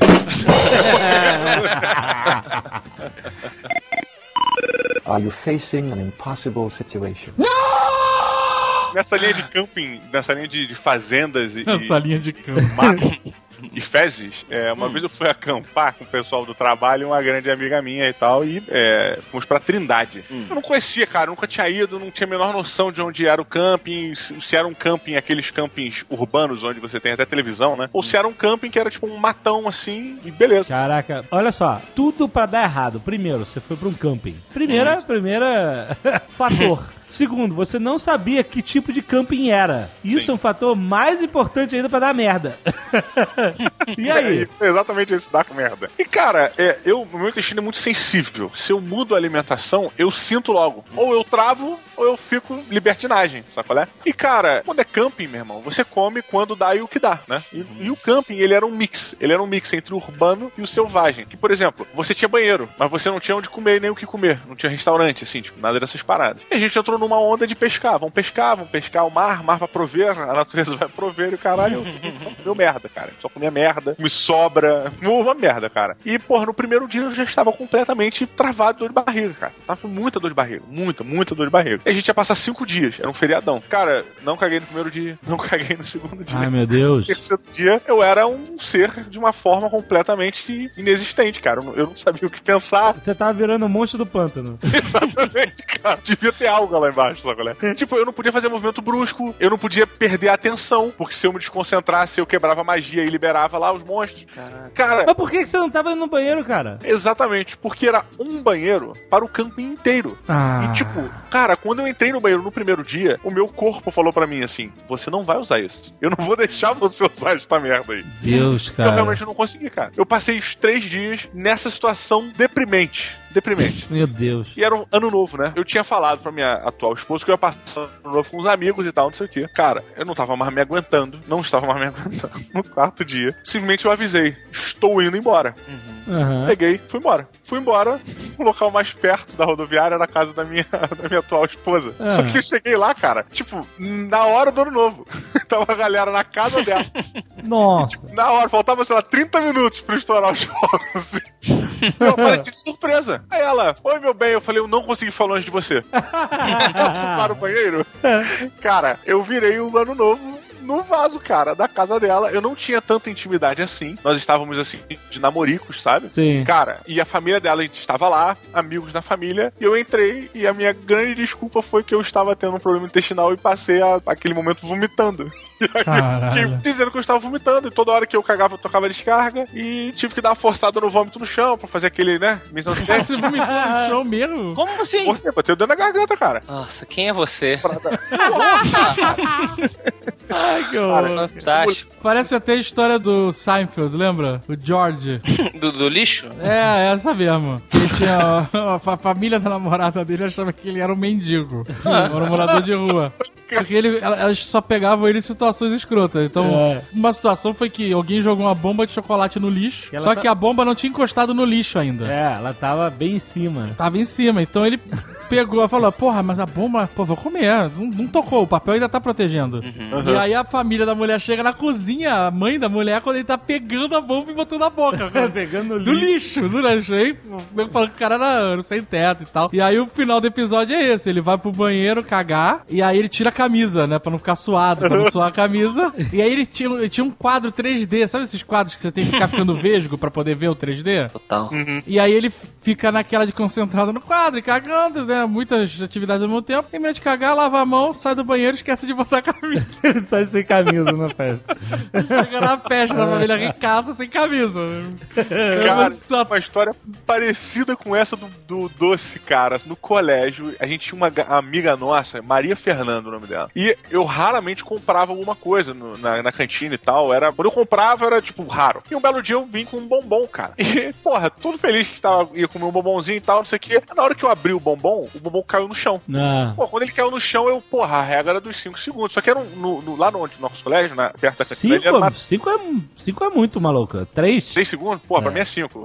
Are you facing an impossible situation? Nessa linha de camping, nessa linha de fazendas e... Nessa linha de camping. Mato e fezes, uma vez eu fui acampar com o pessoal do trabalho, uma grande amiga minha e tal, e fomos pra Trindade. Eu não conhecia, cara, nunca tinha ido, não tinha a menor noção de onde era o camping, se era um camping, aqueles campings urbanos onde você tem até televisão, né? Ou se era um camping que era tipo um matão assim, e beleza. Caraca, olha só, tudo pra dar errado. Primeiro, você foi pra um camping. Primeira fator. Segundo, você não sabia que tipo de camping era. Isso é um fator mais importante ainda pra dar merda. E aí? É exatamente isso, dá merda. E cara, o meu intestino é muito sensível. Se eu mudo a alimentação, eu sinto logo. Ou eu travo, ou ou eu fico libertinagem, sabe qual é? E, cara, quando é camping, meu irmão, você come quando dá e o que dá, né? E o camping, ele era um mix. Ele era um mix entre o urbano e o selvagem. Que, por exemplo, você tinha banheiro, mas você não tinha onde comer nem o que comer. Não tinha restaurante, assim, tipo, nada dessas paradas. E a gente entrou numa onda de pescar. Vamos pescar o mar vai prover, a natureza vai prover e o caralho. Deu merda, cara. Só comia merda, me sobra. Uma merda, cara. E, porra, no primeiro dia eu já estava completamente travado de dor de barriga, cara. Tava com muita dor de barriga. Muita dor de barriga. E a gente ia passar 5 dias. Era um feriadão. Cara, não caguei no primeiro dia, não caguei no segundo dia. Ai, meu Deus. No terceiro dia, eu era um ser de uma forma completamente inexistente, cara. Eu não sabia o que pensar. Você tava virando um monstro do pântano. Exatamente, cara. Devia ter algo lá embaixo, sabe, galera? Tipo, eu não podia fazer movimento brusco, eu não podia perder a atenção, porque se eu me desconcentrasse, eu quebrava a magia e liberava lá os monstros. Caraca. Cara, mas por que você não tava indo no banheiro, cara? Exatamente, porque era um banheiro para o camping inteiro. E tipo, cara, quando eu entrei no banheiro no primeiro dia, o meu corpo falou pra mim assim, você não vai usar isso. Eu não vou deixar você usar esta merda aí. Deus, cara. Eu realmente não consegui, cara. Eu passei os 3 dias nessa situação deprimente. Meu Deus. E era um ano novo, né? Eu tinha falado pra minha atual esposa que eu ia passar ano novo com os amigos e tal, não sei o quê. Cara, eu não tava mais me aguentando. Não estava mais me aguentando. No 4º dia, simplesmente eu avisei. Estou indo embora. Peguei, fui embora. O local mais perto da rodoviária era a casa da minha atual esposa. Só que eu cheguei lá, cara, tipo, na hora do ano novo. Tava a galera na casa dela. Nossa. Tipo, na hora, faltava, sei lá, 30 minutos pra estourar os fogos, assim. Eu apareci de surpresa. Aí ela, oi meu bem, eu falei, eu não consegui falar longe de você. Posso para o banheiro? Cara, eu virei o ano novo no vaso, cara, da casa dela. Eu não tinha tanta intimidade assim. Nós estávamos, assim, de namoricos, sabe? Sim. Cara, e a família dela estava lá, amigos da família, e eu entrei, e a minha grande desculpa foi que eu estava tendo um problema intestinal e passei aquele momento vomitando. Dizendo que eu estava vomitando, e toda hora que eu cagava eu tocava descarga, e tive que dar uma forçada no vômito no chão, pra fazer aquele, né, mise-en-scène. Você vomitou no chão mesmo? Como assim? Você, bateu o dedo na garganta, cara. Nossa, quem é você? Ai, que horror. Fantástico. Parece até a história do Seinfeld, lembra? O George. Do lixo? É, essa mesmo. Ele tinha a família da namorada dele achava que ele era um mendigo. Era um morador de rua. Porque elas só pegavam ele em situações escrotas. Então, uma situação foi que alguém jogou uma bomba de chocolate no lixo, só que a bomba não tinha encostado no lixo ainda. É, ela tava bem em cima. Tava em cima, então ele pegou e falou, porra, mas a bomba, pô, vou comer. Não tocou, o papel ainda tá protegendo. E aí a família da mulher chega na cozinha, a mãe da mulher, quando ele tá pegando a bomba e botando na boca. Pegando do lixo. Aí eu falo que o cara era sem teto e tal. E aí o final do episódio é esse, ele vai pro banheiro cagar, e aí ele tira a camisa, né, pra não ficar suado, pra não suar a camisa. E aí ele tinha um quadro 3D, sabe esses quadros que você tem que ficar ficando vesgo pra poder ver o 3D? Total. E aí ele fica naquela de concentrado no quadro e cagando, né, muitas atividades ao mesmo tempo. Termina de cagar, lava a mão, sai do banheiro e esquece de botar a camisa. Ele sai sem camisa na festa. Chega na festa da família ricaça sem camisa. Cara, uma história parecida com essa do doce, cara. No colégio, a gente tinha uma amiga nossa, Maria Fernanda, o nome dela. E eu raramente comprava alguma coisa na cantina e tal. Quando eu comprava, era tipo raro. E um belo dia eu vim com um bombom, cara. E, porra, todo feliz que ia comer um bombonzinho e tal, não sei o quê. Na hora que eu abri o bombom caiu no chão. Pô, quando ele caiu no chão, a regra era dos 5 segundos. Só que era lá no nosso colégio, perto da cantina. 5 é muito, maluca. 3? 3 segundos? Pô, pra mim é 5.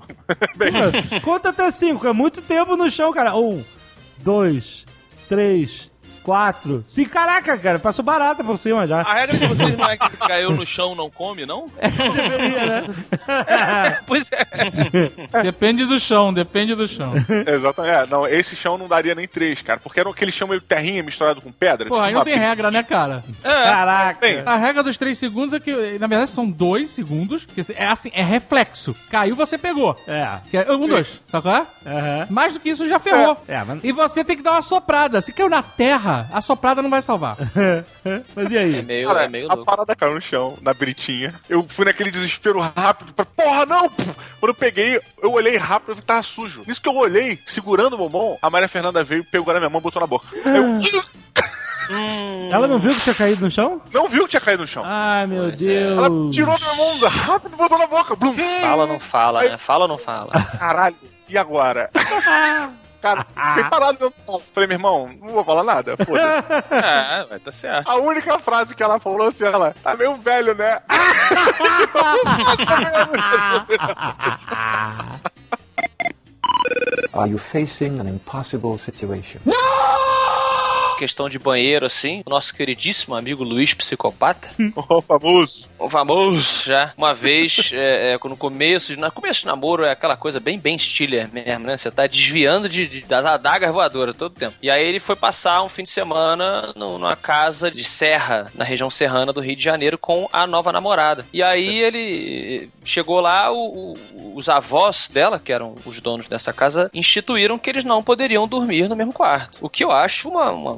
Conta até 5, é muito tempo no chão, cara. 1, 2, 3, 4, 5. Caraca, cara, passou barata por cima já. A regra de vocês não é que caiu no chão não come, não? Deveria, né? Pois é. Depende do chão. Exatamente. Não, esse chão não daria nem 3, cara, porque era aquele chão meio terrinha misturado com pedra. Pô, aí não tem regra, né, cara? Caraca. A regra dos 3 segundos é que, na verdade, são 2 segundos. Que é assim, é reflexo. Caiu, você pegou. Que é 1, 2. Sabe qual é? Mais do que isso, já ferrou. Mas... E você tem que dar uma soprada. Se caiu na terra, a soprada não vai salvar. Mas e aí? É meio louco. A parada caiu no chão, na britinha. Eu fui naquele desespero rápido. Porra, não! Quando eu peguei, eu olhei rápido, eu vi que tava sujo. Nisso que eu olhei, segurando o bombom, a Maria Fernanda veio, pegou na minha mão e botou na boca. Ela não viu que tinha caído no chão? Não viu que tinha caído no chão. Ai, meu Deus. Ela tirou a minha mão rápido e botou na boca. Blum. Fala, não fala, né? Fala, não fala. Caralho. E agora? Cara, fiquei parado no palco. Falei, meu irmão, não vou falar nada, foda-se. Vai tá certo. A única frase que ela falou assim, ela, tá meio velho, né? Are you facing an impossible situation? Questão de banheiro, assim, o nosso queridíssimo amigo Luiz Psicopata. O famoso. O famoso, já. Uma vez, no começo de namoro, é aquela coisa bem Stiller mesmo, né? Você tá desviando das adagas voadoras todo tempo. E aí ele foi passar um fim de semana numa casa de serra, na região serrana do Rio de Janeiro, com a nova namorada. E aí ele chegou lá, os avós dela, que eram os donos dessa casa, instituíram que eles não poderiam dormir no mesmo quarto. O que eu acho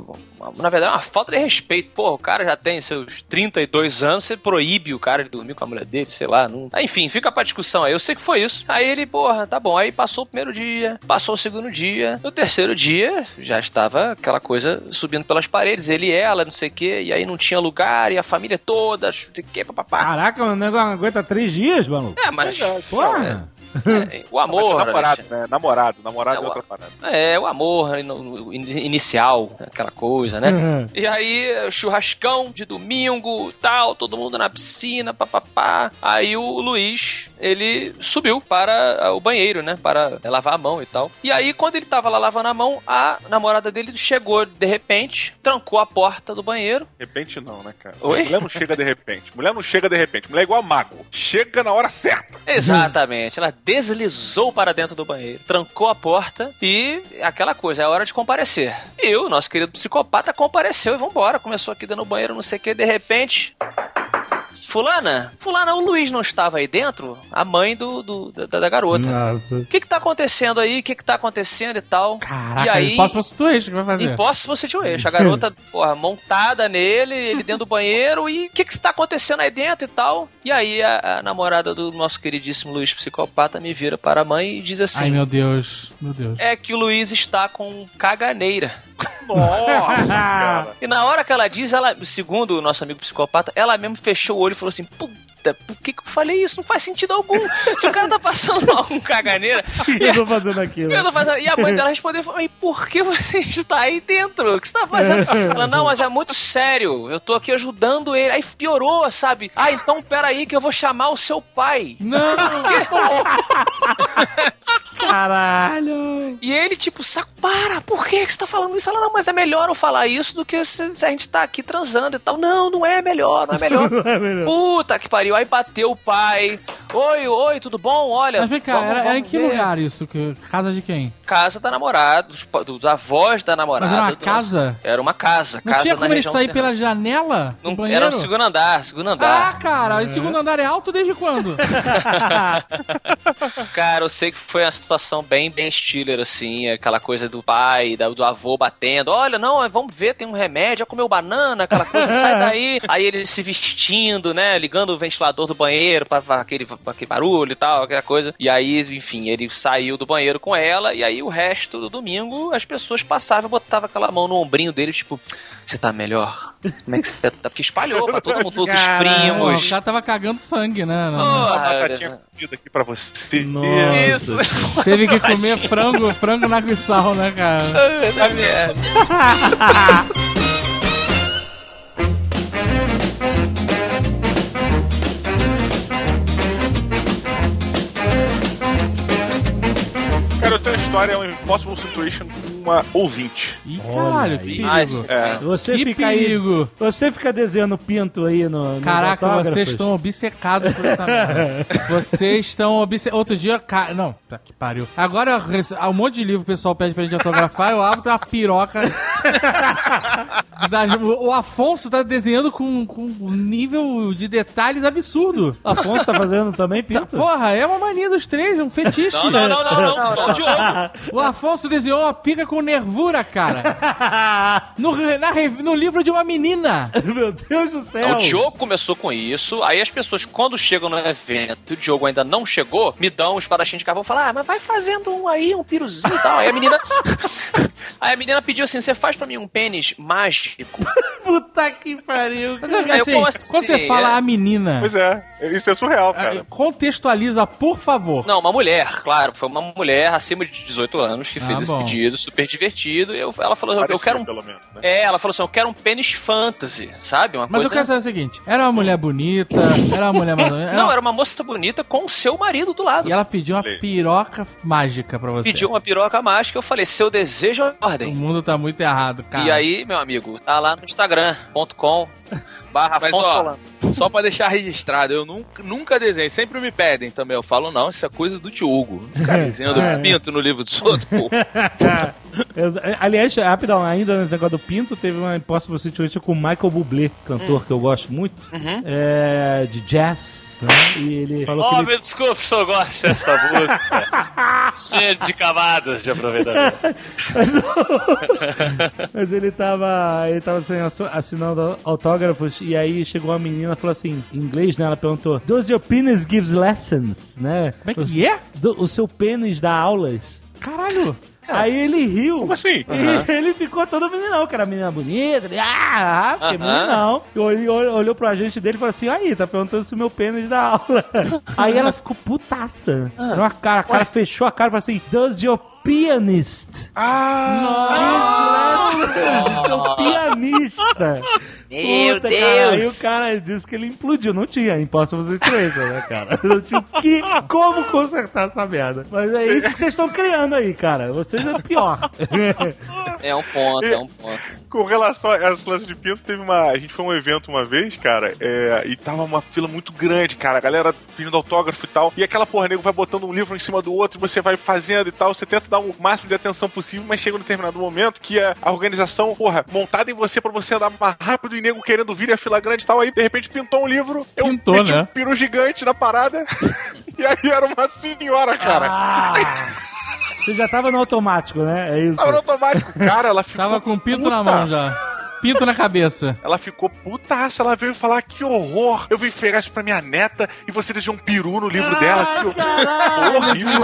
na verdade, é uma falta de respeito. Pô, o cara já tem seus 32 anos, você proíbe o cara de dormir com a mulher dele, sei lá. Não... Enfim, fica pra discussão aí. Eu sei que foi isso. Aí ele, porra, tá bom. Aí passou o primeiro dia, passou o segundo dia. No terceiro dia, já estava aquela coisa subindo pelas paredes. Ele e ela, não sei o quê. E aí não tinha lugar, e a família toda, não sei o quê, papapá. Caraca, o negócio aguenta 3 dias, mano. Mas... Porra! O amor, namorado, né? Namorado é outra parada. O amor inicial, aquela coisa, né? E aí, churrascão de domingo, tal, todo mundo na piscina, papapá. Aí o Luiz, ele subiu para o banheiro, né? Para lavar a mão e tal. E aí, quando ele tava lá lavando a mão, a namorada dele chegou de repente, trancou a porta do banheiro. De repente não, né, cara? Oi? Mulher não chega de repente. Mulher é igual a mago. Chega na hora certa. Exatamente. Ela deslizou para dentro do banheiro, trancou a porta e aquela coisa, é hora de comparecer. E o nosso querido psicopata compareceu e vambora. Começou aqui dentro do banheiro, não sei o que, de repente... Fulana, o Luiz não estava aí dentro? A mãe da garota. Nossa. O que tá acontecendo aí? O que tá acontecendo e tal? Caraca, e aí, Impossible Situation que vai fazer. Impossible Situation. A garota, porra, montada nele, ele dentro do banheiro. E o que tá acontecendo aí dentro e tal? E aí a namorada do nosso queridíssimo Luiz Psicopata me vira para a mãe e diz assim... Ai, meu Deus. É que o Luiz está com caganeira. Nossa! E na hora que ela diz, segundo o nosso amigo psicopata, ela mesmo fechou o olho e falou assim, puta, por que eu falei isso? Não faz sentido algum. Se o cara tá passando mal com caganeira... Eu tô fazendo aquilo. E a mãe dela respondeu, e por que você está aí dentro? O que você tá fazendo? Ela, não, mas é muito sério. Eu tô aqui ajudando ele. Aí piorou, sabe? Ah, então peraí que eu vou chamar o seu pai. Não! Caralho! E ele, tipo, saco, por que você tá falando isso? Ela, não, mas é melhor eu falar isso do que se a gente tá aqui transando e tal. Não é melhor. Não é melhor. Puta que pariu. Aí bateu o pai. Oi, tudo bom? Olha. Mas vem cá, era em que lugar isso? Casa de quem? Casa da namorada, dos avós da namorada. Mas era uma casa? Era uma casa. Não tinha como ele sair pela janela? Não, era no segundo andar. Ah, cara, o segundo andar é alto desde quando? Cara, eu sei que foi uma situação bem Stiller, assim, aquela coisa do pai, do avô batendo. Olha, não, vamos ver, tem um remédio, já comeu banana, aquela coisa, sai daí. Aí ele se vestindo, né, ligando o ventilador do banheiro pra aquele barulho e tal, aquela coisa. E aí, enfim, ele saiu do banheiro com ela, e aí o resto do domingo as pessoas passavam e botavam aquela mão no ombrinho dele, tipo, você tá melhor? Como é que você tá? Porque espalhou pra todo mundo, todos os primos. O cara tava cagando sangue, né? Uma batatinha cozida aqui pra você. Nossa. Isso. Teve que comer frango na água e sal, né, cara? Tá merda. Cara, eu tenho uma história, um Impossible Situation com uma ouvinte. Ih, caralho, que perigo. Você que fica perigo. aí. Você fica desenhando pinto aí no. Caraca, autógrafos. vocês estão obcecados por essa merda. Vocês estão obcecados. Outro dia, não, tá que pariu. Agora, um monte de livro o pessoal pede pra gente autografar, eu abro, tem uma piroca. O Afonso tá desenhando com um nível de detalhes absurdo. O Afonso tá fazendo também pinto? Porra, é uma mania dos três, é um fetiche. Não, só o Diogo. O Afonso desenhou uma pica com nervura, cara. No livro de uma menina. Meu Deus do céu. O Diogo começou com isso, aí as pessoas, quando chegam no evento e o Diogo ainda não chegou, me dão um espadachim de carvão e falam, mas vai fazendo um aí, um piruzinho e tal. Aí a menina pediu assim, você faz pra mim um pênis mágico? Puta que pariu. Mas assim, quando você fala a menina... Pois é, isso é surreal, cara. Contextualiza, por favor. Não, uma mulher, claro. Foi uma mulher acima de 18 anos que fez esse pedido, super divertido. E ela falou, eu quero pelo menos, né? ela falou assim, eu quero um pênis fantasy, sabe? Mas eu quero saber o seguinte, era uma mulher bonita, era uma mulher... Não, era uma moça bonita com o seu marido do lado. E ela pediu uma piroca mágica pra você. Pediu uma piroca mágica, eu falei, seu desejo é ordem. O mundo tá muito errado, cara. E aí, meu amigo, tá lá no instagram.com/Afonso. Só pra deixar registrado, eu nunca desenho, sempre me pedem também. Eu falo, não, isso é coisa do Diogo. Ficar desenhando pinto no livro dos outros, pô. Aliás, rapidão, ainda no negócio do pinto, teve uma Impossible Situation com o Michael Bublé, cantor que eu gosto muito, de jazz. E ele falou que me desculpe se eu gosto dessa música. Cheio de camadas de aproveitamento. Mas ele tava assinando autógrafos e aí chegou uma menina e falou assim, em inglês, né? Ela perguntou, does your penis gives lessons? Né? Como é que é? O seu pênis dá aulas. Caralho! Aí ele riu. Como assim? E ele ficou todo meninão, que era menina bonita. Ele, porque meninão. Olhou pro agente dele e falou assim, aí, tá perguntando se o meu pênis dá aula. Aí ela ficou putaça. A cara fechou a cara e falou assim, does your pianist? Nossa! Seu pianista! Meu Deus! Cara, aí o cara disse que ele implodiu. Não tinha Impossible Situation, né, cara? Não tinha como consertar essa merda. Mas é isso que vocês estão criando aí, cara. Vocês é pior. É um ponto. Com relação a essa classe de pinto, a gente foi a um evento uma vez, cara, e tava uma fila muito grande, cara. A galera pedindo autógrafo e tal. E aquela porra, nego vai botando um livro em cima do outro, você vai fazendo e tal. Você tenta dar o máximo de atenção possível, mas chega um determinado momento que a organização, montada em você pra você andar mais rápido e nego querendo vir a fila grande e tal. Aí, de repente, pintou um livro. Eu meti um peru gigante na parada. E aí era uma senhora, cara. Você já tava no automático, né? É isso. Tava no automático. Cara, ela ficou tava com o pinto na mão já. Pinto na cabeça. Ela ficou putaça, ela veio falar, que horror, eu vim entregar isso pra minha neta e você deixou um peru no livro dela. Que horrível.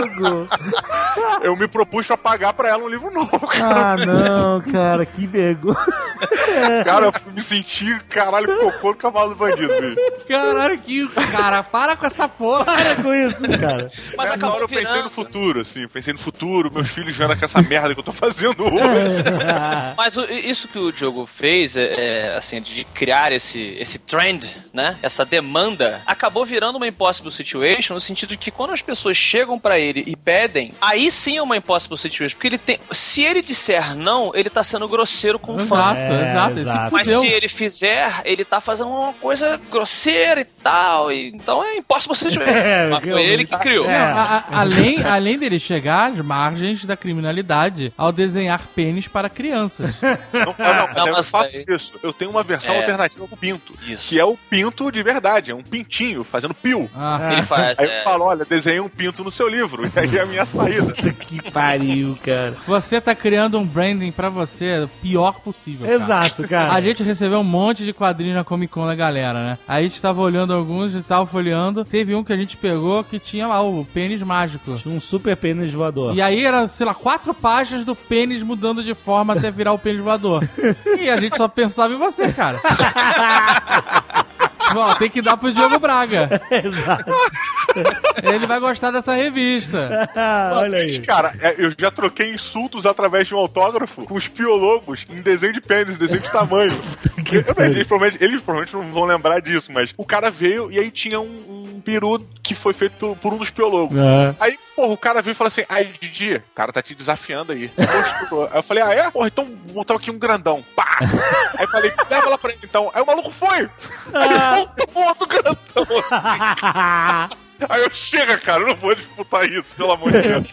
Eu me propus pra pagar pra ela um livro novo, cara. Não, cara, que vergonha. Cara, eu me senti, caralho, cocô no cavalo do bandido, bicho. Caralho, cara, para com essa porra. Para com isso, cara. Mas nessa hora eu pensei no futuro, assim, meus filhos vendo com essa merda que eu tô fazendo hoje. Mas isso que o Diogo fez, assim, de criar esse trend, né? Essa demanda, acabou virando uma Impossible Situation no sentido de que quando as pessoas chegam pra ele e pedem, aí sim é uma Impossible Situation, porque se ele disser não, ele tá sendo grosseiro com o fã. Exato. Mas se ele fizer, ele tá fazendo uma coisa grosseira e tal, então é Impossible Situation. Mas foi ele que criou. Além dele chegar às margens da criminalidade ao desenhar pênis para crianças. Não, mas eu faço isso. Eu tenho uma versão alternativa pro pinto. Isso. Que é o pinto de verdade. É um pintinho fazendo pio. Ele faz. Aí eu falo, olha, desenhei um pinto no seu livro. E aí é a minha saída. Que pariu, cara. Você tá criando um branding pra você o pior possível, cara. Exato, cara. A gente recebeu um monte de quadrinhos na Comic Con da galera, né? Aí a gente tava olhando alguns e tava folheando. Teve um que a gente pegou que tinha lá o pênis mágico. Um super pênis voador. E aí era, sei lá, 4 páginas do pênis mudando de forma até virar o pênis voador. E a gente só pensava em você, cara. Ó, tem que dar pro Diogo Braga. Exato. Ele vai gostar dessa revista. Olha aí. Cara, eu já troquei insultos através de um autógrafo com os piologos em desenho de pênis, desenho de tamanho. Eles provavelmente não vão lembrar disso, mas o cara veio e aí tinha um peru que foi feito por um dos piologos. Aí, porra, o cara veio e falou assim, aí, Didi, o cara tá te desafiando aí. Aí eu falei, é? Porra, então vou botar aqui um grandão. Pá! Aí eu falei, leva lá pra ele então. Aí o maluco foi! Aí ele voltou outro grandão assim. Aí eu, chega, cara, eu não vou disputar isso, pelo amor de Deus.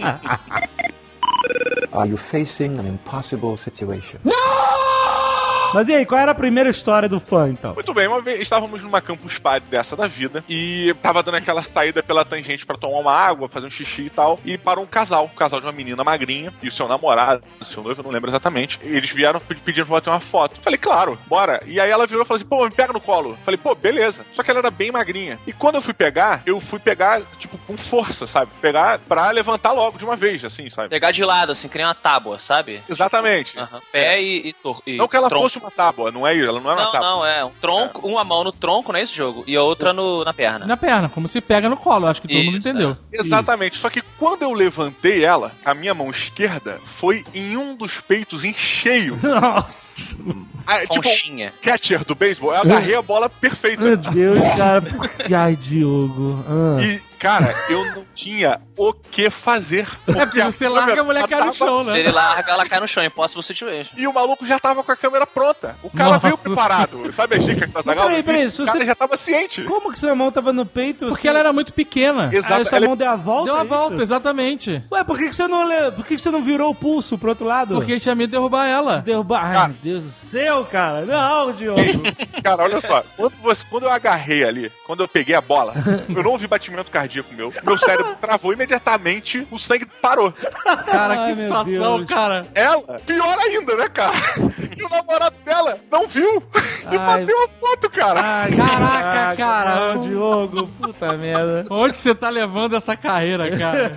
Are you facing an impossible situation? Mas e aí, qual era a primeira história do fã, então? Muito bem, uma vez estávamos numa campus party dessa da vida e tava dando aquela saída pela tangente pra tomar uma água, fazer um xixi e tal, e parou um casal de uma menina magrinha e o seu namorado, o seu noivo, eu não lembro exatamente. Eles vieram pedindo pra bater uma foto. Falei, claro, bora. E aí ela virou e falou assim, pô, me pega no colo. Falei, pô, beleza. Só que ela era bem magrinha. E quando eu fui pegar, tipo, tipo, com força, sabe? Pegar pra levantar logo de uma vez, assim, sabe? Pegar de lado, assim, criar uma tábua, sabe? Exatamente. Pé e não que ela tronco. fosse uma tábua, não é isso? Ela não é uma tábua. Não, é um tronco, uma mão no tronco, não é esse jogo? E a outra na perna. Na perna, como se pega no colo, acho que todo mundo entendeu. Exatamente, só que quando eu levantei ela, a minha mão esquerda foi em um dos peitos em cheio. Nossa! Conchinha. Tipo, catcher do beisebol, eu agarrei a bola perfeita. Meu Deus, cara. Ai, Diogo. E, cara, eu não tinha o que fazer. Porque se você larga, a mulher cai no chão, né? Se ele larga, ela cai no chão. Impossible situation. E o maluco já tava com a câmera pronta. O cara veio preparado. Sabe a dica que tá Zagal? Peraí, o cara já tava ciente. Como que sua mão tava no peito? Porque ela era muito pequena. Exato. Aí sua mão deu a volta? Deu a volta, exatamente. Ué, por que você não virou o pulso pro outro lado? Porque tinha medo de derrubar ela. Ai, meu Deus do céu, cara. Não, Diogo. Cara, olha só. Quando eu agarrei ali, quando eu peguei a bola, eu não ouvi batimento cardíaco meu. Meu cérebro travou imediatamente, o sangue parou. Cara, que situação, cara. Ela, pior ainda, né, cara? E o namorado dela não viu. E bateu a foto, cara. Ai, caraca, cara. Não, Diogo, puta merda. Onde você tá levando essa carreira, cara?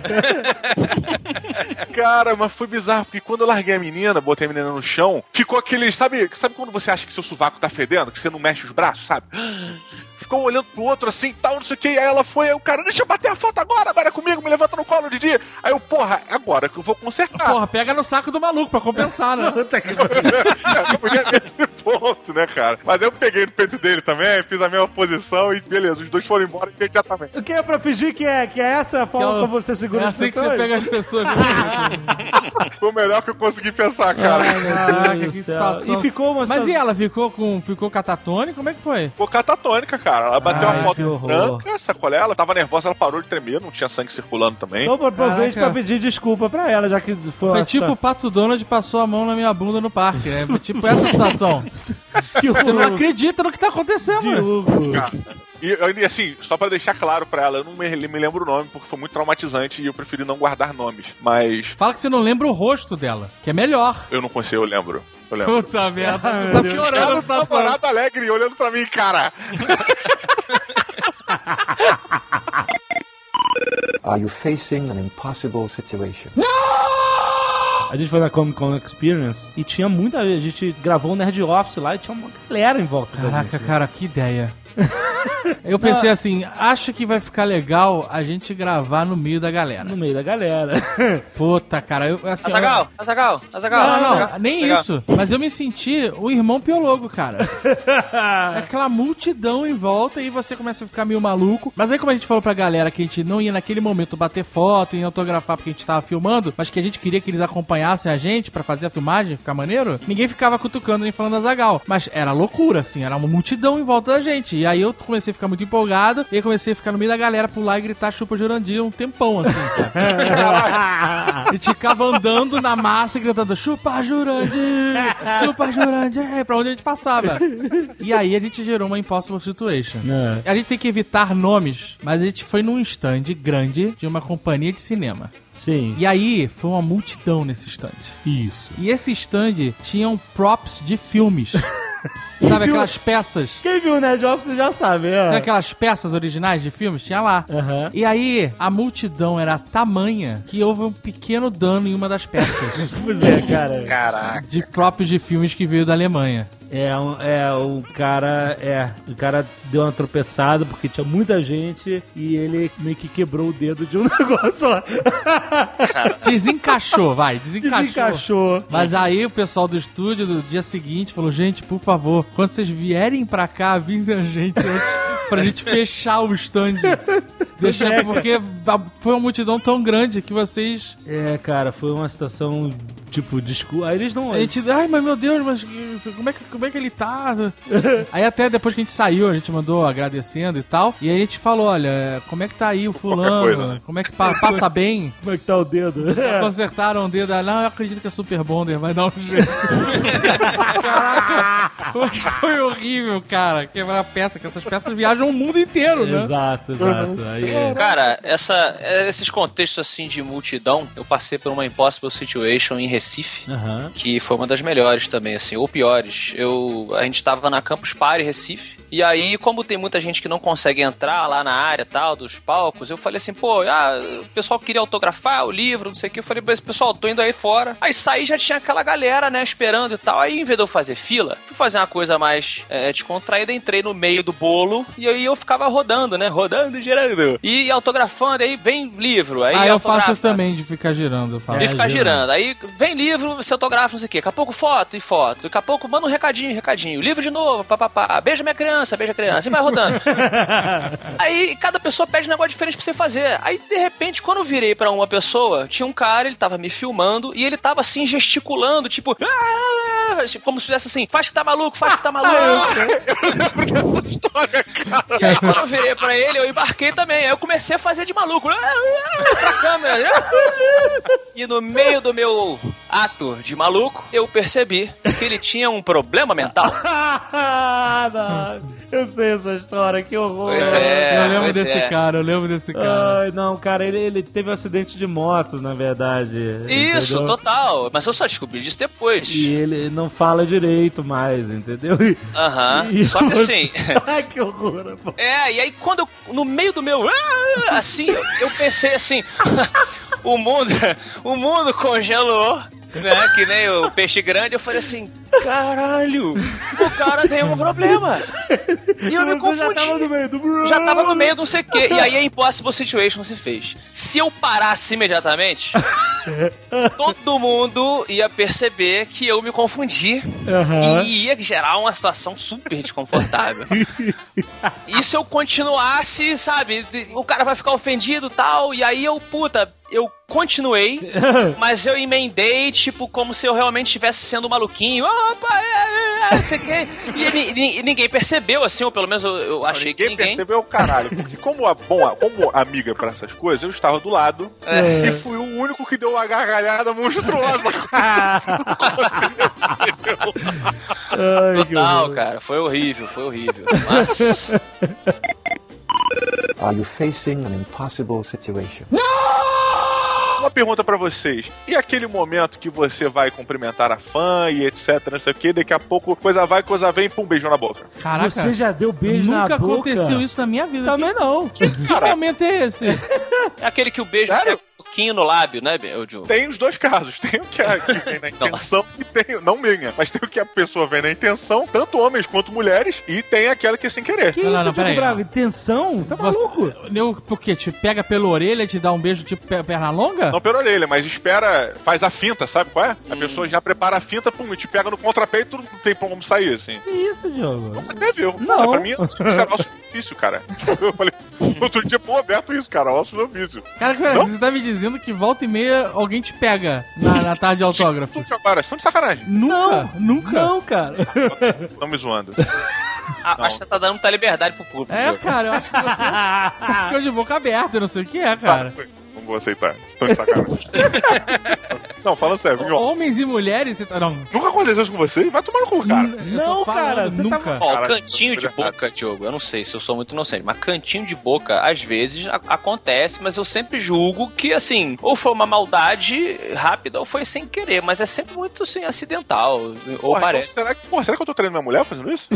Cara, mas foi bizarro, porque quando eu larguei a menina, botei a menina no chão, ficou aquele, sabe quando você acha que seu sovaco tá fedendo, que você não mexe os braços, sabe? Ficou olhando pro outro assim, tal, não sei o que, aí ela foi, aí o cara, deixa eu bater a foto agora é comigo, me levanta no colo, Didi. Aí eu, porra, agora que eu vou consertar. Porra, pega no saco do maluco pra compensar, né? Não podia nesse ponto, né, cara? Mas eu peguei no peito dele também, fiz a mesma posição e beleza, os dois foram embora imediatamente. O que é pra fingir que é essa a forma como você segura as pessoas? É assim que você pega as pessoas. Foi o melhor que eu consegui pensar, cara. Caraca, que situação. E ficou uma Mas e ela? Ficou catatônica? Como é que foi? Ficou catatônica, cara. Ela bateu uma foto branca, sacolé, ela tava nervosa, ela parou de tremer, não tinha sangue circulando também. Então aproveite pra pedir desculpa pra ela, já que foi tipo o Pato Donald passou a mão na minha bunda no parque. É tipo essa situação. Você não acredita no que tá acontecendo. E assim, só pra deixar claro pra ela, eu não me lembro o nome, porque foi muito traumatizante e eu preferi não guardar nomes, mas... Fala que você não lembra o rosto dela, que é melhor. Eu não consigo, eu lembro. Puta merda, você tá piorando a situação. Namorado alegre olhando pra mim, cara. Are you facing an impossible situation? A gente foi na Comic Con Experience e tinha muita... A gente gravou um Nerd Office lá e tinha uma galera em volta. Caraca, cara, que ideia. Eu pensei assim, acho que vai ficar legal a gente gravar no meio da galera. No meio da galera. Puta, cara, eu... Assim, Azaghal. Não, nem isso. Mas eu me senti o irmão Piologo, cara. Aquela multidão em volta e você começa a ficar meio maluco. Mas aí como a gente falou pra galera que a gente não ia naquele momento bater foto e autografar porque a gente tava filmando, mas que a gente queria que eles acompanhassem a gente pra fazer a filmagem, ficar maneiro, ninguém ficava cutucando nem falando Azaghal. Mas era loucura, assim, era uma multidão em volta da gente. E aí eu comecei a ficar muito empolgado e aí comecei a ficar no meio da galera, pular e gritar chupa Jurandir um tempão, assim, sabe? E ficava andando na massa e gritando chupa Jurandir, pra onde a gente passava. E aí a gente gerou uma impossible situation. A gente tem que evitar nomes, mas a gente foi num stand grande de uma companhia de cinema. Sim. E aí foi uma multidão nesse stand. Isso. E esse stand tinham props de filmes. Sabe aquelas peças? Quem viu o Nerd Office já sabe, Sabe aquelas peças originais de filmes? Tinha lá. E aí, a multidão era tamanha que houve um pequeno dano em uma das peças. Pois é, cara. Caraca. De próprios de filmes que veio da Alemanha. O cara deu uma tropeçada porque tinha muita gente e ele meio que quebrou o dedo de um negócio lá. Desencaixou. Desencaixou. Mas aí o pessoal do estúdio no dia seguinte falou, gente, por favor, quando vocês vierem pra cá, avisem a gente antes pra gente fechar o stand. Porque foi uma multidão tão grande que vocês... cara, foi uma situação... Tipo, desculpa. Aí eles não. A gente, ai, mas meu Deus, mas como é que ele tá? Aí até depois que a gente saiu, a gente mandou agradecendo e tal. E aí a gente falou: olha, como é que tá aí o fulano? Coisa, né? Como é que passa bem? Como é que tá o dedo? Consertaram o dedo. Não, eu acredito que a Super Bonder vai dar um jeito. Caraca, foi horrível, cara. Quebrar peça, que essas peças viajam o mundo inteiro, né? Exato. Aí Cara, esses contextos assim de multidão, eu passei por uma impossible situation em Recife, que foi uma das melhores também, assim, ou piores. A gente tava na Campus Party Recife, e aí, como tem muita gente que não consegue entrar lá na área tal, dos palcos, eu falei assim, pô, o pessoal queria autografar o livro, não sei o que, eu falei, pessoal, tô indo aí fora. Aí saí, já tinha aquela galera, né, esperando e tal, aí em vez de eu fazer fila, fui fazer uma coisa mais descontraída, entrei no meio do bolo, e aí eu ficava rodando, né, rodando e girando, e autografando, aí vem livro, aí eu faço também de ficar girando. De ficar girando, aí vem livro, você autografa, não sei o que, daqui a pouco foto, daqui a pouco manda um recadinho, livro de novo, papapá, beija minha criança, e vai rodando. Aí cada pessoa pede um negócio diferente pra você fazer. Aí de repente, quando eu virei pra uma pessoa, tinha um cara, ele tava me filmando e ele tava assim gesticulando, tipo, como se fizesse assim, faz que tá maluco. Eu lembro dessa história, cara. E aí quando eu virei pra ele, eu embarquei também. Aí eu comecei a fazer de maluco pra câmera. E no meio do meu ato de maluco, eu percebi que ele tinha um problema mental. Eu sei essa história, que horror. Eu lembro desse cara. Ai, não, cara, ele teve um acidente de moto, na verdade. Isso, entendeu? Total. Mas eu só descobri disso depois. E ele não fala direito mais, entendeu? Só que assim... Ai, que horror. Pô. E aí quando no meio do meu... assim, eu pensei assim... o mundo congelou, né? Que nem o peixe grande. Eu falei assim, caralho, o cara tem um problema. E eu me confundi. Já tava no meio do não sei o quê. E aí a Impossible Situation se fez. Se eu parasse imediatamente, todo mundo ia perceber que eu me confundi. E ia gerar uma situação super desconfortável. E se eu continuasse, sabe, o cara vai ficar ofendido e tal. E aí eu continuei, mas eu emendei, tipo, como se eu realmente estivesse sendo maluquinho. Opa, não sei o que. E ninguém percebeu, assim, ou pelo menos eu achei que ninguém percebeu, caralho. Porque como amiga pra essas coisas, eu estava do lado e fui o único que deu uma gargalhada monstruosa. Total, cara. Foi horrível. Mas... Are you facing an impossible situation? Uma pergunta pra vocês. E aquele momento que você vai cumprimentar a fã e etc, não sei o que, daqui a pouco coisa vai, coisa vem, pum, beijo na boca. Caraca. Você já deu beijo na boca? Nunca aconteceu isso na minha vida. Também não. Que momento é esse? É aquele que o beijo é pouquinho no lábio, né, Diogo? Tem os dois casos. Tem o que vem na intenção e tem... Não minha, mas tem o que a pessoa vem na intenção, tanto homens quanto mulheres, e tem aquela que é sem querer. Que isso, Diogo Braga? Intenção? Tá maluco? Por quê? Te pega pela orelha e te dá um beijo tipo perna longa? Não pela orelha, mas espera, faz a finta, sabe qual é? A pessoa já prepara a finta, pum, e te pega no contrapé e tu não tem como sair, assim. Que isso, Diogo? Até viu. Não. Pra mim, isso era osso do ofício, cara. Eu falei, outro dia, pô, aberto isso, cara, osso do ofício. Cara, você tá me dizendo que volta e meia alguém te pega na tarde de autógrafo? Agora, estão de sacanagem. Nunca. Não, cara. Estão me zoando. Acho que você tá dando muita liberdade pro público. Cara, eu acho que você ficou de boca aberta, eu não sei o que é, cara. Não vou aceitar. Estão de sacanagem. Não, fala sério. Homens e mulheres, você tá... Não. Nunca aconteceu isso com você? Vai tomar no cu, cara. Não, cara. Você nunca. Ó, o cantinho de boca, Diogo, eu não sei se eu sou muito inocente, mas cantinho de boca, às vezes, acontece, mas eu sempre julgo que, assim, ou foi uma maldade rápida ou foi sem querer, mas é sempre muito, assim, acidental, ou parece. Então, será que eu tô treinando minha mulher fazendo isso?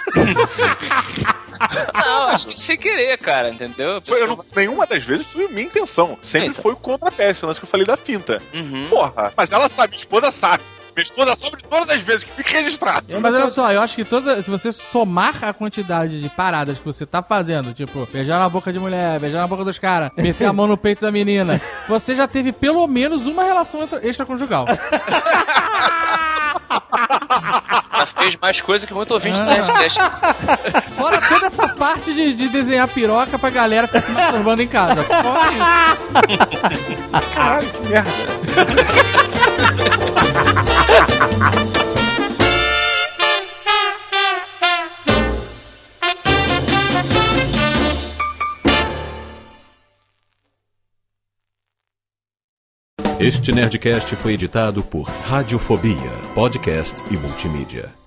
Não, acho que sem querer, cara, entendeu? Nenhuma das vezes foi minha intenção. Sempre foi o contrapé, esse lance que eu falei da finta. Porra, mas ela sabe, minha esposa sabe. Minha esposa sabe de todas as vezes que fica registrado. Mas olha só, eu acho que se você somar a quantidade de paradas que você tá fazendo, tipo, beijar na boca de mulher, beijar na boca dos caras, meter a mão no peito da menina, você já teve pelo menos uma relação extraconjugal. Ela fez mais coisa que muito ouvinte do Nerdcast. Fora toda essa parte de desenhar piroca pra galera ficar se masturbando em casa. Fora isso. Caralho, que merda. Este Nerdcast foi editado por Radiofobia, podcast e multimídia.